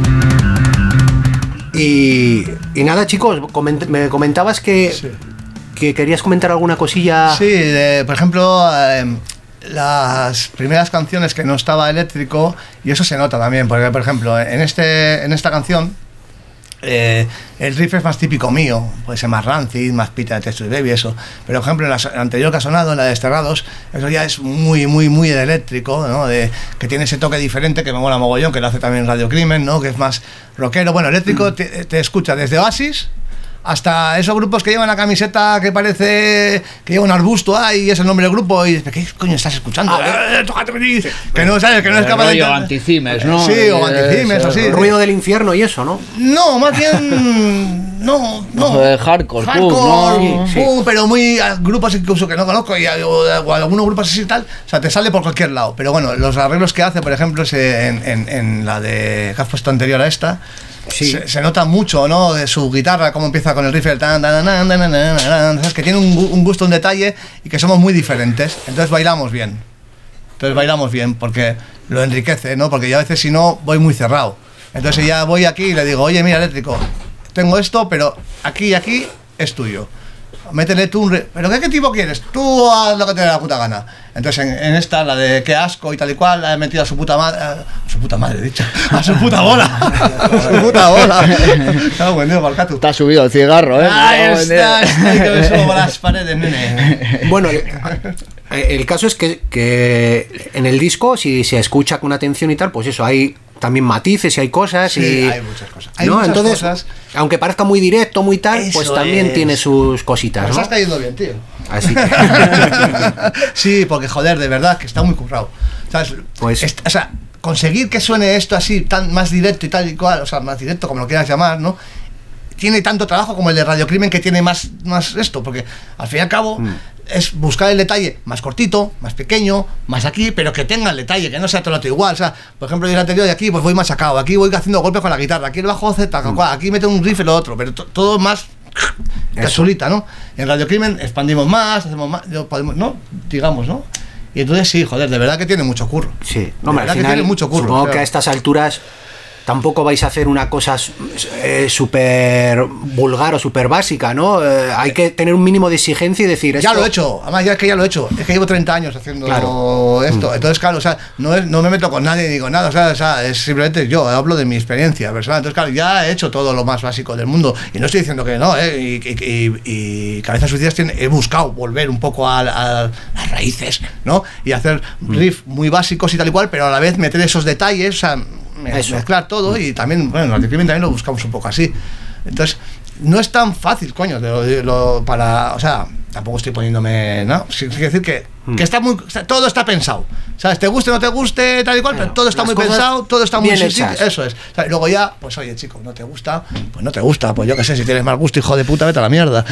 Y, y nada, chicos, coment- me comentabas que, sí. que querías comentar alguna cosilla. Sí, de, por ejemplo, eh, las primeras canciones que no estaba eléctrico, y eso se nota también, porque, por ejemplo, en, este, en esta canción... Eh, el riff es más típico mío, puede ser más Rancid, más Pita de Texture Baby, eso. Pero, por ejemplo, en la anterior que ha sonado, en la de Desterrados, eso ya es muy, muy, muy eléctrico, ¿no? De, que tiene ese toque diferente que me mola mogollón, que lo hace también Radio Crimen, ¿no? Que es más rockero. Bueno, eléctrico te, te escucha desde Oasis hasta esos grupos que llevan la camiseta que parece que lleva un arbusto ahí y es el nombre del grupo y dices, ¿qué coño estás escuchando? Ah, eh, tócate, sí. Que no sabes, que no es capaz de... Anticimes, ¿no? Sí, o Anticimes, así. El ruido del infierno y eso, ¿no? No, más bien... No, no. De hardcore, hardcore, pum, ¿no? Sí, pum, sí. Pero muy a, grupos incluso que no conozco y a, o, o algunos grupos así y tal, o sea, te sale por cualquier lado. Pero bueno, los arreglos que hace, por ejemplo, es en, en, en la de que has puesto anterior a esta, sí. se, se nota mucho, ¿no? De su guitarra, cómo empieza con el riff, el tan, tan, tan, tan, tan, tan, tan, ¿sabes? Que tiene un, un gusto, un detalle y que somos muy diferentes. Entonces bailamos bien. Entonces bailamos bien porque lo enriquece, ¿no? Porque yo a veces si no voy muy cerrado. Entonces ya voy aquí y le digo, oye, mira, eléctrico, tengo esto, pero aquí y aquí es tuyo. Métele tú un... Re... ¿Pero qué, qué tipo quieres? Tú haz lo que te dé la puta gana. Entonces en, en esta, la de qué asco y tal y cual, la he metido a su puta madre... A su puta madre, he dicho. A su puta bola. A su puta bola. Claro, buen día, Balcatu. Te ha subido el cigarro, ¿eh? Ahí está, está, que me subo las paredes, nene. Bueno, el, el caso es que, que en el disco, si se escucha con atención y tal, pues eso, hay... también matices y hay cosas sí, y hay muchas cosas. Hay ¿no? muchas Entonces, cosas. Aunque parezca muy directo, muy tal, Eso pues también es. tiene sus cositas, Me ¿no? estás cayendo bien, tío. Así que... Sí, porque joder, de verdad que está muy currado. ¿Sabes? Pues... Est- o sea, conseguir que suene esto así, tan más directo y tal y cual, o sea, más directo como lo quieras llamar, ¿no? Tiene tanto trabajo como el de Radio Crimen, que tiene más, más esto, porque al fin y al cabo mm. es buscar el detalle más cortito, más pequeño, más aquí, pero que tenga el detalle, que no sea todo lo igual. O sea, por ejemplo, yo el anterior de aquí pues voy más sacado, aquí voy haciendo golpes con la guitarra, aquí el bajo hace taca, mm. aquí mete un riff y lo otro, pero to- todo más casulita, ¿no? En Radio Crimen expandimos más, hacemos más, podemos, ¿no? Digamos, ¿no? Y entonces sí, joder, de verdad que tiene mucho curro. Sí, no, de verdad que tiene mucho curro. Supongo claro. que a estas alturas tampoco vais a hacer una cosa eh, súper vulgar o súper básica, ¿no? Eh, hay que tener un mínimo de exigencia y decir esto... Ya lo he hecho, además ya es que ya lo he hecho, es que llevo treinta años haciendo claro. esto, mm. entonces claro, o sea, no, es, no me meto con nadie ni digo nada, o sea, o sea, es simplemente yo, hablo de mi experiencia personal, entonces claro, ya he hecho todo lo más básico del mundo, y no estoy diciendo que no, ¿eh? y, y, y, y Cabezas Suicidas tiene, he buscado volver un poco a, a, a las raíces, ¿no? Y hacer mm. riffs muy básicos y tal y cual, pero a la vez meter esos detalles, o sea, Eso. mezclar todo y también, bueno, en el crimen también lo buscamos un poco así. Entonces, no es tan fácil, coño, lo, lo, para, o sea, tampoco estoy poniéndome, ¿no? Sí, quiero decir que, mm. que está muy, todo está pensado, ¿sabes? Te guste o no te guste, tal y cual, bueno, pero todo está muy pensado, todo está muy... Sí, eso es. O sea, y luego ya, pues oye, chico, no te gusta, pues no te gusta, pues yo qué sé, si tienes mal gusto, hijo de puta, vete a la mierda.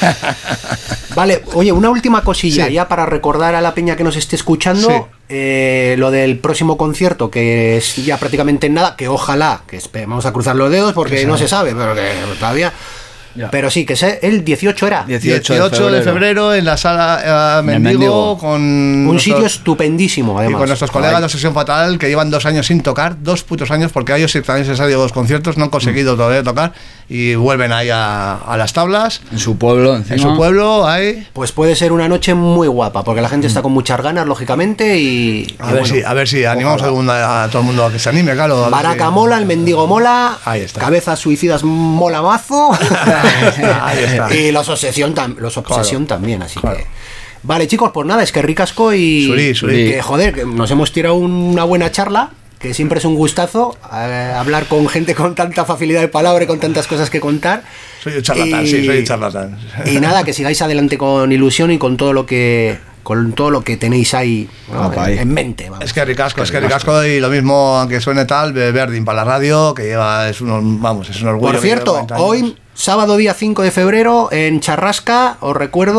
Mm. Vale, oye, una última cosilla, sí. ya para recordar a la peña que nos esté escuchando... Sí. Eh, lo del próximo concierto, que es ya prácticamente nada, que ojalá, que vamos a cruzar los dedos porque no se sabe, pero que todavía... Ya. Pero sí, que es el dieciocho era. dieciocho de febrero, de febrero en la sala uh, Mendigo, Mendigo, con... Un nuestros, sitio estupendísimo, además. Y con nuestros colegas de Obsesión Fatal, que llevan dos años sin tocar, dos putos años, porque a ellos también se han salido dos conciertos, no han conseguido mm. todavía tocar, y vuelven ahí a, a las tablas. En su pueblo, encima. En su pueblo, ahí. Pues puede ser una noche muy guapa, porque la gente mm. está con muchas ganas, lógicamente, y... A y ver bueno, si, a ver si animamos a, mundo, a todo el mundo a que se anime, claro. Baraca si... mola, el Mendigo mola, ahí está. Cabezas Suicidas mola mazo. Ahí está. Y los Obsesión, tam- los obsesión claro. también, así claro. que... Vale, chicos, pues nada, es que ricasco y... Surí, surí. Que, joder, que nos hemos tirado una buena charla, que siempre es un gustazo eh, hablar con gente con tanta facilidad de palabra y con tantas cosas que contar. Soy un charlatán, y, sí, soy un charlatán. Y nada, que sigáis adelante con ilusión y con todo lo que... con todo lo que tenéis ahí, ¿no? en, en mente. Vamos. Es que ricasco, es que ricasco y lo mismo, aunque suene tal, Verdin para la radio, que lleva, es un, vamos, es un orgullo. Por cierto, hoy, sábado día cinco de febrero, en Charrasca, os recuerdo,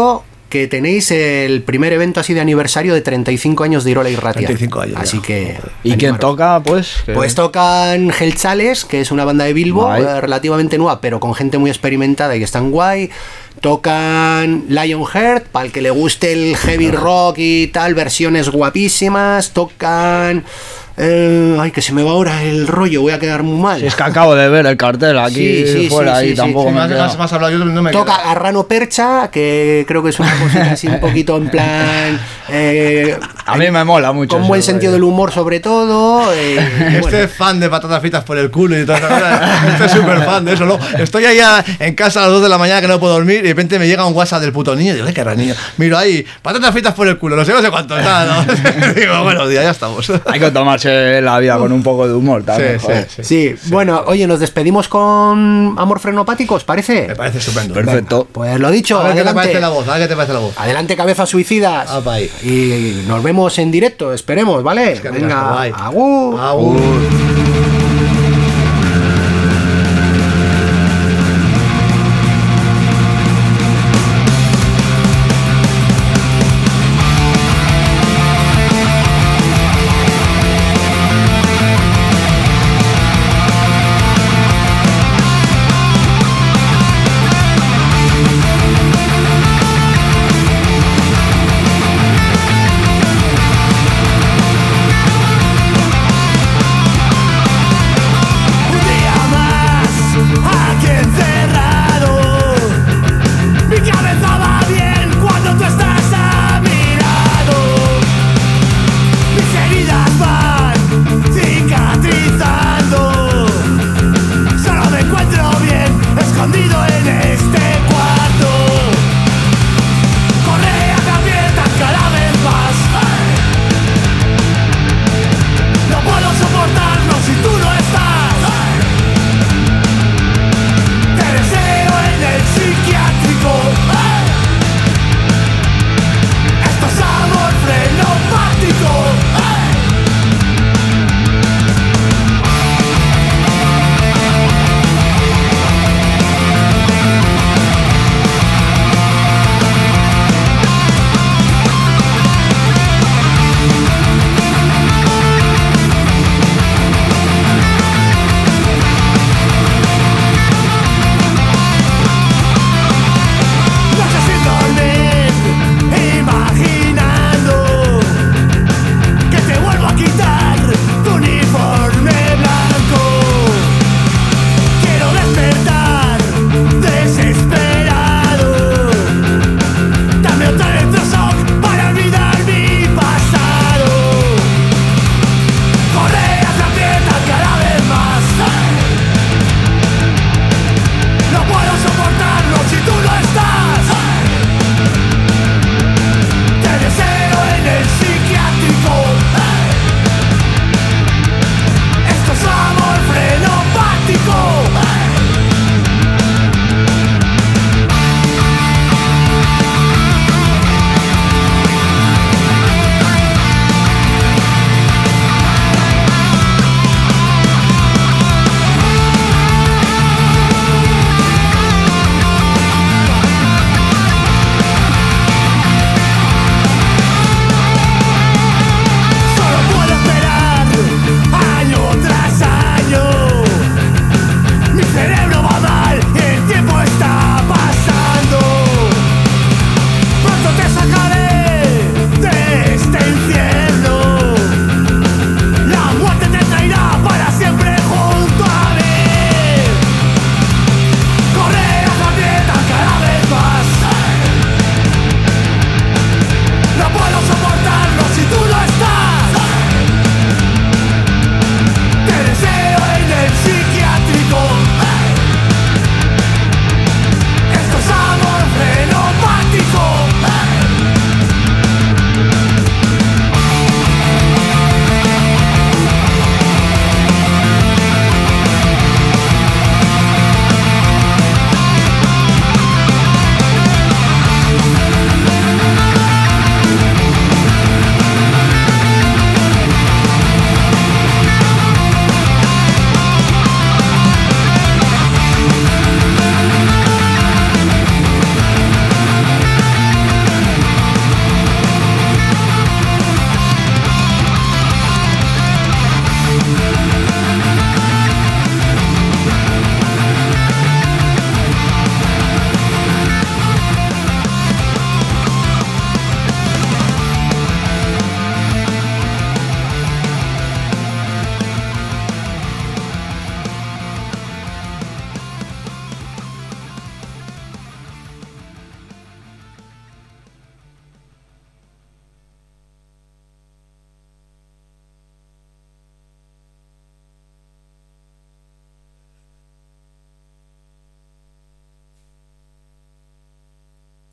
que tenéis el primer evento así de aniversario de treinta y cinco años de Irola y Ratia. treinta y cinco años. Así ya. que... ¿Y quién animaros. toca, pues? Que- Pues tocan Helchales, que es una banda de Bilbo, Guay. eh, relativamente nueva, pero con gente muy experimentada y que están guay. Tocan Lionheart, para el que le guste el heavy rock y tal, versiones guapísimas. Tocan... eh, ay, que se me va ahora el rollo, voy a quedar muy mal. Si es que acabo de ver el cartel aquí Sí, sí, fuera sí, y sí, tampoco Sí, me más, he quedado. más, más hablado, yo no me Toca quedo. Arrano Percha, que creo que es una cosita así un poquito en plan... eh, A mí me mola mucho. con buen ese sentido rollo. del humor sobre todo. eh, y Este bueno. es fan de patatas fritas por el culo y todas esas cosas. Este es súper fan de eso. ¿No? Estoy allá en casa a las dos de la mañana que no puedo dormir y de repente me llega un WhatsApp del puto niño y digo, ¿qué era niño? Miro ahí, patatas fritas por el culo, no sé, no sé cuánto está, ¿no? Digo, buenos días, ya estamos. Hay que tomarse la vida con un poco de humor también. Sí, joder. sí, Sí, bueno, oye, nos despedimos con Amor Frenopáticos, ¿parece? Me parece estupendo. Perfecto. Pues lo dicho, A ver qué te parece la adelante. voz, a ver qué te parece la voz. Adelante, cabezas suicidas. Apa ahí. Y nos vemos en directo, esperemos, ¿vale? que Venga, guay. agur. Agur.